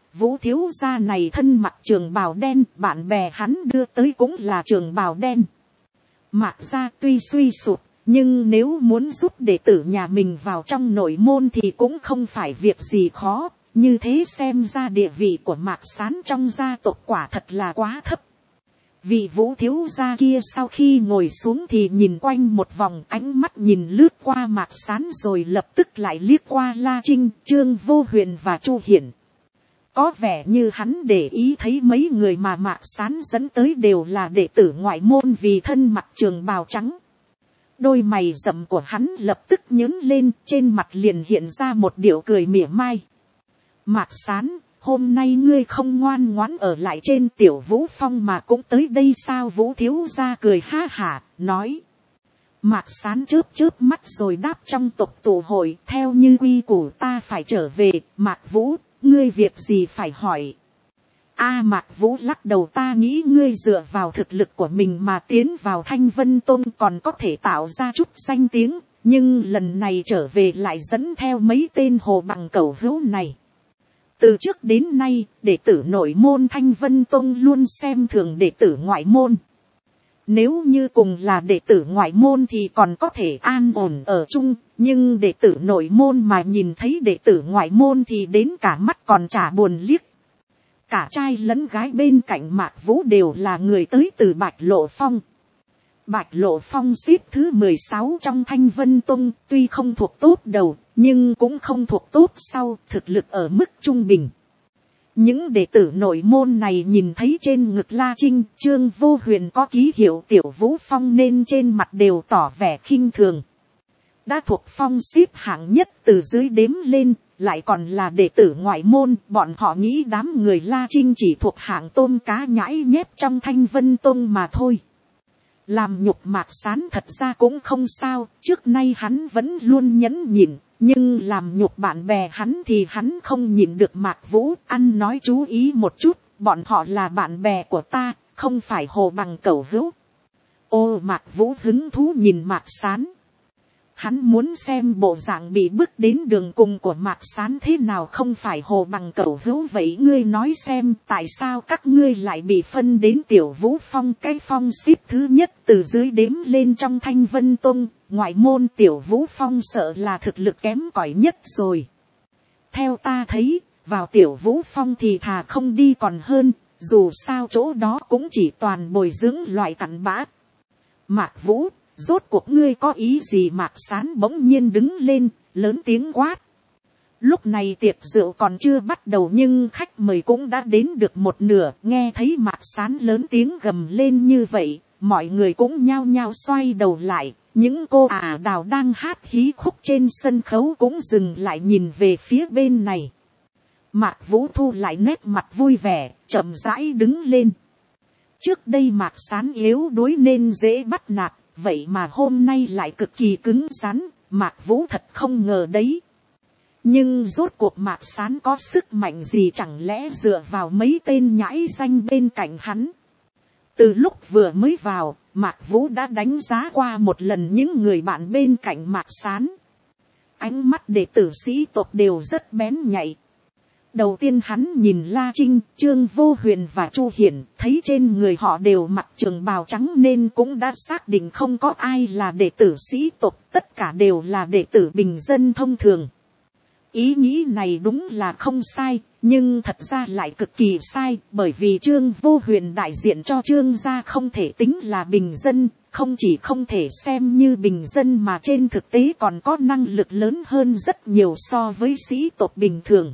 Speaker 1: Vũ thiếu gia này thân mặc trường bào đen, bạn bè hắn đưa tới cũng là trường bào đen. Mạc gia tuy suy sụp, nhưng nếu muốn giúp đệ tử nhà mình vào trong nội môn thì cũng không phải việc gì khó. Như thế xem ra địa vị của Mạc Sán trong gia tộc quả thật là quá thấp. Vị Vũ thiếu gia kia sau khi ngồi xuống thì nhìn quanh một vòng, ánh mắt nhìn lướt qua Mạc Sán rồi lập tức lại liếc qua La Trinh, Trương Vô Huyền và Chu Hiển. Có vẻ như hắn để ý thấy mấy người mà Mạc Sán dẫn tới đều là đệ tử ngoại môn vì thân mặc trường bào trắng. Đôi mày rậm của hắn lập tức nhướng lên, trên mặt liền hiện ra một điệu cười mỉa mai. Mạc Sán, hôm nay ngươi không ngoan ngoãn ở lại trên Tiểu Vũ Phong mà cũng tới đây sao? Vũ thiếu gia cười ha hả, nói. Mạc Sán chớp chớp mắt rồi đáp, trong tộc tụ hội, theo như quy củ ta phải trở về. Mạc Vũ, ngươi việc gì phải hỏi? A Mạc Vũ lắc đầu, ta nghĩ ngươi dựa vào thực lực của mình mà tiến vào Thanh Vân Tông còn có thể tạo ra chút danh tiếng, nhưng lần này trở về lại dẫn theo mấy tên hồ bằng cẩu hữu này. Từ trước đến nay, đệ tử nội môn Thanh Vân Tông luôn xem thường đệ tử ngoại môn. Nếu như cùng là đệ tử ngoại môn thì còn có thể an ổn ở chung, nhưng đệ tử nội môn mà nhìn thấy đệ tử ngoại môn thì đến cả mắt còn chả buồn liếc. Cả trai lẫn gái bên cạnh Mạc Vũ đều là người tới từ Bạch Lộ Phong. Bạch Lộ Phong xếp thứ mười sáu trong Thanh Vân Tông, tuy không thuộc top đầu, nhưng cũng không thuộc top sau, thực lực ở mức trung bình. Những đệ tử nội môn này nhìn thấy trên ngực La Trinh, Trương Vô Huyền có ký hiệu Tiểu Vũ Phong nên trên mặt đều tỏ vẻ khinh thường. Đã thuộc phong xếp hạng nhất từ dưới đếm lên, lại còn là đệ tử ngoại môn, bọn họ nghĩ đám người La Trinh chỉ thuộc hạng tôm cá nhãi nhép trong Thanh Vân Tông mà thôi. Làm nhục Mạc Sán thật ra cũng không sao, trước nay hắn vẫn luôn nhẫn nhịn, nhưng làm nhục bạn bè hắn thì hắn không nhịn được. Mạc Vũ, ăn nói chú ý một chút, bọn họ là bạn bè của ta, không phải hồ bằng cẩu hữu. Ô Mạc Vũ hứng thú nhìn Mạc Sán. Hắn muốn xem bộ dạng bị bước đến đường cùng của Mạc Sán thế nào, không phải hồ bằng cẩu hữu. Vậy ngươi nói xem tại sao các ngươi lại bị phân đến Tiểu Vũ Phong, cái phong xếp thứ nhất từ dưới đếm lên trong Thanh Vân Tông. Ngoại môn Tiểu Vũ Phong sợ là thực lực kém cỏi nhất rồi. Theo ta thấy, vào Tiểu Vũ Phong thì thà không đi còn hơn, dù sao chỗ đó cũng chỉ toàn bồi dưỡng loại cặn bã. Mạc Vũ, rốt cuộc ngươi có ý gì? Mạc Sán bỗng nhiên đứng lên, lớn tiếng quát. Lúc này tiệc rượu còn chưa bắt đầu nhưng khách mời cũng đã đến được một nửa. Nghe thấy Mạc Sán lớn tiếng gầm lên như vậy, mọi người cũng nhao nhao xoay đầu lại. Những cô ả đào đang hát hí khúc trên sân khấu cũng dừng lại nhìn về phía bên này. Mạc Vũ thu lại nét mặt vui vẻ, chậm rãi đứng lên. Trước đây Mạc Sán yếu đuối nên dễ bắt nạt, vậy mà hôm nay lại cực kỳ cứng rắn, Mạc Vũ thật không ngờ đấy. Nhưng rốt cuộc Mạc Sán có sức mạnh gì, chẳng lẽ dựa vào mấy tên nhãi danh bên cạnh hắn. Từ lúc vừa mới vào, Mạc Vũ đã đánh giá qua một lần những người bạn bên cạnh Mạc Sán. Ánh mắt đệ tử sĩ tộc đều rất bén nhạy. Đầu tiên hắn nhìn La Trinh, Trương Vô Huyền và Chu Hiển, thấy trên người họ đều mặc trường bào trắng nên cũng đã xác định không có ai là đệ tử sĩ tộc, tất cả đều là đệ tử bình dân thông thường. Ý nghĩ này đúng là không sai, nhưng thật ra lại cực kỳ sai, bởi vì Trương Vô Huyền đại diện cho Trương gia không thể tính là bình dân, không chỉ không thể xem như bình dân mà trên thực tế còn có năng lực lớn hơn rất nhiều so với sĩ tộc bình thường.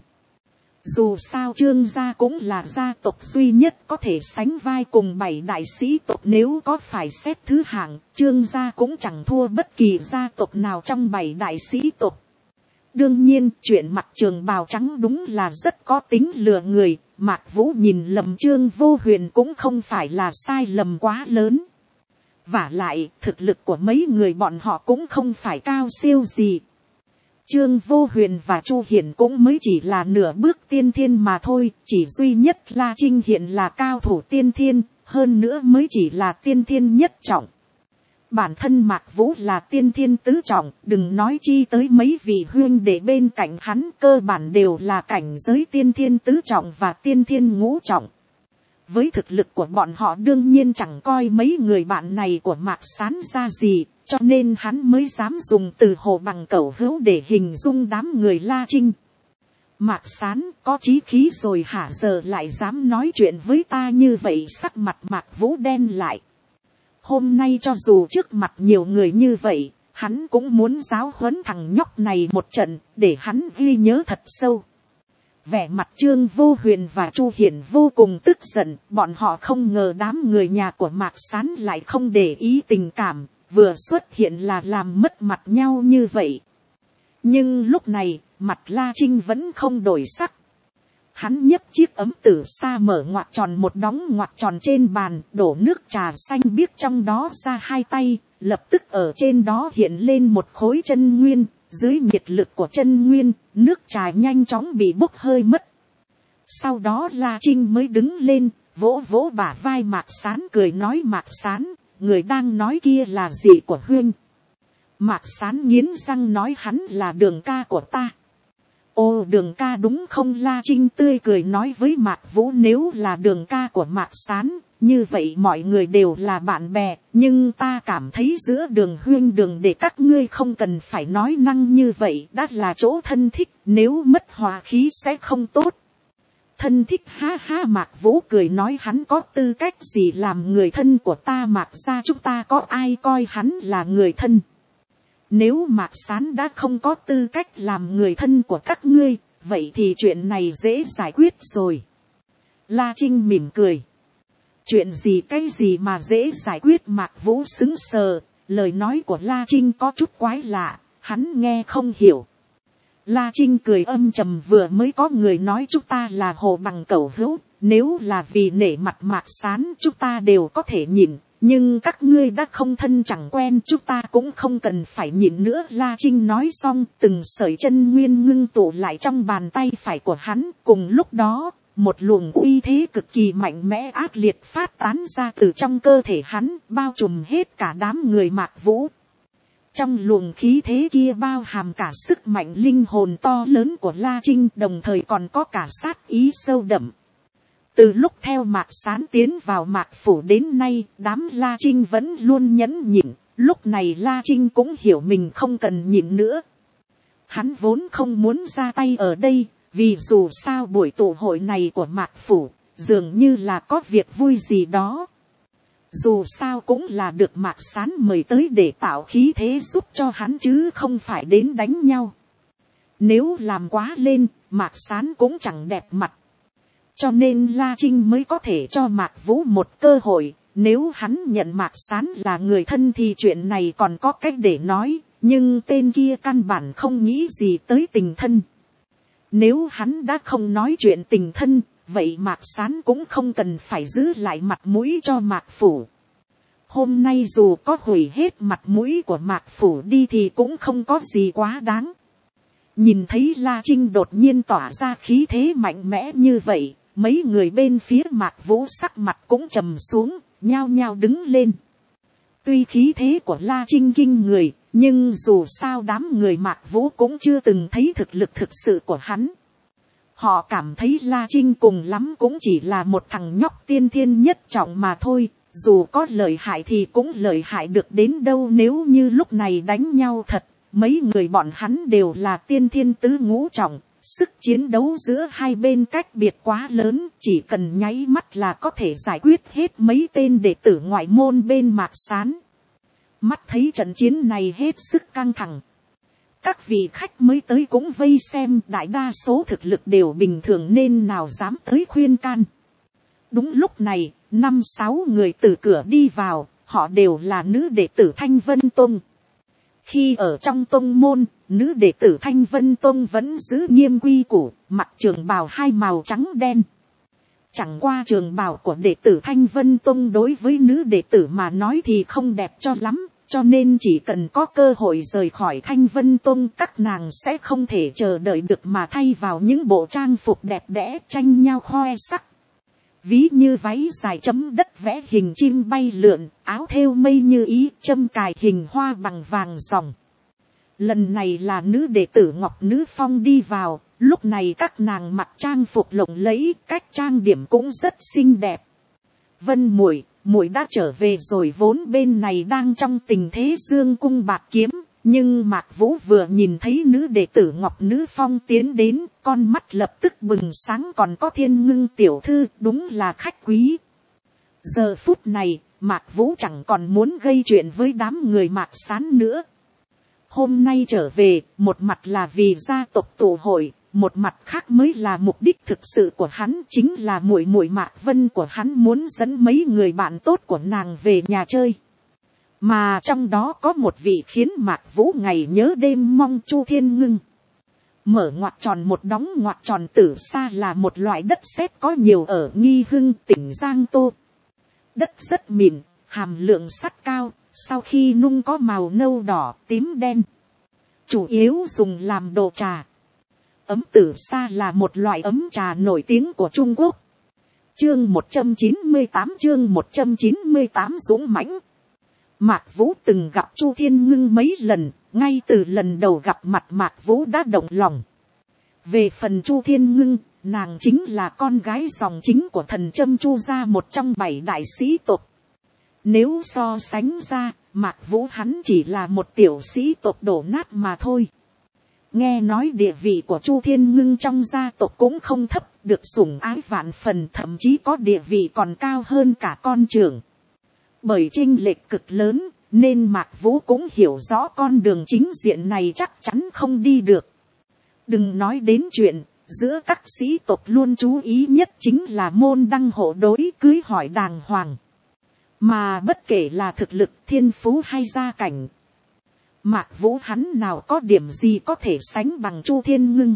Speaker 1: Dù sao Trương gia cũng là gia tộc duy nhất có thể sánh vai cùng bảy đại sĩ tộc, nếu có phải xếp thứ hạng, Trương gia cũng chẳng thua bất kỳ gia tộc nào trong bảy đại sĩ tộc. Đương nhiên, chuyện mặc trường bào trắng đúng là rất có tính lừa người, Mạc Vũ nhìn lầm Trương Vô Huyền cũng không phải là sai lầm quá lớn. Vả lại, thực lực của mấy người bọn họ cũng không phải cao siêu gì. Trương Vô Huyền và Chu Hiển cũng mới chỉ là nửa bước tiên thiên mà thôi, chỉ duy nhất La Trinh hiện là cao thủ tiên thiên, hơn nữa mới chỉ là tiên thiên nhất trọng. bản thân Mạc Vũ là tiên thiên tứ trọng, đừng nói chi tới mấy vị huyên để bên cạnh hắn, cơ bản đều là cảnh giới tiên thiên tứ trọng và tiên thiên ngũ trọng. Với thực lực của bọn họ đương nhiên chẳng coi mấy người bạn này của Mạc Sán ra gì, cho nên hắn mới dám dùng từ hồ bằng cẩu hữu để hình dung đám người La Trinh. Mạc Sán có chí khí rồi hả, giờ lại dám nói chuyện với ta như vậy? Sắc mặt Mạc Vũ đen lại. Hôm nay cho dù trước mặt nhiều người như vậy, hắn cũng muốn giáo huấn thằng nhóc này một trận, để hắn ghi nhớ thật sâu. Vẻ mặt Trương Vô Huyền và Chu Hiển vô cùng tức giận, bọn họ không ngờ đám người nhà của Mạc Sán lại không để ý tình cảm, vừa xuất hiện là làm mất mặt nhau như vậy. Nhưng lúc này, mặt La Trinh vẫn không đổi sắc. Hắn nhấc chiếc ấm từ xa mở ngoặc tròn một đóng ngoặc tròn trên bàn, đổ nước trà xanh biếc trong đó ra hai tay, lập tức ở trên đó hiện lên một khối chân nguyên. Dưới nhiệt lực của chân nguyên, nước trà nhanh chóng bị bốc hơi mất. Sau đó La Trinh mới đứng lên, vỗ vỗ bả vai Mạc Sán, cười nói: Mạc Sán, người đang nói kia là gì của huynh? Mạc Sán nghiến răng nói: hắn là Đường ca của ta. Ô, Đường ca đúng không? La Trinh tươi cười nói với Mạc Vũ: nếu là Đường ca của Mạc Sán, như vậy mọi người đều là bạn bè, nhưng ta cảm thấy giữa Đường huynh Đường để các ngươi không cần phải nói năng như vậy, đã là chỗ thân thích, nếu mất hòa khí sẽ không tốt. Thân thích? Ha ha, Mạc Vũ cười nói: hắn có tư cách gì làm người thân của ta? Mạc gia chúng ta có ai coi hắn là người thân? Nếu Mạc Sán đã không có tư cách làm người thân của các ngươi, vậy thì chuyện này dễ giải quyết rồi. La Trinh mỉm cười. Chuyện gì cái gì mà dễ giải quyết? Mạc Vũ sững sờ, lời nói của La Trinh có chút quái lạ, hắn nghe không hiểu. La Trinh cười âm trầm: vừa mới có người nói chúng ta là hồ bằng cẩu hữu, nếu là vì nể mặt Mạc Sán chúng ta đều có thể nhịn, nhưng các ngươi đã không thân chẳng quen, chúng ta cũng không cần phải nhịn nữa. La Trinh nói xong, từng sợi chân nguyên ngưng tụ lại trong bàn tay phải của hắn, cùng lúc đó một luồng uy thế cực kỳ mạnh mẽ ác liệt phát tán ra từ trong cơ thể hắn, bao trùm hết cả đám người Mạc Vũ. Trong luồng khí thế kia bao hàm cả sức mạnh linh hồn to lớn của La Trinh, đồng thời còn có cả sát ý sâu đậm. Từ lúc theo Mạc Sán tiến vào Mạc Phủ đến nay, đám La Trinh vẫn luôn nhẫn nhịn, lúc này La Trinh cũng hiểu mình không cần nhịn nữa. Hắn vốn không muốn ra tay ở đây, vì dù sao buổi tụ hội này của Mạc Phủ, dường như là có việc vui gì đó. Dù sao cũng là được Mạc Sán mời tới để tạo khí thế giúp cho hắn chứ không phải đến đánh nhau. Nếu làm quá lên, Mạc Sán cũng chẳng đẹp mặt. Cho nên La Trinh mới có thể cho Mạc Vũ một cơ hội. Nếu hắn nhận Mạc Sán là người thân thì chuyện này còn có cách để nói, nhưng tên kia căn bản không nghĩ gì tới tình thân. Nếu hắn đã không nói chuyện tình thân, vậy Mạc Sán cũng không cần phải giữ lại mặt mũi cho Mạc Phủ. Hôm nay dù có hủy hết mặt mũi của Mạc Phủ đi thì cũng không có gì quá đáng. Nhìn thấy La Trinh đột nhiên tỏa ra khí thế mạnh mẽ như vậy, mấy người bên phía Mạc Vũ sắc mặt cũng trầm xuống, nhao nhao đứng lên. Tuy khí thế của La Trinh kinh người, nhưng dù sao đám người Mạc Vũ cũng chưa từng thấy thực lực thực sự của hắn. Họ cảm thấy La Trinh cùng lắm cũng chỉ là một thằng nhóc tiên thiên nhất trọng mà thôi, dù có lợi hại thì cũng lợi hại được đến đâu. Nếu như lúc này đánh nhau thật, mấy người bọn hắn đều là tiên thiên tứ ngũ trọng, sức chiến đấu giữa hai bên cách biệt quá lớn, chỉ cần nháy mắt là có thể giải quyết hết mấy tên đệ tử ngoại môn bên Mạc Sán. Mắt thấy trận chiến này hết sức căng thẳng, các vị khách mới tới cũng vây xem, đại đa số thực lực đều bình thường nên nào dám tới khuyên can. Đúng lúc này, năm sáu người từ cửa đi vào, họ đều là nữ đệ tử Thanh Vân Tông. Khi ở trong tông môn, nữ đệ tử Thanh Vân Tông vẫn giữ nghiêm quy củ, mặc trường bào hai màu trắng đen. Chẳng qua trường bào của đệ tử Thanh Vân Tông đối với nữ đệ tử mà nói thì không đẹp cho lắm, cho nên chỉ cần có cơ hội rời khỏi Thanh Vân Tông, các nàng sẽ không thể chờ đợi được mà thay vào những bộ trang phục đẹp đẽ tranh nhau khoe sắc. ví như váy dài chấm đất vẽ hình chim bay lượn, áo thêu mây như ý, châm cài hình hoa bằng vàng ròng. Lần này là nữ đệ tử Ngọc Nữ Phong đi vào, lúc này các nàng mặc trang phục lộng lẫy, cách trang điểm cũng rất xinh đẹp. Vân muội, muội đã trở về rồi. Vốn bên này đang trong tình thế dương cung bạc kiếm, nhưng Mạc Vũ vừa nhìn thấy nữ đệ tử Ngọc Nữ Phong tiến đến, con mắt lập tức bừng sáng. Còn có Thiên Ngưng tiểu thư, đúng là khách quý. Giờ phút này, Mạc Vũ chẳng còn muốn gây chuyện với đám người Mạc Sán nữa. Hôm nay trở về, một mặt là vì gia tộc tụ hội, một mặt khác mới là mục đích thực sự của hắn, chính là muội muội Mạc Vân của hắn muốn dẫn mấy người bạn tốt của nàng về nhà chơi. Mà trong đó có một vị khiến Mạc Vũ ngày nhớ đêm mong, Chu Thiên Ngưng. Mở ngoặc tròn một đóng ngoặc tròn Tử Sa là một loại đất sét có nhiều ở Nghi Hưng, tỉnh Giang Tô. Đất rất mịn, hàm lượng sắt cao, sau khi nung có màu nâu đỏ, tím đen. Chủ yếu dùng làm đồ trà. Ấm Tử Sa là một loại ấm trà nổi tiếng của Trung Quốc. Chương một trăm chín mươi tám chương một trăm chín mươi tám dũng mãnh. Mạc Vũ từng gặp Chu Thiên Ngưng mấy lần, ngay từ lần đầu gặp mặt Mạc Vũ đã động lòng. Về phần Chu Thiên Ngưng, nàng chính là con gái dòng chính của thần Trâm Chu gia, một trong bảy đại sĩ tộc. Nếu so sánh ra, Mạc Vũ hắn chỉ là một tiểu sĩ tộc đổ nát mà thôi. Nghe nói địa vị của Chu Thiên Ngưng trong gia tộc cũng không thấp, được sủng ái vạn phần, thậm chí có địa vị còn cao hơn cả con trưởng. Bởi chênh lệch cực lớn, nên Mạc Vũ cũng hiểu rõ con đường chính diện này chắc chắn không đi được. Đừng nói đến chuyện, giữa các sĩ tộc luôn chú ý nhất chính là môn đăng hộ đối, cưới hỏi đàng hoàng. Mà bất kể là thực lực, thiên phú hay gia cảnh, Mạc Vũ hắn nào có điểm gì có thể sánh bằng Chu Thiên Ngưng.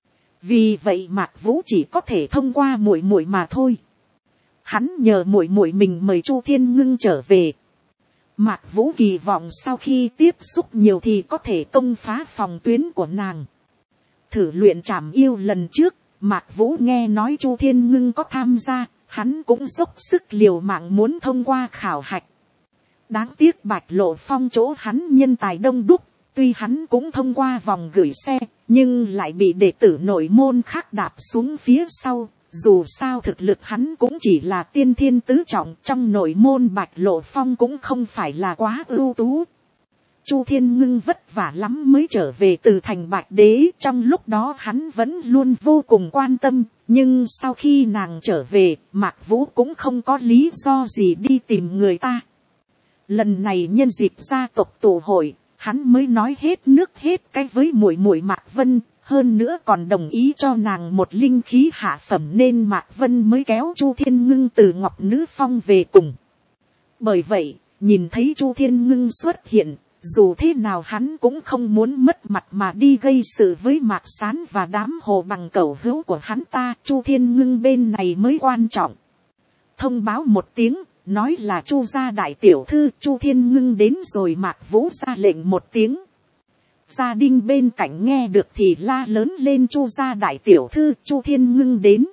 Speaker 1: Vì vậy Mạc Vũ chỉ có thể thông qua muội muội mà thôi. Hắn nhờ muội muội mình mời Chu Thiên Ngưng trở về. Mạc Vũ kỳ vọng sau khi tiếp xúc nhiều thì có thể công phá phòng tuyến của nàng. Thử luyện trảm yêu lần trước, Mạc Vũ nghe nói Chu Thiên Ngưng có tham gia, hắn cũng dốc sức liều mạng muốn thông qua khảo hạch. Đáng tiếc Bạch Lộ Phong chỗ hắn nhân tài đông đúc, tuy hắn cũng thông qua vòng gửi xe, nhưng lại bị đệ tử nội môn khác đạp xuống phía sau. Dù sao thực lực hắn cũng chỉ là tiên thiên tứ trọng, trong nội môn Bạch Lộ Phong cũng không phải là quá ưu tú. Chu Thiên Ngưng vất vả lắm mới trở về từ thành Bạch Đế, trong lúc đó hắn vẫn luôn vô cùng quan tâm, nhưng sau khi nàng trở về, Mạc Vũ cũng không có lý do gì đi tìm người ta. Lần này nhân dịp gia tộc tụ hội, hắn mới nói hết nước hết cái với muội muội Mạc Vân, hơn nữa còn đồng ý cho nàng một linh khí hạ phẩm, nên Mạc Vân mới kéo Chu Thiên Ngưng từ Ngọc Nữ Phong về cùng. Bởi vậy, nhìn thấy Chu Thiên Ngưng xuất hiện, dù thế nào hắn cũng không muốn mất mặt mà đi gây sự với Mạc Sán và đám hồ bằng cẩu hữu của hắn ta. Chu Thiên Ngưng bên này mới quan trọng. Thông báo một tiếng, nói là Chu gia đại tiểu thư. Chu Thiên Ngưng đến rồi. Mạc Vũ ra lệnh một tiếng. Gia đình bên cạnh nghe được thì la lớn lên: Chu gia đại tiểu thư, Chu Thiên Ngưng đến.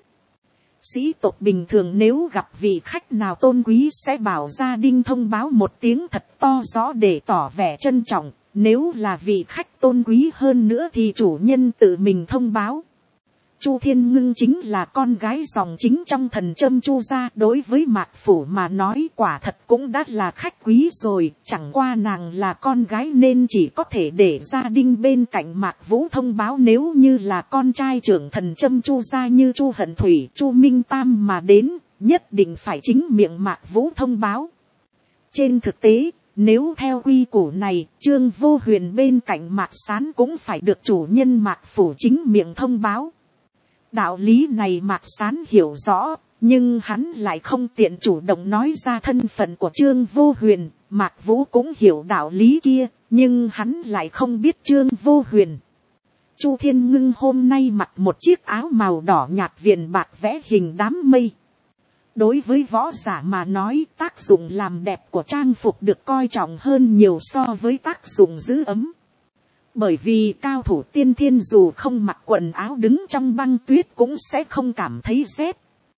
Speaker 1: Sĩ tộc bình thường nếu gặp vị khách nào tôn quý sẽ bảo gia đình thông báo một tiếng thật to rõ để tỏ vẻ trân trọng. Nếu là vị khách tôn quý hơn nữa thì chủ nhân tự mình thông báo. Chu Thiên Ngưng chính là con gái dòng chính trong thần Trâm Chu gia, đối với Mạc Phủ mà nói quả thật cũng đã là khách quý rồi. Chẳng qua nàng là con gái nên chỉ có thể để gia đình bên cạnh Mạc Vũ thông báo. Nếu như là con trai trưởng thần Trâm Chu gia như Chu Hận Thủy, Chu Minh Tam mà đến, nhất định phải chính miệng Mạc Vũ thông báo. Trên thực tế, nếu theo quy củ này, Trương Vô Huyền bên cạnh Mạc Sán cũng phải được chủ nhân Mạc Phủ chính miệng thông báo. Đạo lý này Mạc Sán hiểu rõ, nhưng hắn lại không tiện chủ động nói ra thân phận của Trương Vô Huyền. Mạc Vũ cũng hiểu đạo lý kia, nhưng hắn lại không biết Trương Vô Huyền. Chu Thiên Ngưng hôm nay mặc một chiếc áo màu đỏ nhạt viền bạc vẽ hình đám mây. Đối với võ giả mà nói, tác dụng làm đẹp của trang phục được coi trọng hơn nhiều so với tác dụng giữ ấm. Bởi vì cao thủ tiên thiên dù không mặc quần áo đứng trong băng tuyết cũng sẽ không cảm thấy rét.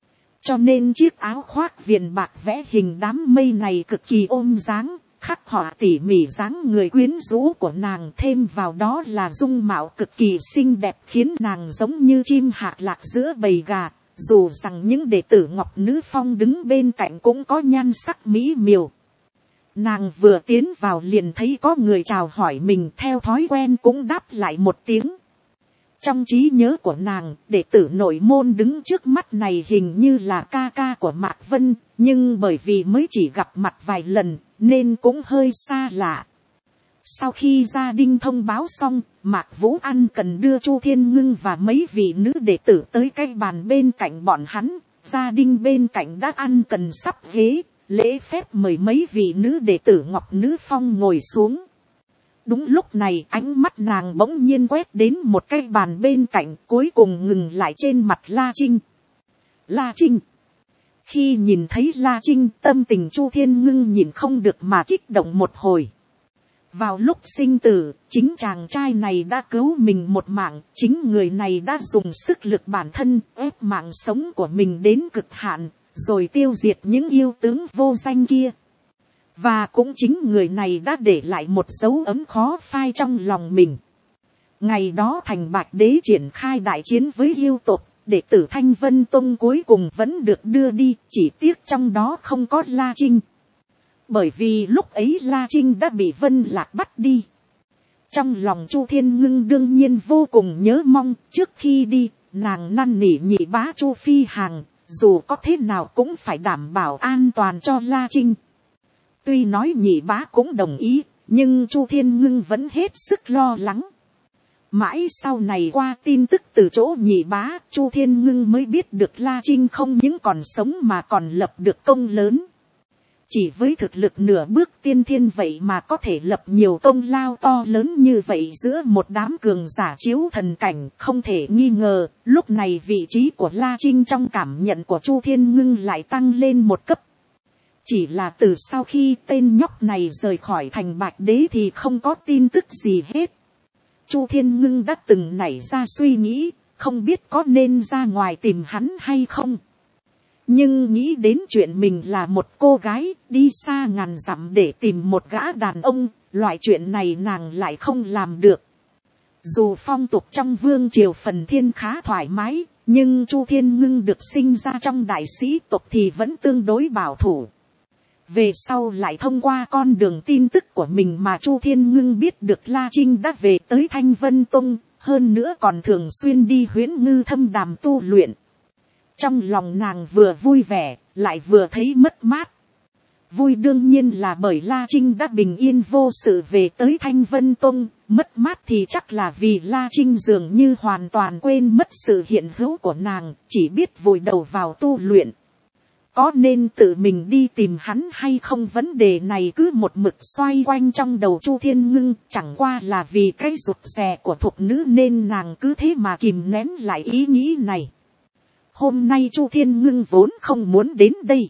Speaker 1: cho nên chiếc áo khoác viền bạc vẽ hình đám mây này cực kỳ ôm dáng, khắc họa tỉ mỉ dáng người quyến rũ của nàng, thêm vào đó là dung mạo cực kỳ xinh đẹp khiến nàng giống như chim hạ lạc giữa bầy gà, dù rằng những đệ tử Ngọc Nữ Phong đứng bên cạnh cũng có nhan sắc mỹ miều. Nàng vừa tiến vào liền thấy có người chào hỏi mình, theo thói quen cũng đáp lại một tiếng. Trong trí nhớ của nàng, đệ tử nội môn đứng trước mắt này hình như là ca ca của Mạc Vân, nhưng bởi vì mới chỉ gặp mặt vài lần, nên cũng hơi xa lạ. Sau khi gia đình thông báo xong, Mạc Vũ An cần đưa Chu Thiên Ngưng và mấy vị nữ đệ tử tới cái bàn bên cạnh bọn hắn. Gia đình bên cạnh đã ăn cần sắp ghế, lễ phép mời mấy vị nữ đệ tử Ngọc Nữ Phong ngồi xuống. Đúng lúc này ánh mắt nàng bỗng nhiên quét đến một cái bàn bên cạnh, cuối cùng ngừng lại trên mặt La Trinh. La Trinh. Khi nhìn thấy La Trinh, tâm tình Chu Thiên Ngưng nhìn không được mà kích động một hồi. Vào lúc sinh tử, chính chàng trai này đã cứu mình một mạng, chính người này đã dùng sức lực bản thân ép mạng sống của mình đến cực hạn, rồi tiêu diệt những yêu tướng vô danh kia. Và cũng chính người này đã để lại một dấu ấn khó phai trong lòng mình. Ngày đó Thành Bạch Đế triển khai đại chiến với yêu tộc, đệ tử Thanh Vân Tông cuối cùng vẫn được đưa đi, chỉ tiếc trong đó không có La Trinh. Bởi vì lúc ấy La Trinh đã bị Vân Lạc bắt đi. Trong lòng Chu Thiên Ngưng đương nhiên vô cùng nhớ mong, trước khi đi, nàng năn nỉ nhị bá Chu Phi Hàng, dù có thế nào cũng phải đảm bảo an toàn cho La Trinh. Tuy nói nhị bá cũng đồng ý, nhưng Chu Thiên Ngưng vẫn hết sức lo lắng. Mãi sau này qua tin tức từ chỗ nhị bá, Chu Thiên Ngưng mới biết được La Trinh không những còn sống mà còn lập được công lớn. Chỉ với thực lực nửa bước tiên thiên vậy mà có thể lập nhiều công lao to lớn như vậy giữa một đám cường giả chiếu thần cảnh, không thể nghi ngờ, lúc này vị trí của La Trinh trong cảm nhận của Chu Thiên Ngưng lại tăng lên một cấp. Chỉ là từ sau khi tên nhóc này rời khỏi Thành Bạch Đế thì không có tin tức gì hết. Chu Thiên Ngưng đã từng nảy ra suy nghĩ, không biết có nên ra ngoài tìm hắn hay không. Nhưng nghĩ đến chuyện mình là một cô gái, đi xa ngàn dặm để tìm một gã đàn ông, loại chuyện này nàng lại không làm được. Dù phong tục trong vương triều phần thiên khá thoải mái, nhưng Chu Thiên Ngưng được sinh ra trong đại sĩ tộc thì vẫn tương đối bảo thủ. Về sau lại thông qua con đường tin tức của mình mà Chu Thiên Ngưng biết được La Trinh đã về tới Thanh Vân Tông, hơn nữa còn thường xuyên đi Huyễn Ngư Thâm Đàm tu luyện. Trong lòng nàng vừa vui vẻ, lại vừa thấy mất mát. Vui đương nhiên là bởi La Trinh đã bình yên vô sự về tới Thanh Vân Tông, mất mát thì chắc là vì La Trinh dường như hoàn toàn quên mất sự hiện hữu của nàng, chỉ biết vùi đầu vào tu luyện. Có nên tự mình đi tìm hắn hay không, vấn đề này cứ một mực xoay quanh trong đầu Chu Thiên Ngưng, chẳng qua là vì cái rụt rè của thục nữ nên nàng cứ thế mà kìm nén lại ý nghĩ này. Hôm nay Chu Thiên Ngưng vốn không muốn đến đây.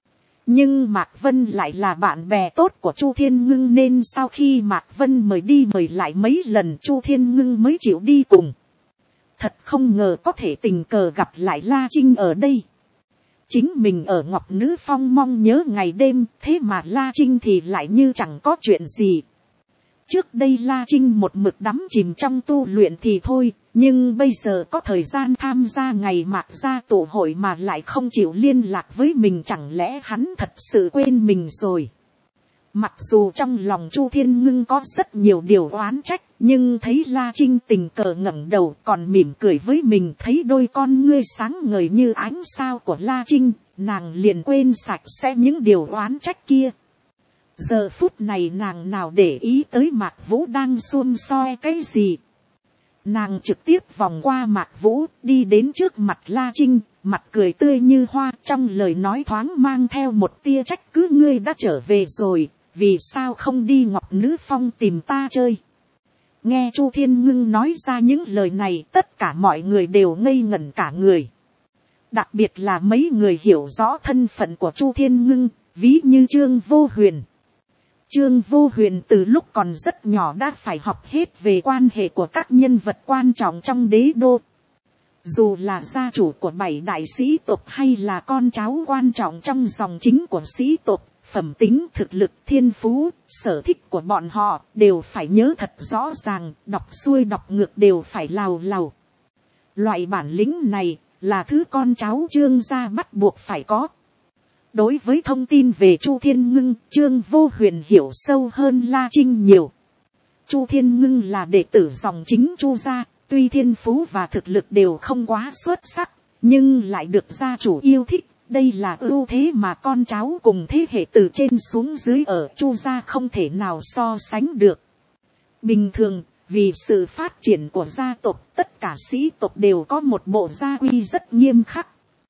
Speaker 1: Nhưng Mạc Vân lại là bạn bè tốt của Chu Thiên Ngưng nên sau khi Mạc Vân mời đi mời lại mấy lần Chu Thiên Ngưng mới chịu đi cùng. Thật không ngờ có thể tình cờ gặp lại La Trinh ở đây. Chính mình ở Ngọc Nữ Phong mong nhớ ngày đêm, thế mà La Trinh thì lại như chẳng có chuyện gì. Trước đây La Trinh một mực đắm chìm trong tu luyện thì thôi, nhưng bây giờ có thời gian tham gia ngày Mạc gia tụ hội mà lại không chịu liên lạc với mình, chẳng lẽ hắn thật sự quên mình rồi. Mặc dù trong lòng Chu Thiên Ngưng có rất nhiều điều oán trách, nhưng thấy La Trinh tình cờ ngẩng đầu còn mỉm cười với mình, thấy đôi con ngươi sáng ngời như ánh sao của La Trinh, nàng liền quên sạch sẽ những điều oán trách kia. Giờ phút này nàng nào để ý tới Mạc Vũ đang xum soi cái gì. Nàng trực tiếp vòng qua Mạc Vũ, đi đến trước mặt La Trinh, mặt cười tươi như hoa, trong lời nói thoáng mang theo một tia trách cứ, ngươi đã trở về rồi, vì sao không đi Ngọc Nữ Phong tìm ta chơi. Nghe Chu Thiên Ngưng nói ra những lời này, tất cả mọi người đều ngây ngẩn cả người. Đặc biệt là mấy người hiểu rõ thân phận của Chu Thiên Ngưng, ví như Trương Vô Huyền. Trương Vô Huyền từ lúc còn rất nhỏ đã phải học hết về quan hệ của các nhân vật quan trọng trong đế đô. Dù là gia chủ của bảy đại sĩ tộc hay là con cháu quan trọng trong dòng chính của sĩ tộc, phẩm tính, thực lực, thiên phú, sở thích của bọn họ đều phải nhớ thật rõ ràng, đọc xuôi đọc ngược đều phải lào lào. Loại bản lĩnh này là thứ con cháu Trương gia bắt buộc phải có. Đối với thông tin về Chu Thiên Ngưng, Trương Vô Huyền hiểu sâu hơn La Trinh nhiều. Chu Thiên Ngưng là đệ tử dòng chính Chu gia, tuy thiên phú và thực lực đều không quá xuất sắc, nhưng lại được gia chủ yêu thích. Đây là ưu thế mà con cháu cùng thế hệ từ trên xuống dưới ở Chu gia không thể nào so sánh được. Bình thường, vì sự phát triển của gia tộc, tất cả sĩ tộc đều có một bộ gia quy rất nghiêm khắc.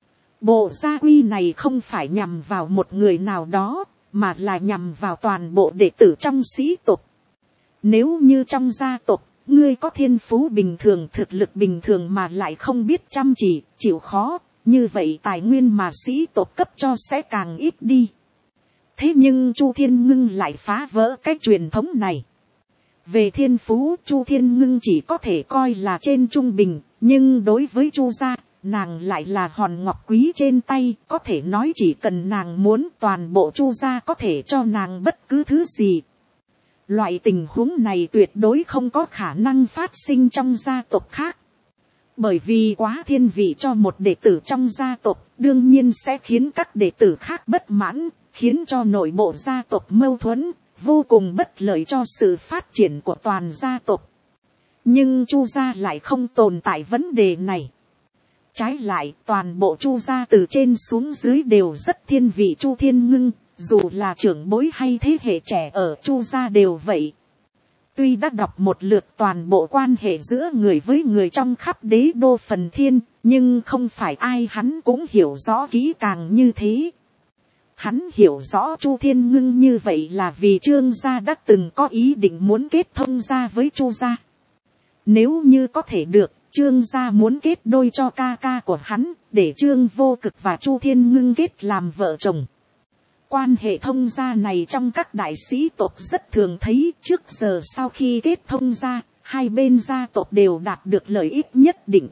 Speaker 1: Bộ gia quy này không phải nhằm vào một người nào đó, mà là nhằm vào toàn bộ đệ tử trong sĩ tộc. Nếu như trong gia tộc, ngươi có thiên phú bình thường, thực lực bình thường mà lại không biết chăm chỉ, chịu khó, như vậy tài nguyên mà sĩ tộc cấp cho sẽ càng ít đi. Thế nhưng Chu Thiên Ngưng lại phá vỡ cái truyền thống này. Về thiên phú, Chu Thiên Ngưng chỉ có thể coi là trên trung bình, nhưng đối với Chu gia, nàng lại là hòn ngọc quý trên tay, có thể nói chỉ cần nàng muốn, toàn bộ Chu gia có thể cho nàng bất cứ thứ gì. Loại tình huống này tuyệt đối không có khả năng phát sinh trong gia tộc khác. Bởi vì quá thiên vị cho một đệ tử trong gia tộc, đương nhiên sẽ khiến các đệ tử khác bất mãn, khiến cho nội bộ gia tộc mâu thuẫn, vô cùng bất lợi cho sự phát triển của toàn gia tộc. Nhưng Chu gia lại không tồn tại vấn đề này. Trái lại, toàn bộ Chu gia từ trên xuống dưới đều rất thiên vị Chu Thiên Ngưng, dù là trưởng bối hay thế hệ trẻ ở Chu gia đều vậy. Tuy đã đọc một lượt toàn bộ quan hệ giữa người với người trong khắp đế đô Phần Thiên, nhưng không phải ai hắn cũng hiểu rõ kỹ càng như thế. Hắn hiểu rõ Chu Thiên Ngưng như vậy là vì Trương gia đã từng có ý định muốn kết thông gia với Chu gia. Nếu như có thể được, Trương gia muốn kết đôi cho ca ca của hắn, để Trương Vô Cực và Chu Thiên Ngưng kết làm vợ chồng. Quan hệ thông gia này trong các đại sĩ tộc rất thường thấy, trước giờ sau khi kết thông gia, hai bên gia tộc đều đạt được lợi ích nhất định.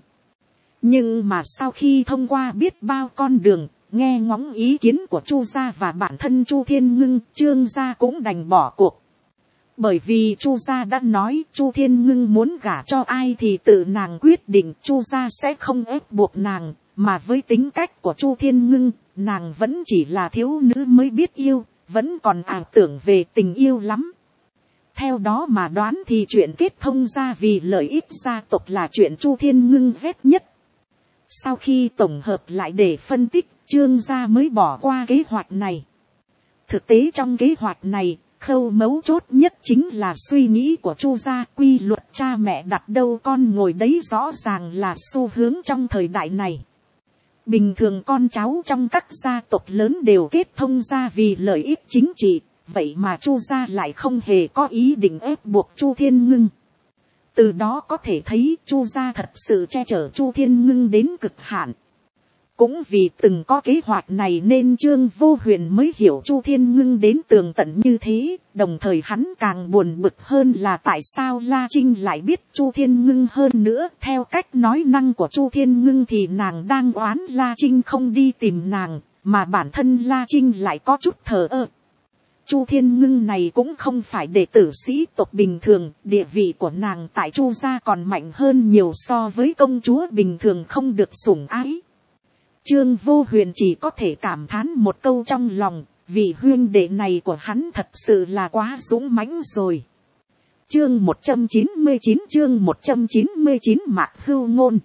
Speaker 1: Nhưng mà sau khi thông qua biết bao con đường, nghe ngóng ý kiến của Chu gia và bản thân Chu Thiên Ngưng, Trương gia cũng đành bỏ cuộc. Bởi vì Chu gia đã nói Chu Thiên Ngưng muốn gả cho ai thì tự nàng quyết định, Chu gia sẽ không ép buộc nàng, mà với tính cách của Chu Thiên Ngưng, nàng vẫn chỉ là thiếu nữ mới biết yêu, vẫn còn ảo tưởng về tình yêu lắm. Theo đó mà đoán thì chuyện kết thông gia vì lợi ích gia tộc là chuyện Chu Thiên Ngưng ghét nhất. Sau khi tổng hợp lại để phân tích, Trương gia mới bỏ qua kế hoạch này. Thực tế trong kế hoạch này, khâu mấu chốt nhất chính là suy nghĩ của Chu gia, quy luật cha mẹ đặt đâu con ngồi đấy rõ ràng là xu hướng trong thời đại này. Bình thường con cháu trong các gia tộc lớn đều kết thông gia vì lợi ích chính trị, vậy mà Chu gia lại không hề có ý định ép buộc Chu Thiên Ngưng. Từ đó có thể thấy Chu gia thật sự che chở Chu Thiên Ngưng đến cực hạn. Cũng vì từng có kế hoạch này nên Trương Vô Huyền mới hiểu Chu Thiên Ngưng đến tường tận như thế, đồng thời hắn càng buồn bực hơn là tại sao La Trinh lại biết Chu Thiên Ngưng hơn nữa. Theo cách nói năng của Chu Thiên Ngưng thì nàng đang oán La Trinh không đi tìm nàng, mà bản thân La Trinh lại có chút thờ ơ. Chu Thiên Ngưng này cũng không phải đệ tử sĩ tộc bình thường, địa vị của nàng tại Chu gia còn mạnh hơn nhiều so với công chúa bình thường không được sủng ái. Trương Vô Huyền chỉ có thể cảm thán một câu trong lòng, vị huynh đệ này của hắn thật sự là quá dũng mãnh rồi. Chương một trăm chín mươi chín chương một trăm chín mươi chín Mạc Hưu Ngôn.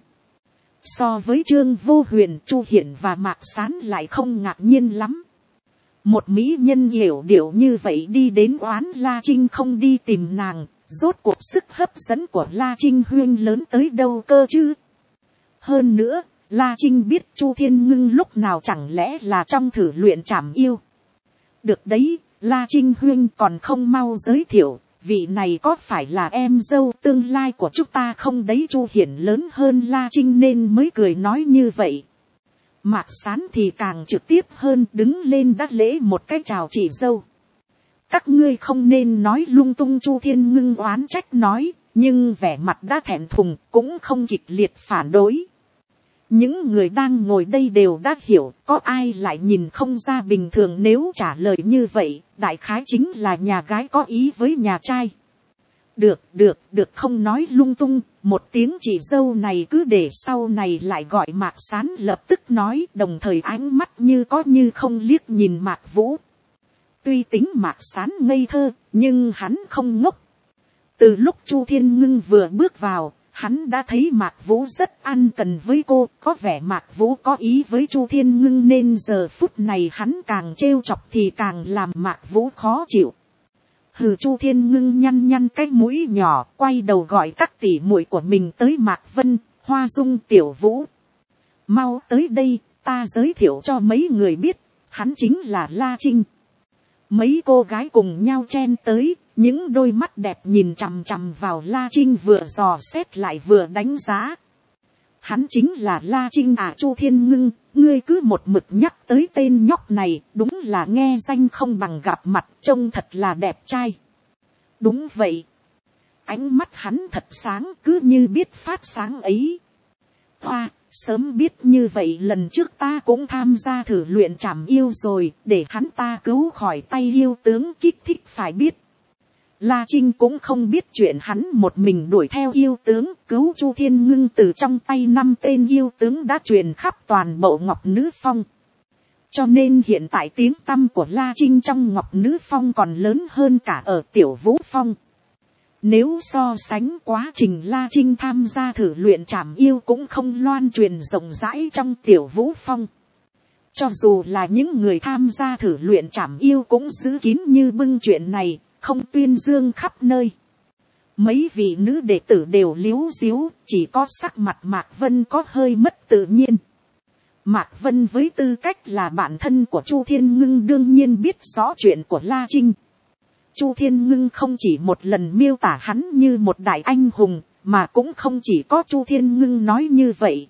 Speaker 1: So với Trương Vô Huyền, Chu Hiển và Mạc Sán lại không ngạc nhiên lắm. Một mỹ nhân hiểu điệu như vậy đi đến oán La Trinh không đi tìm nàng, rốt cuộc sức hấp dẫn của La Trinh huyên lớn tới đâu cơ chứ. Hơn nữa, La Trinh biết Chu Thiên Ngưng lúc nào chẳng lẽ là trong thử luyện trảm yêu. Được đấy, La Trinh huyên còn không mau giới thiệu, vị này có phải là em dâu tương lai của chúng ta không đấy. Chu Hiển lớn hơn La Trinh nên mới cười nói như vậy. Mạc Sán thì càng trực tiếp hơn, đứng lên đáp lễ một cái chào chị dâu. Các ngươi không nên nói lung tung. Chu Thiên Ngưng oán trách nói, nhưng vẻ mặt đã thẹn thùng cũng không kịch liệt phản đối. Những người đang ngồi đây đều đã hiểu, có ai lại nhìn không ra bình thường nếu trả lời như vậy, đại khái chính là nhà gái có ý với nhà trai. Được, được, được, không nói lung tung, một tiếng chị dâu này cứ để sau này lại gọi Mạc Sán lập tức nói, đồng thời ánh mắt như có như không liếc nhìn Mạc Vũ. Tuy tính Mạc Sán ngây thơ, nhưng hắn không ngốc. Từ lúc Chu Thiên Ngưng vừa bước vào, hắn đã thấy Mạc Vũ rất ăn cần với cô, có vẻ Mạc Vũ có ý với Chu Thiên Ngưng nên giờ phút này hắn càng trêu chọc thì càng làm Mạc Vũ khó chịu. Hừ, Chu Thiên Ngưng nhăn nhăn cái mũi nhỏ, quay đầu gọi các tỷ muội của mình tới. Mạc Vân, Hoa Dung, Tiểu Vũ, mau tới đây, ta giới thiệu cho mấy người biết, hắn chính là La Trinh. Mấy cô gái cùng nhau chen tới, những đôi mắt đẹp nhìn chằm chằm vào La Trinh, vừa dò xét lại vừa đánh giá. Hắn chính là La Trinh à? Chu Thiên Ngưng, ngươi cứ một mực nhắc tới tên nhóc này, đúng là nghe danh không bằng gặp mặt, trông thật là đẹp trai. Đúng vậy. Ánh mắt hắn thật sáng, cứ như biết phát sáng ấy. Hoa, sớm biết như vậy lần trước ta cũng tham gia thử luyện trảm yêu rồi, để hắn ta cứu khỏi tay yêu tướng kích thích phải biết. La Trinh cũng không biết chuyện hắn một mình đuổi theo yêu tướng, cứu Chu Thiên Ngưng từ trong tay năm tên yêu tướng đã truyền khắp toàn bộ Ngọc Nữ Phong. Cho nên hiện tại tiếng tăm của La Trinh trong Ngọc Nữ Phong còn lớn hơn cả ở Tiểu Vũ Phong. Nếu so sánh quá trình La Trinh tham gia thử luyện trảm yêu cũng không loan truyền rộng rãi trong Tiểu Vũ Phong. Cho dù là những người tham gia thử luyện trảm yêu cũng giữ kín như bưng chuyện này, không tuyên dương khắp nơi. Mấy vị nữ đệ tử đều liếu ríu, chỉ có sắc mặt Mạc Vân có hơi mất tự nhiên. Mạc Vân với tư cách là bạn thân của Chu Thiên Ngưng đương nhiên biết rõ chuyện của La Trinh. Chu Thiên Ngưng không chỉ một lần miêu tả hắn như một đại anh hùng, mà cũng không chỉ có Chu Thiên Ngưng nói như vậy.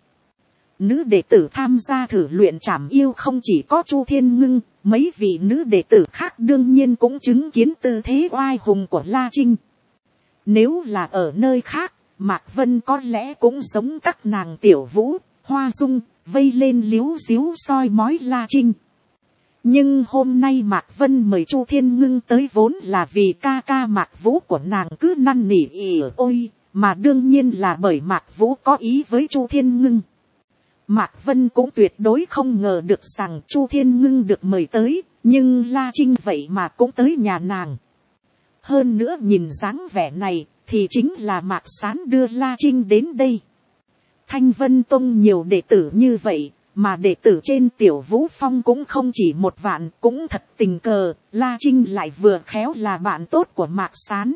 Speaker 1: Nữ đệ tử tham gia thử luyện trảm yêu không chỉ có Chu Thiên Ngưng, mấy vị nữ đệ tử khác đương nhiên cũng chứng kiến tư thế oai hùng của La Trinh. Nếu là ở nơi khác, Mạc Vân có lẽ cũng giống các nàng Tiểu Vũ, Hoa Dung, vây lên liếu ríu soi mói La Trinh. Nhưng hôm nay Mạc Vân mời Chu Thiên Ngưng tới vốn là vì ca ca Mạc Vũ của nàng cứ năn nỉ ỉ ôi, mà đương nhiên là bởi Mạc Vũ có ý với Chu Thiên Ngưng. Mạc Vân cũng tuyệt đối không ngờ được rằng Chu Thiên Ngưng được mời tới, nhưng La Trinh vậy mà cũng tới nhà nàng. Hơn nữa nhìn dáng vẻ này, thì chính là Mạc Sán đưa La Trinh đến đây. Thanh Vân Tông nhiều đệ tử như vậy, mà đệ tử trên Tiểu Vũ Phong cũng không chỉ một vạn, cũng thật tình cờ, La Trinh lại vừa khéo là bạn tốt của Mạc Sán.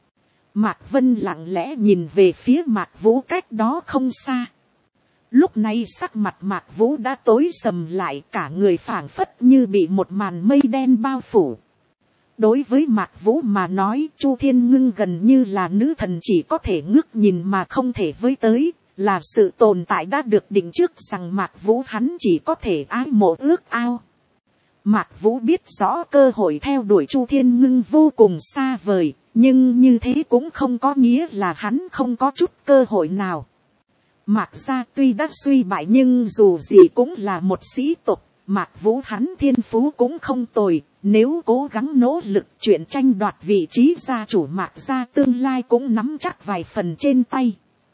Speaker 1: Mạc Vân lặng lẽ nhìn về phía Mạc Vũ cách đó không xa. Lúc này sắc mặt Mạc Vũ đã tối sầm lại, cả người phảng phất như bị một màn mây đen bao phủ. Đối với Mạc Vũ mà nói, Chu Thiên Ngưng gần như là nữ thần chỉ có thể ngước nhìn mà không thể với tới, là sự tồn tại đã được định trước rằng Mạc Vũ hắn chỉ có thể ái mộ ước ao. Mạc Vũ biết rõ cơ hội theo đuổi Chu Thiên Ngưng vô cùng xa vời, nhưng như thế cũng không có nghĩa là hắn không có chút cơ hội nào. Mạc gia tuy đã suy bại nhưng dù gì cũng là một sĩ tộc, Mạc Vũ hắn thiên phú cũng không tồi, nếu cố gắng nỗ lực chuyện tranh đoạt vị trí gia chủ Mạc gia tương lai cũng nắm chắc vài phần trên tay.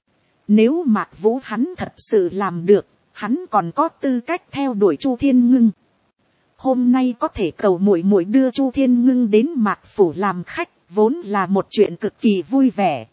Speaker 1: Nếu Mạc Vũ hắn thật sự làm được, hắn còn có tư cách theo đuổi Chu Thiên Ngưng. Hôm nay có thể cầu muội muội đưa Chu Thiên Ngưng đến Mạc phủ làm khách, vốn là một chuyện cực kỳ vui vẻ.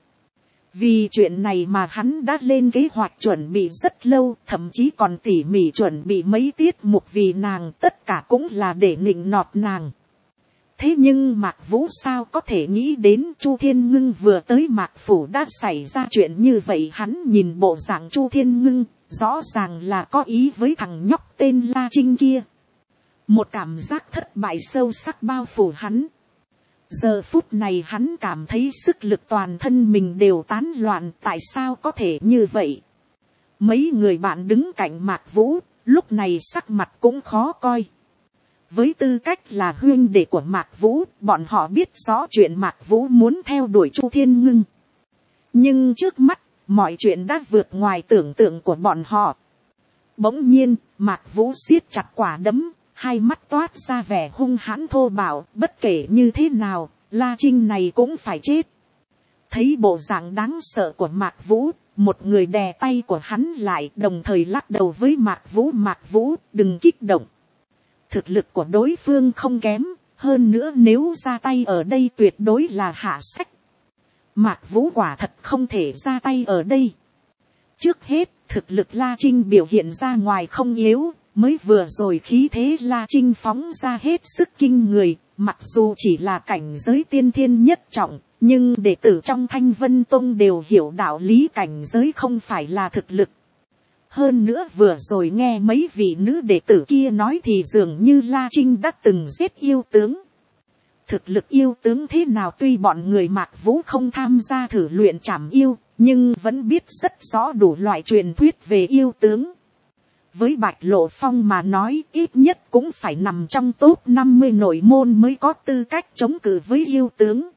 Speaker 1: Vì chuyện này mà hắn đã lên kế hoạch chuẩn bị rất lâu, thậm chí còn tỉ mỉ chuẩn bị mấy tiết mục vì nàng, tất cả cũng là để nịnh nọt nàng. Thế nhưng Mạc Vũ sao có thể nghĩ đến Chu Thiên Ngưng vừa tới Mạc phủ đã xảy ra chuyện như vậy. Hắn nhìn bộ dạng Chu Thiên Ngưng, rõ ràng là có ý với thằng nhóc tên La Trinh kia. Một cảm giác thất bại sâu sắc bao phủ hắn. Giờ phút này hắn cảm thấy sức lực toàn thân mình đều tán loạn, tại sao có thể như vậy. Mấy người bạn đứng cạnh Mạc Vũ, lúc này sắc mặt cũng khó coi. Với tư cách là huynh đệ của Mạc Vũ, bọn họ biết rõ chuyện Mạc Vũ muốn theo đuổi Chu Thiên Ngưng. Nhưng trước mắt, mọi chuyện đã vượt ngoài tưởng tượng của bọn họ. Bỗng nhiên, Mạc Vũ siết chặt quả đấm, hai mắt toát ra vẻ hung hãn thô bạo, bất kể như thế nào, La Trinh này cũng phải chết. Thấy bộ dạng đáng sợ của Mạc Vũ, một người đè tay của hắn lại, đồng thời lắc đầu với Mạc Vũ. Mạc Vũ, đừng kích động. Thực lực của đối phương không kém, hơn nữa nếu ra tay ở đây tuyệt đối là hạ sách. Mạc Vũ quả thật không thể ra tay ở đây. Trước hết, thực lực La Trinh biểu hiện ra ngoài không yếu, mới vừa rồi khí thế La Trinh phóng ra hết sức kinh người, mặc dù chỉ là cảnh giới tiên thiên nhất trọng, nhưng đệ tử trong Thanh Vân Tông đều hiểu đạo lý cảnh giới không phải là thực lực. Hơn nữa vừa rồi nghe mấy vị nữ đệ tử kia nói thì dường như La Trinh đã từng giết yêu tướng. Thực lực yêu tướng thế nào tuy bọn người Mạc Vũ không tham gia thử luyện trảm yêu, nhưng vẫn biết rất rõ đủ loại truyền thuyết về yêu tướng. Với Bạch Lộ Phong mà nói ít nhất cũng phải nằm trong top năm mươi nội môn mới có tư cách chống cự với yêu tướng.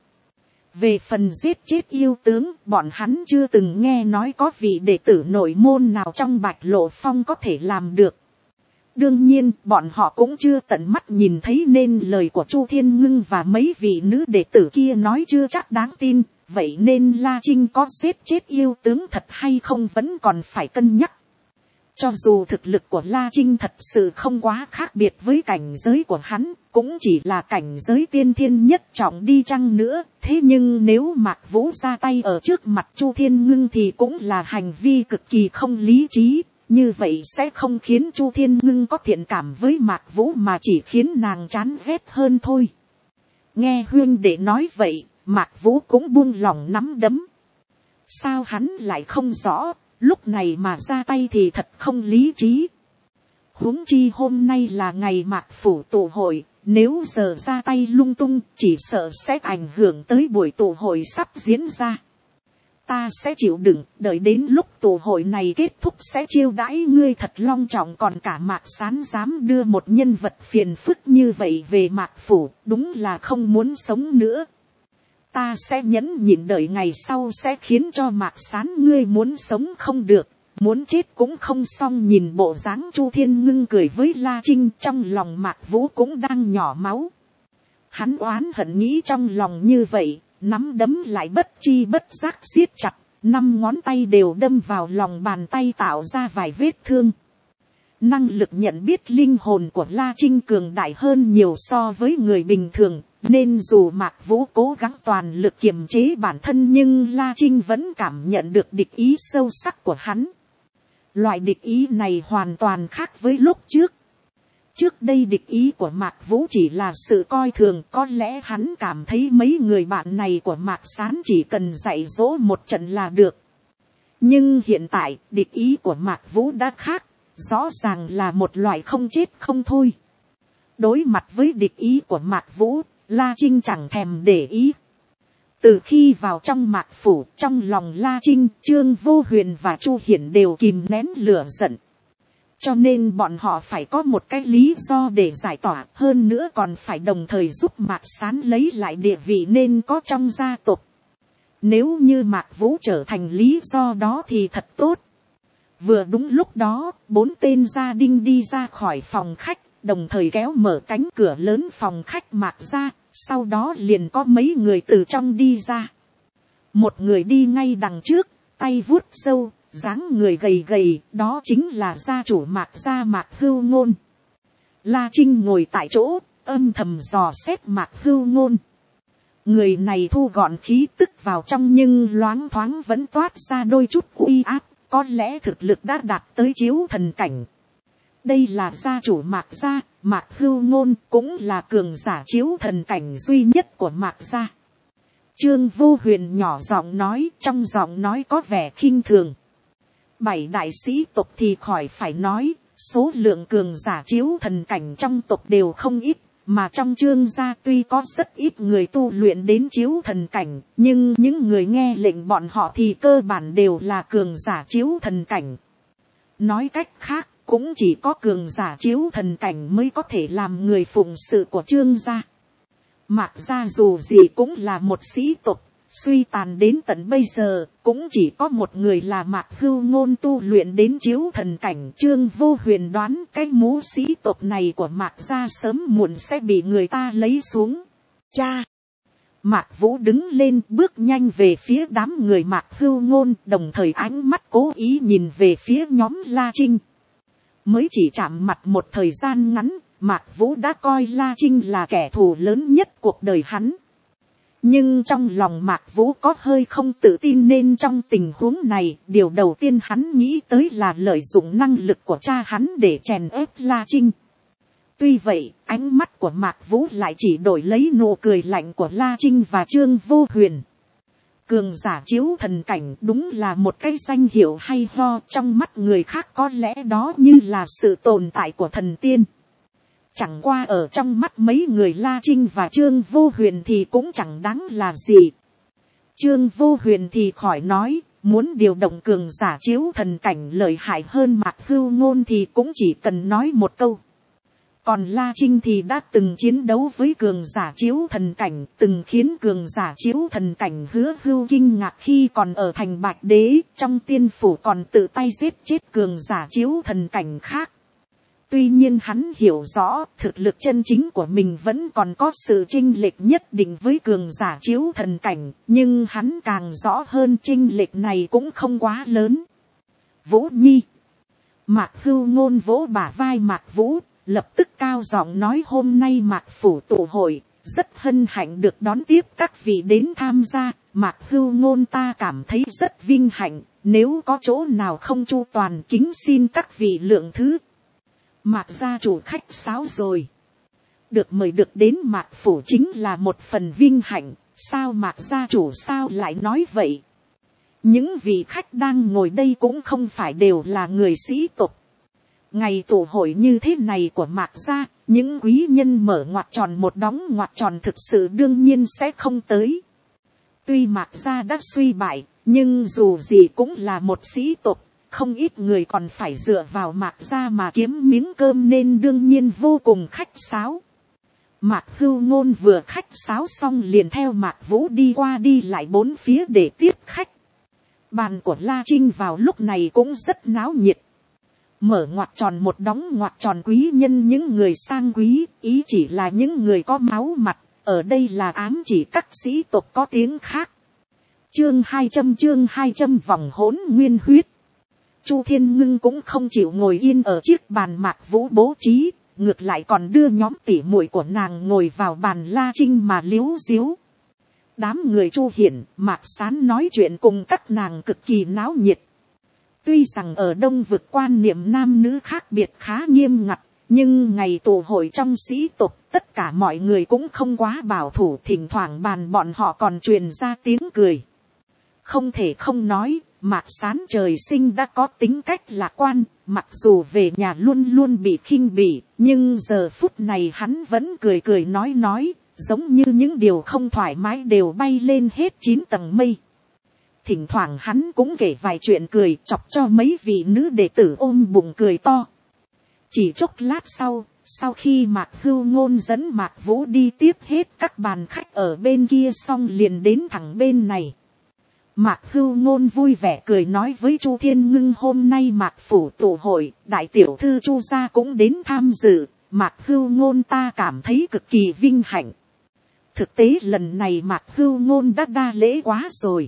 Speaker 1: Về phần giết chết yêu tướng, bọn hắn chưa từng nghe nói có vị đệ tử nội môn nào trong Bạch Lộ Phong có thể làm được. Đương nhiên, bọn họ cũng chưa tận mắt nhìn thấy nên lời của Chu Thiên Ngưng và mấy vị nữ đệ tử kia nói chưa chắc đáng tin. Vậy nên La Trinh có giết chết yêu tướng thật hay không vẫn còn phải cân nhắc. Cho dù thực lực của La Trinh thật sự không quá khác biệt với cảnh giới của hắn, cũng chỉ là cảnh giới tiên thiên nhất trọng đi chăng nữa. Thế nhưng nếu Mạc Vũ ra tay ở trước mặt Chu Thiên Ngưng thì cũng là hành vi cực kỳ không lý trí. Như vậy sẽ không khiến Chu Thiên Ngưng có thiện cảm với Mạc Vũ mà chỉ khiến nàng chán ghét hơn thôi. Nghe huyên đệ nói vậy, Mạc Vũ cũng buông lòng nắm đấm. Sao hắn lại không rõ, lúc này mà ra tay thì thật không lý trí. Huống chi hôm nay là ngày Mạc Phủ tụ hội, nếu giờ ra tay lung tung chỉ sợ sẽ ảnh hưởng tới buổi tụ hội sắp diễn ra. Ta sẽ chịu đựng, đợi đến lúc tụ hội này kết thúc sẽ chiêu đãi ngươi thật long trọng. Còn cả Mạc Sán dám đưa một nhân vật phiền phức như vậy về Mạc Phủ, đúng là không muốn sống nữa. Ta sẽ nhẫn nhịn đợi ngày sau sẽ khiến cho Mạc Sán ngươi muốn sống không được, muốn chết cũng không xong. Nhìn bộ dáng Chu Thiên Ngưng cười với La Trinh, trong lòng Mạc Vũ cũng đang nhỏ máu. Hắn oán hận nghĩ trong lòng như vậy, nắm đấm lại bất chi bất giác siết chặt, năm ngón tay đều đâm vào lòng bàn tay tạo ra vài vết thương. Năng lực nhận biết linh hồn của La Trinh cường đại hơn nhiều so với người bình thường, nên dù Mạc Vũ cố gắng toàn lực kiềm chế bản thân nhưng La Trinh vẫn cảm nhận được địch ý sâu sắc của hắn. Loại địch ý này hoàn toàn khác với lúc trước. Trước đây địch ý của Mạc Vũ chỉ là sự coi thường, có lẽ hắn cảm thấy mấy người bạn này của Mạc Sán chỉ cần dạy dỗ một trận là được. Nhưng hiện tại, địch ý của Mạc Vũ đã khác, rõ ràng là một loại không chết không thôi. Đối mặt với địch ý của Mạc Vũ, La Trinh chẳng thèm để ý. Từ khi vào trong Mạc Phủ, trong lòng La Trinh, Trương Vô Huyền và Chu Hiển đều kìm nén lửa giận. Cho nên bọn họ phải có một cái lý do để giải tỏa, hơn nữa còn phải đồng thời giúp Mạc Sán lấy lại địa vị nên có trong gia tộc. Nếu như Mạc Vũ trở thành lý do đó thì thật tốt. Vừa đúng lúc đó, bốn tên gia đình đi ra khỏi phòng khách, đồng thời kéo mở cánh cửa lớn phòng khách Mạc ra, sau đó liền có mấy người từ trong đi ra. Một người đi ngay đằng trước, tay vuốt râu, dáng người gầy gầy, đó chính là gia chủ Mạc gia Mạc Hưu Ngôn. La Trinh ngồi tại chỗ, âm thầm dò xét Mạc Hưu Ngôn. Người này thu gọn khí tức vào trong nhưng loáng thoáng vẫn toát ra đôi chút uy áp, có lẽ thực lực đã đạt tới chiếu thần cảnh. Đây là gia chủ Mạc gia, Mạc Hưu Ngôn, cũng là cường giả chiếu thần cảnh duy nhất của Mạc gia. Trương Vô Huyền nhỏ giọng nói, trong giọng nói có vẻ khinh thường. Bảy đại sĩ tộc thì khỏi phải nói, số lượng cường giả chiếu thần cảnh trong tộc đều không ít, mà trong Trương gia tuy có rất ít người tu luyện đến chiếu thần cảnh, nhưng những người nghe lệnh bọn họ thì cơ bản đều là cường giả chiếu thần cảnh. Nói cách khác, cũng chỉ có cường giả chiếu thần cảnh mới có thể làm người phụng sự của Trương gia. Mạc gia dù gì cũng là một sĩ tộc, Suy tàn đến tận bây giờ, cũng chỉ có một người là Mạc Hưu Ngôn tu luyện đến chiếu thần cảnh. Trương Vô Huyền đoán cái mũ sĩ tộc này của Mạc gia sớm muộn sẽ bị người ta lấy xuống. Cha! Mạc Vũ đứng lên bước nhanh về phía đám người Mạc Hưu Ngôn, đồng thời ánh mắt cố ý nhìn về phía nhóm La Trinh. Mới chỉ chạm mặt một thời gian ngắn, Mạc Vũ đã coi La Trinh là kẻ thù lớn nhất cuộc đời hắn. Nhưng trong lòng Mạc Vũ có hơi không tự tin, nên trong tình huống này, điều đầu tiên hắn nghĩ tới là lợi dụng năng lực của cha hắn để chèn ép La Trinh. Tuy vậy, ánh mắt của Mạc Vũ lại chỉ đổi lấy nụ cười lạnh của La Trinh và Trương Vô Huyền. Cường giả chiếu thần cảnh đúng là một cái danh hiệu hay ho, trong mắt người khác có lẽ đó như là sự tồn tại của thần tiên. Chẳng qua ở trong mắt mấy người La Trinh và Trương Vô Huyền thì cũng chẳng đáng là gì. Trương Vô Huyền thì khỏi nói, muốn điều động cường giả chiếu thần cảnh lợi hại hơn Mạc Hưu Ngôn thì cũng chỉ cần nói một câu. Còn La Trinh thì đã từng chiến đấu với cường giả chiếu thần cảnh, từng khiến cường giả chiếu thần cảnh Hứa Hưu kinh ngạc khi còn ở thành Bạch Đế, trong tiên phủ còn tự tay giết chết cường giả chiếu thần cảnh khác. Tuy nhiên hắn hiểu rõ thực lực chân chính của mình vẫn còn có sự chênh lệch nhất định với cường giả chiếu thần cảnh, nhưng hắn càng rõ hơn chênh lệch này cũng không quá lớn. Vũ Nhi! Mạc Hưu Ngôn vỗ bả vai Mạc Vũ, lập tức cao giọng nói hôm nay Mạc phủ tụ hội, rất hân hạnh được đón tiếp các vị đến tham gia. Mạc Hưu Ngôn ta cảm thấy rất vinh hạnh, nếu có chỗ nào không chu toàn kính xin các vị lượng thứ. Mạc gia chủ khách sáo rồi. Được mời được đến Mạc phủ chính là một phần vinh hạnh, sao Mạc gia chủ sao lại nói vậy? Những vị khách đang ngồi đây cũng không phải đều là người sĩ tộc. Ngày tụ hội như thế này của Mạc gia, những quý nhân mở ngoặt tròn một đóng ngoặt tròn thực sự đương nhiên sẽ không tới. Tuy Mạc gia đã suy bại, nhưng dù gì cũng là một sĩ tộc, không ít người còn phải dựa vào Mạc gia mà kiếm miếng cơm nên đương nhiên vô cùng khách sáo. Mạc Hưu Ngôn vừa khách sáo xong liền theo Mạc Vũ đi qua đi lại bốn phía để tiếp khách. Bàn của La Trinh vào lúc này cũng rất náo nhiệt. Mở ngoặt tròn một đóng ngoặt tròn quý nhân những người sang quý, ý chỉ là những người có máu mặt, ở đây là ám chỉ các sĩ tộc có tiếng khác. Chương hai trăm chương hai trăm vòng hỗn nguyên huyết. Chu Thiên Ngưng cũng không chịu ngồi yên ở chiếc bàn Mạc Vũ bố trí, ngược lại còn đưa nhóm tỉ muội của nàng ngồi vào bàn La Trinh mà liếu diếu. Đám người Chu Hiển, Mạc Sán nói chuyện cùng các nàng cực kỳ náo nhiệt. Tuy rằng ở Đông vực quan niệm nam nữ khác biệt khá nghiêm ngặt, nhưng ngày tụ hội trong sĩ tộc tất cả mọi người cũng không quá bảo thủ, thỉnh thoảng bàn bọn họ còn truyền ra tiếng cười. Không thể không nói, Mạc Sán trời sinh đã có tính cách lạc quan, mặc dù về nhà luôn luôn bị khinh bỉ, nhưng giờ phút này hắn vẫn cười cười nói nói, giống như những điều không thoải mái đều bay lên hết chín tầng mây. Thỉnh thoảng hắn cũng kể vài chuyện cười chọc cho mấy vị nữ đệ tử ôm bụng cười to. Chỉ chốc lát sau, sau khi Mạc Hưu Ngôn dẫn Mạc Vũ đi tiếp hết các bàn khách ở bên kia xong liền đến thẳng bên này. Mạc Hưu Ngôn vui vẻ cười nói với Chu Thiên Ngưng hôm nay Mạc phủ tụ hội, đại tiểu thư Chu gia cũng đến tham dự, Mạc Hưu Ngôn ta cảm thấy cực kỳ vinh hạnh. Thực tế lần này Mạc Hưu Ngôn đã đa lễ quá rồi.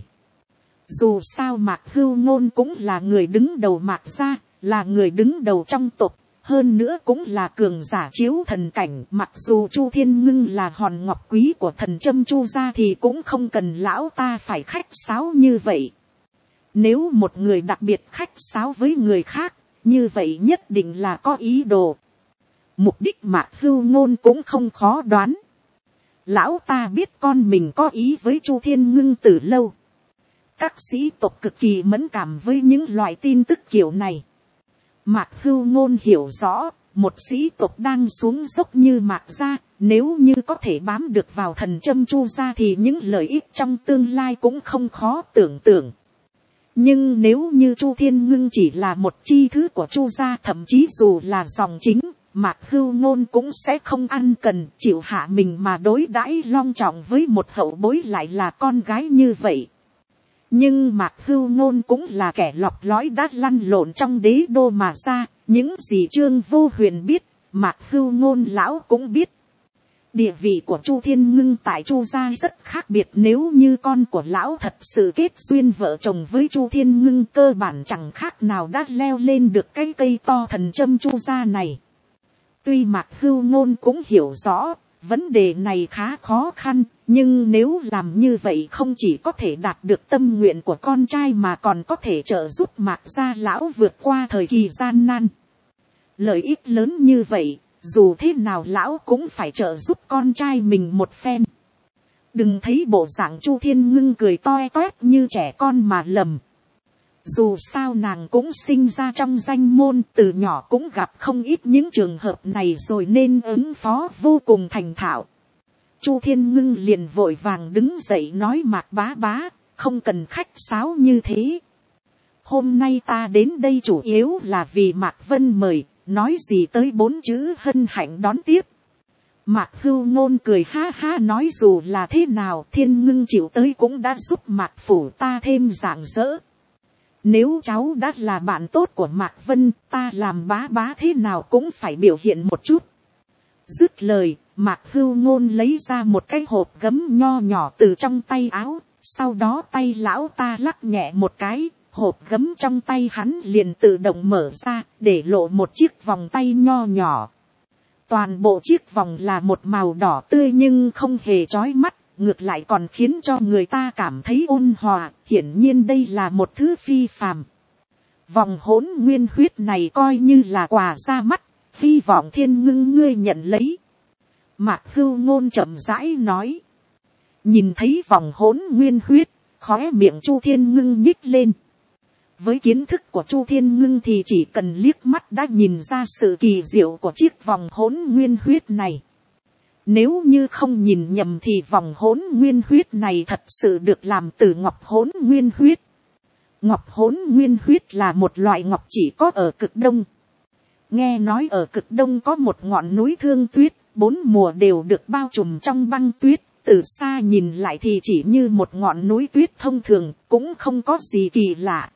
Speaker 1: Dù sao Mạc Hưu Ngôn cũng là người đứng đầu Mạc gia, là người đứng đầu trong tộc, hơn nữa cũng là cường giả chiếu thần cảnh. Mặc dù Chu Thiên Ngưng là hòn ngọc quý của thần châm Chu gia thì cũng không cần lão ta phải khách sáo như vậy. Nếu một người đặc biệt khách sáo với người khác, như vậy nhất định là có ý đồ. Mục đích Mạc Hưu Ngôn cũng không khó đoán. Lão ta biết con mình có ý với Chu Thiên Ngưng từ lâu. Các sĩ tộc cực kỳ mẫn cảm với những loại tin tức kiểu này. Mạc Hưu Ngôn hiểu rõ, một sĩ tộc đang xuống dốc như Mạc gia, nếu như có thể bám được vào thần châm Chu gia thì những lợi ích trong tương lai cũng không khó tưởng tượng. Nhưng nếu như Chu Thiên Ngưng chỉ là một chi thứ của Chu gia, thậm chí dù là dòng chính, Mạc Hưu Ngôn cũng sẽ không ăn cần chịu hạ mình mà đối đãi long trọng với một hậu bối lại là con gái như vậy. Nhưng Mạc Hưu Ngôn cũng là kẻ lọc lõi đã lăn lộn trong đế đô mà ra, những gì Trương Vô Huyền biết, Mạc Hưu Ngôn lão cũng biết. Địa vị của Chu Thiên Ngưng tại Chu gia rất khác biệt, nếu như con của lão thật sự kết duyên vợ chồng với Chu Thiên Ngưng, cơ bản chẳng khác nào đã leo lên được cái cây to thần châm Chu gia này. Tuy Mạc Hưu Ngôn cũng hiểu rõ, vấn đề này khá khó khăn, nhưng nếu làm như vậy không chỉ có thể đạt được tâm nguyện của con trai mà còn có thể trợ giúp Mạc gia lão vượt qua thời kỳ gian nan. Lợi ích lớn như vậy, dù thế nào lão cũng phải trợ giúp con trai mình một phen. Đừng thấy bộ dạng Chu Thiên Ngưng cười toe toét như trẻ con mà lầm. Dù sao nàng cũng sinh ra trong danh môn, từ nhỏ cũng gặp không ít những trường hợp này rồi nên ứng phó vô cùng thành thạo. Chu Thiên Ngưng liền vội vàng đứng dậy nói Mạc bá bá, không cần khách sáo như thế. Hôm nay ta đến đây chủ yếu là vì Mạc Vân mời, nói gì tới bốn chữ hân hạnh đón tiếp. Mạc Hưu Ngôn cười ha ha nói dù là thế nào Thiên Ngưng chịu tới cũng đã giúp Mạc phủ ta thêm rạng rỡ. Nếu cháu đã là bạn tốt của Mạc Vân, ta làm bá bá thế nào cũng phải biểu hiện một chút. Dứt lời, Mạc Hưu Ngôn lấy ra một cái hộp gấm nho nhỏ từ trong tay áo, sau đó tay lão ta lắc nhẹ một cái, hộp gấm trong tay hắn liền tự động mở ra, để lộ một chiếc vòng tay nho nhỏ. Toàn bộ chiếc vòng là một màu đỏ tươi nhưng không hề chói mắt, ngược lại còn khiến cho người ta cảm thấy ôn hòa, hiển nhiên đây là một thứ phi phàm. Vòng hỗn nguyên huyết này coi như là quà ra mắt, hy vọng Thiên Ngưng ngươi nhận lấy. Mạc Hưu Ngôn chậm rãi nói. Nhìn thấy vòng hỗn nguyên huyết, khóe miệng Chu Thiên Ngưng nhích lên. Với kiến thức của Chu Thiên Ngưng thì chỉ cần liếc mắt đã nhìn ra sự kỳ diệu của chiếc vòng hỗn nguyên huyết này. Nếu như không nhìn nhầm thì vòng hỗn nguyên huyết này thật sự được làm từ ngọc hỗn nguyên huyết. Ngọc hỗn nguyên huyết là một loại ngọc chỉ có ở cực đông. Nghe nói ở cực đông có một ngọn núi Thương Tuyết, bốn mùa đều được bao trùm trong băng tuyết. Từ xa nhìn lại thì chỉ như một ngọn núi tuyết thông thường, cũng không có gì kỳ lạ.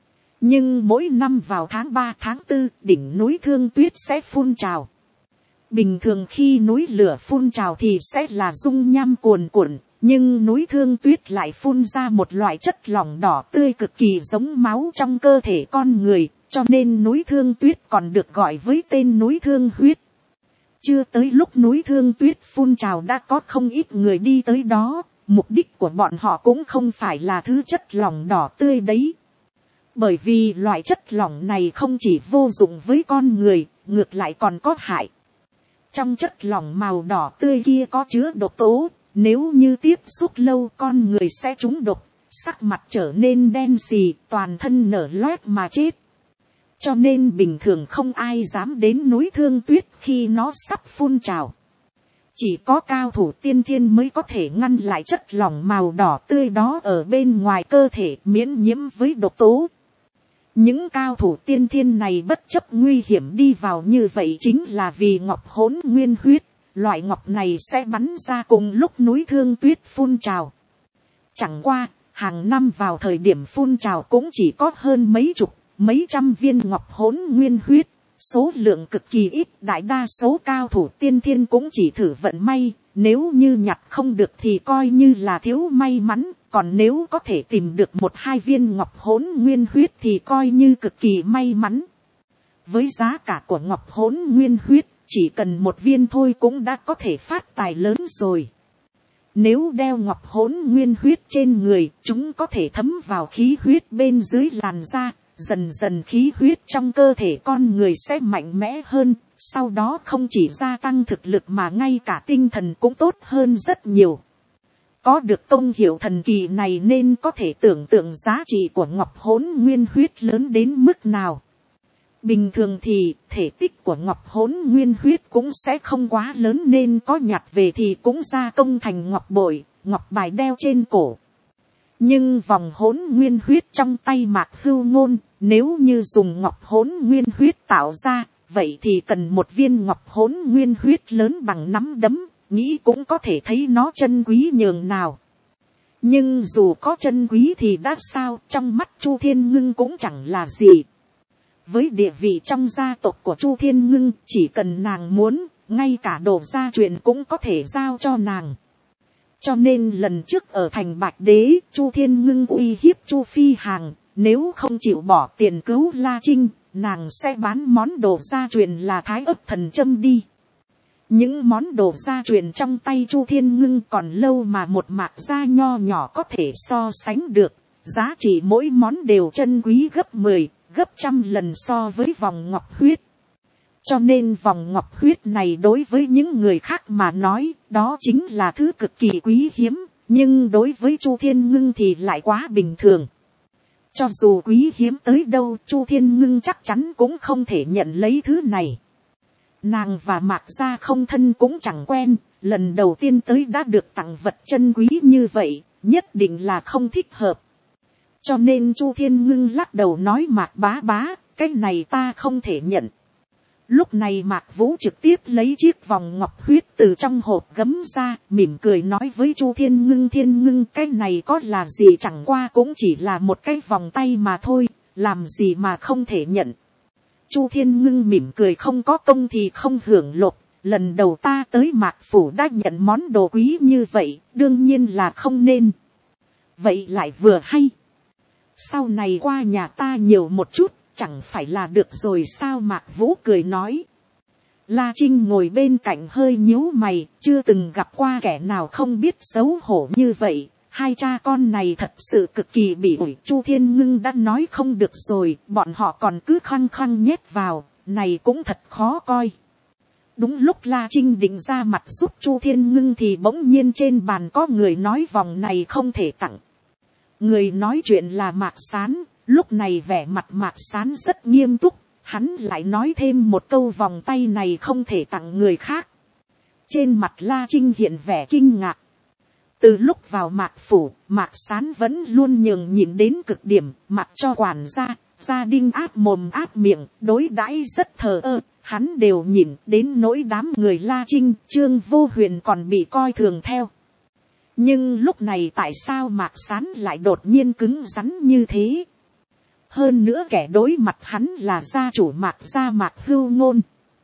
Speaker 1: Nhưng mỗi năm vào tháng ba tháng tư, đỉnh núi Thương Tuyết sẽ phun trào. Bình thường khi núi lửa phun trào thì sẽ là dung nham cuồn cuộn, nhưng núi Thương Tuyết lại phun ra một loại chất lỏng đỏ tươi cực kỳ giống máu trong cơ thể con người, cho nên núi Thương Tuyết còn được gọi với tên núi Thương Huyết. Chưa tới lúc núi Thương Tuyết phun trào đã có không ít người đi tới đó, mục đích của bọn họ cũng không phải là thứ chất lỏng đỏ tươi đấy. Bởi vì loại chất lỏng này không chỉ vô dụng với con người, ngược lại còn có hại. Trong chất lỏng màu đỏ tươi kia có chứa độc tố, nếu như tiếp xúc lâu con người sẽ trúng độc, sắc mặt trở nên đen xì, toàn thân nở loét mà chết. Cho nên bình thường không ai dám đến núi Thương Tuyết khi nó sắp phun trào. Chỉ có cao thủ tiên thiên mới có thể ngăn lại chất lỏng màu đỏ tươi đó ở bên ngoài cơ thể miễn nhiễm với độc tố. Những cao thủ tiên thiên này bất chấp nguy hiểm đi vào như vậy chính là vì ngọc hỗn nguyên huyết. Loại ngọc này sẽ bắn ra cùng lúc núi Thương Tuyết phun trào. Chẳng qua, hàng năm vào thời điểm phun trào cũng chỉ có hơn mấy chục, mấy trăm viên ngọc hỗn nguyên huyết. Số lượng cực kỳ ít, đại đa số cao thủ tiên thiên cũng chỉ thử vận may. Nếu như nhặt không được thì coi như là thiếu may mắn. Còn nếu có thể tìm được một hai viên ngọc hỗn nguyên huyết thì coi như cực kỳ may mắn. Với giá cả của ngọc hỗn nguyên huyết, chỉ cần một viên thôi cũng đã có thể phát tài lớn rồi. Nếu đeo ngọc hỗn nguyên huyết trên người, chúng có thể thấm vào khí huyết bên dưới làn da, dần dần khí huyết trong cơ thể con người sẽ mạnh mẽ hơn, sau đó không chỉ gia tăng thực lực mà ngay cả tinh thần cũng tốt hơn rất nhiều. Có được công hiệu thần kỳ này nên có thể tưởng tượng giá trị của ngọc hỗn nguyên huyết lớn đến mức nào. Bình thường thì thể tích của ngọc hỗn nguyên huyết cũng sẽ không quá lớn nên có nhặt về thì cũng gia công thành ngọc bội, ngọc bài đeo trên cổ. Nhưng vòng hỗn nguyên huyết trong tay Mạc Hưu Ngôn, nếu như dùng ngọc hỗn nguyên huyết tạo ra, vậy thì cần một viên ngọc hỗn nguyên huyết lớn bằng nắm đấm, nghĩ cũng có thể thấy nó chân quý nhường nào. Nhưng dù có chân quý thì đã sao, trong mắt Chu Thiên Ngưng cũng chẳng là gì. Với địa vị trong gia tộc của Chu Thiên Ngưng, chỉ cần nàng muốn, ngay cả đồ gia truyền cũng có thể giao cho nàng. Cho nên lần trước ở thành Bạch Đế, Chu Thiên Ngưng uy hiếp Chu Phi Hàng, nếu không chịu bỏ tiền cứu La Trinh, nàng sẽ bán món đồ gia truyền là Thái Ức Thần Châm đi. Những món đồ gia truyền trong tay Chu Thiên Ngưng còn lâu mà một mạc gia nho nhỏ có thể so sánh được, giá trị mỗi món đều chân quý gấp mười, gấp trăm lần so với vòng ngọc huyết. Cho nên vòng ngọc huyết này đối với những người khác mà nói, đó chính là thứ cực kỳ quý hiếm, nhưng đối với Chu Thiên Ngưng thì lại quá bình thường. Cho dù quý hiếm tới đâu, Chu Thiên Ngưng chắc chắn cũng không thể nhận lấy thứ này. Nàng và Mạc Gia không thân cũng chẳng quen, lần đầu tiên tới đã được tặng vật chân quý như vậy, nhất định là không thích hợp. Cho nên Chu Thiên Ngưng lắc đầu nói Mạc bá bá, cái này ta không thể nhận. Lúc này Mạc Vũ trực tiếp lấy chiếc vòng ngọc huyết từ trong hộp gấm ra, mỉm cười nói với Chu Thiên Ngưng, Thiên Ngưng cái này có là gì, chẳng qua cũng chỉ là một cái vòng tay mà thôi, làm gì mà không thể nhận. Chu Thiên Ngưng mỉm cười, không có công thì không hưởng lộc, lần đầu ta tới Mạc Phủ đã nhận món đồ quý như vậy, đương nhiên là không nên. Vậy lại vừa hay. Sau này qua nhà ta nhiều một chút, chẳng phải là được rồi sao, Mạc Vũ cười nói. La Trinh ngồi bên cạnh hơi nhíu mày, chưa từng gặp qua kẻ nào không biết xấu hổ như vậy. Hai cha con này thật sự cực kỳ bị ủi. Chu Thiên Ngưng đã nói không được rồi, bọn họ còn cứ khăng khăng nhét vào, này cũng thật khó coi. Đúng lúc La Trinh định ra mặt giúp Chu Thiên Ngưng thì bỗng nhiên trên bàn có người nói vòng này không thể tặng. Người nói chuyện là Mạc Sán, lúc này vẻ mặt Mạc Sán rất nghiêm túc, hắn lại nói thêm một câu vòng tay này không thể tặng người khác. Trên mặt La Trinh hiện vẻ kinh ngạc. Từ lúc vào Mạc Phủ, Mạc Sán vẫn luôn nhường nhịn đến cực điểm, mặc cho quản gia, gia đình áp mồm áp miệng, đối đãi rất thờ ơ, hắn đều nhịn, đến nỗi đám người La Trinh, Trương Vô Huyền còn bị coi thường theo. Nhưng lúc này tại sao Mạc Sán lại đột nhiên cứng rắn như thế? Hơn nữa kẻ đối mặt hắn là gia chủ Mạc gia Mạc Hưu Ngôn.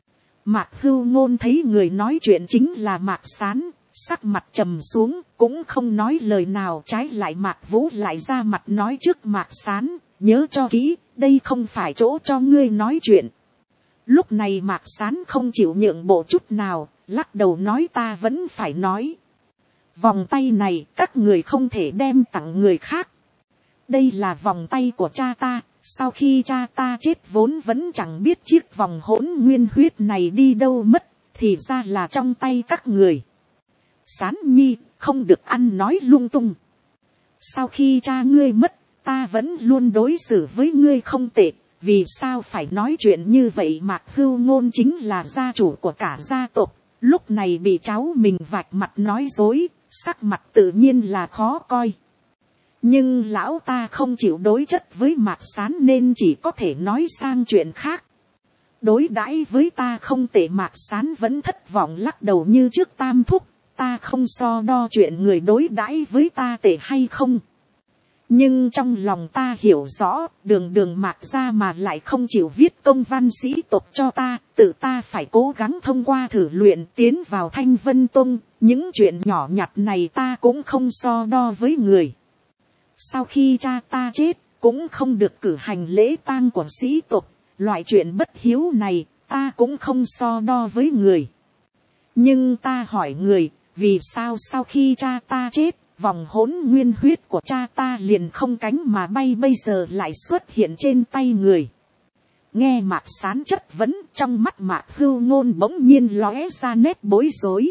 Speaker 1: Mạc Hưu Ngôn thấy người nói chuyện chính là Mạc Sán, sắc mặt trầm xuống, cũng không nói lời nào, trái lại Mạc Vũ lại ra mặt nói trước Mạc Sán, nhớ cho kỹ, đây không phải chỗ cho ngươi nói chuyện. Lúc này Mạc Sán không chịu nhượng bộ chút nào, lắc đầu nói ta vẫn phải nói. Vòng tay này các người không thể đem tặng người khác. Đây là vòng tay của cha ta, sau khi cha ta chết vốn vẫn chẳng biết chiếc vòng hỗn nguyên huyết này đi đâu mất, thì ra là trong tay các người. Sán nhi, không được ăn nói lung tung. Sau khi cha ngươi mất, ta vẫn luôn đối xử với ngươi không tệ, vì sao phải nói chuyện như vậy? Mạc Hưu Ngôn chính là gia chủ của cả gia tộc, lúc này bị cháu mình vạch mặt nói dối, sắc mặt tự nhiên là khó coi. Nhưng lão ta không chịu đối chất với Mạc Sán nên chỉ có thể nói sang chuyện khác. Đối đãi với ta không tệ, Mạc Sán vẫn thất vọng lắc đầu như trước tam thúc, ta không so đo chuyện người đối đãi với ta tệ hay không. Nhưng trong lòng ta hiểu rõ, đường đường Mạc gia mà lại không chịu viết công văn sĩ tộc cho ta, tự ta phải cố gắng thông qua thử luyện tiến vào Thanh Vân Tông, những chuyện nhỏ nhặt này ta cũng không so đo với người. Sau khi cha ta chết, cũng không được cử hành lễ tang của sĩ tộc, loại chuyện bất hiếu này, ta cũng không so đo với người. Nhưng ta hỏi người, vì sao sau khi cha ta chết, vòng hỗn nguyên huyết của cha ta liền không cánh mà bay bây giờ lại xuất hiện trên tay người? Nghe Mạc Sán chất vấn, trong mắt Mạc Hưu Ngôn bỗng nhiên lóe ra nét bối rối.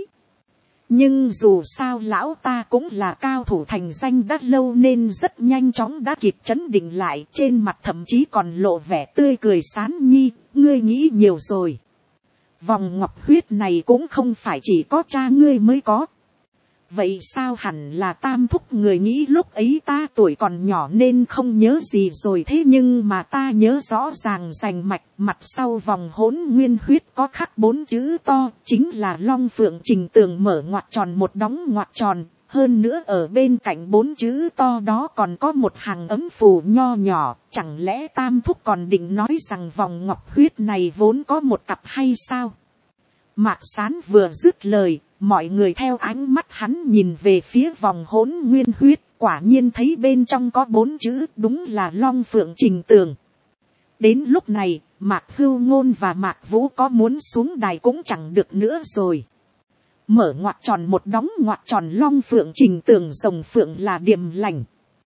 Speaker 1: Nhưng dù sao lão ta cũng là cao thủ thành danh đã lâu nên rất nhanh chóng đã kịp trấn định lại, trên mặt thậm chí còn lộ vẻ tươi cười. Sán nhi, ngươi nghĩ nhiều rồi. Vòng ngọc huyết này cũng không phải chỉ có cha ngươi mới có. vậy sao hẳn là Tam thúc, người nghĩ lúc ấy ta tuổi còn nhỏ nên không nhớ gì rồi, thế nhưng mà ta nhớ rõ ràng rành mạch, mặt sau vòng hỗn nguyên huyết có khắc bốn chữ to, chính là Long Phượng Trình Tường, mở ngoặc tròn một đóng ngoặc tròn, hơn nữa ở bên cạnh bốn chữ to đó còn có một hàng ấm phù nho nhỏ, chẳng lẽ Tam thúc còn định nói rằng vòng ngọc huyết này vốn có một cặp hay sao? Mạc Sán vừa dứt lời, mọi người theo ánh mắt hắn nhìn về phía vòng hỗn nguyên huyết, quả nhiên thấy bên trong có bốn chữ, đúng là Long Phượng Trình Tường. Đến lúc này, Mạc Hưu Ngôn và Mạc Vũ có muốn xuống đài cũng chẳng được nữa rồi. Mở ngoặc tròn một đóng ngoặc tròn Long Phượng Trình Tường, rồng phượng là điềm lành.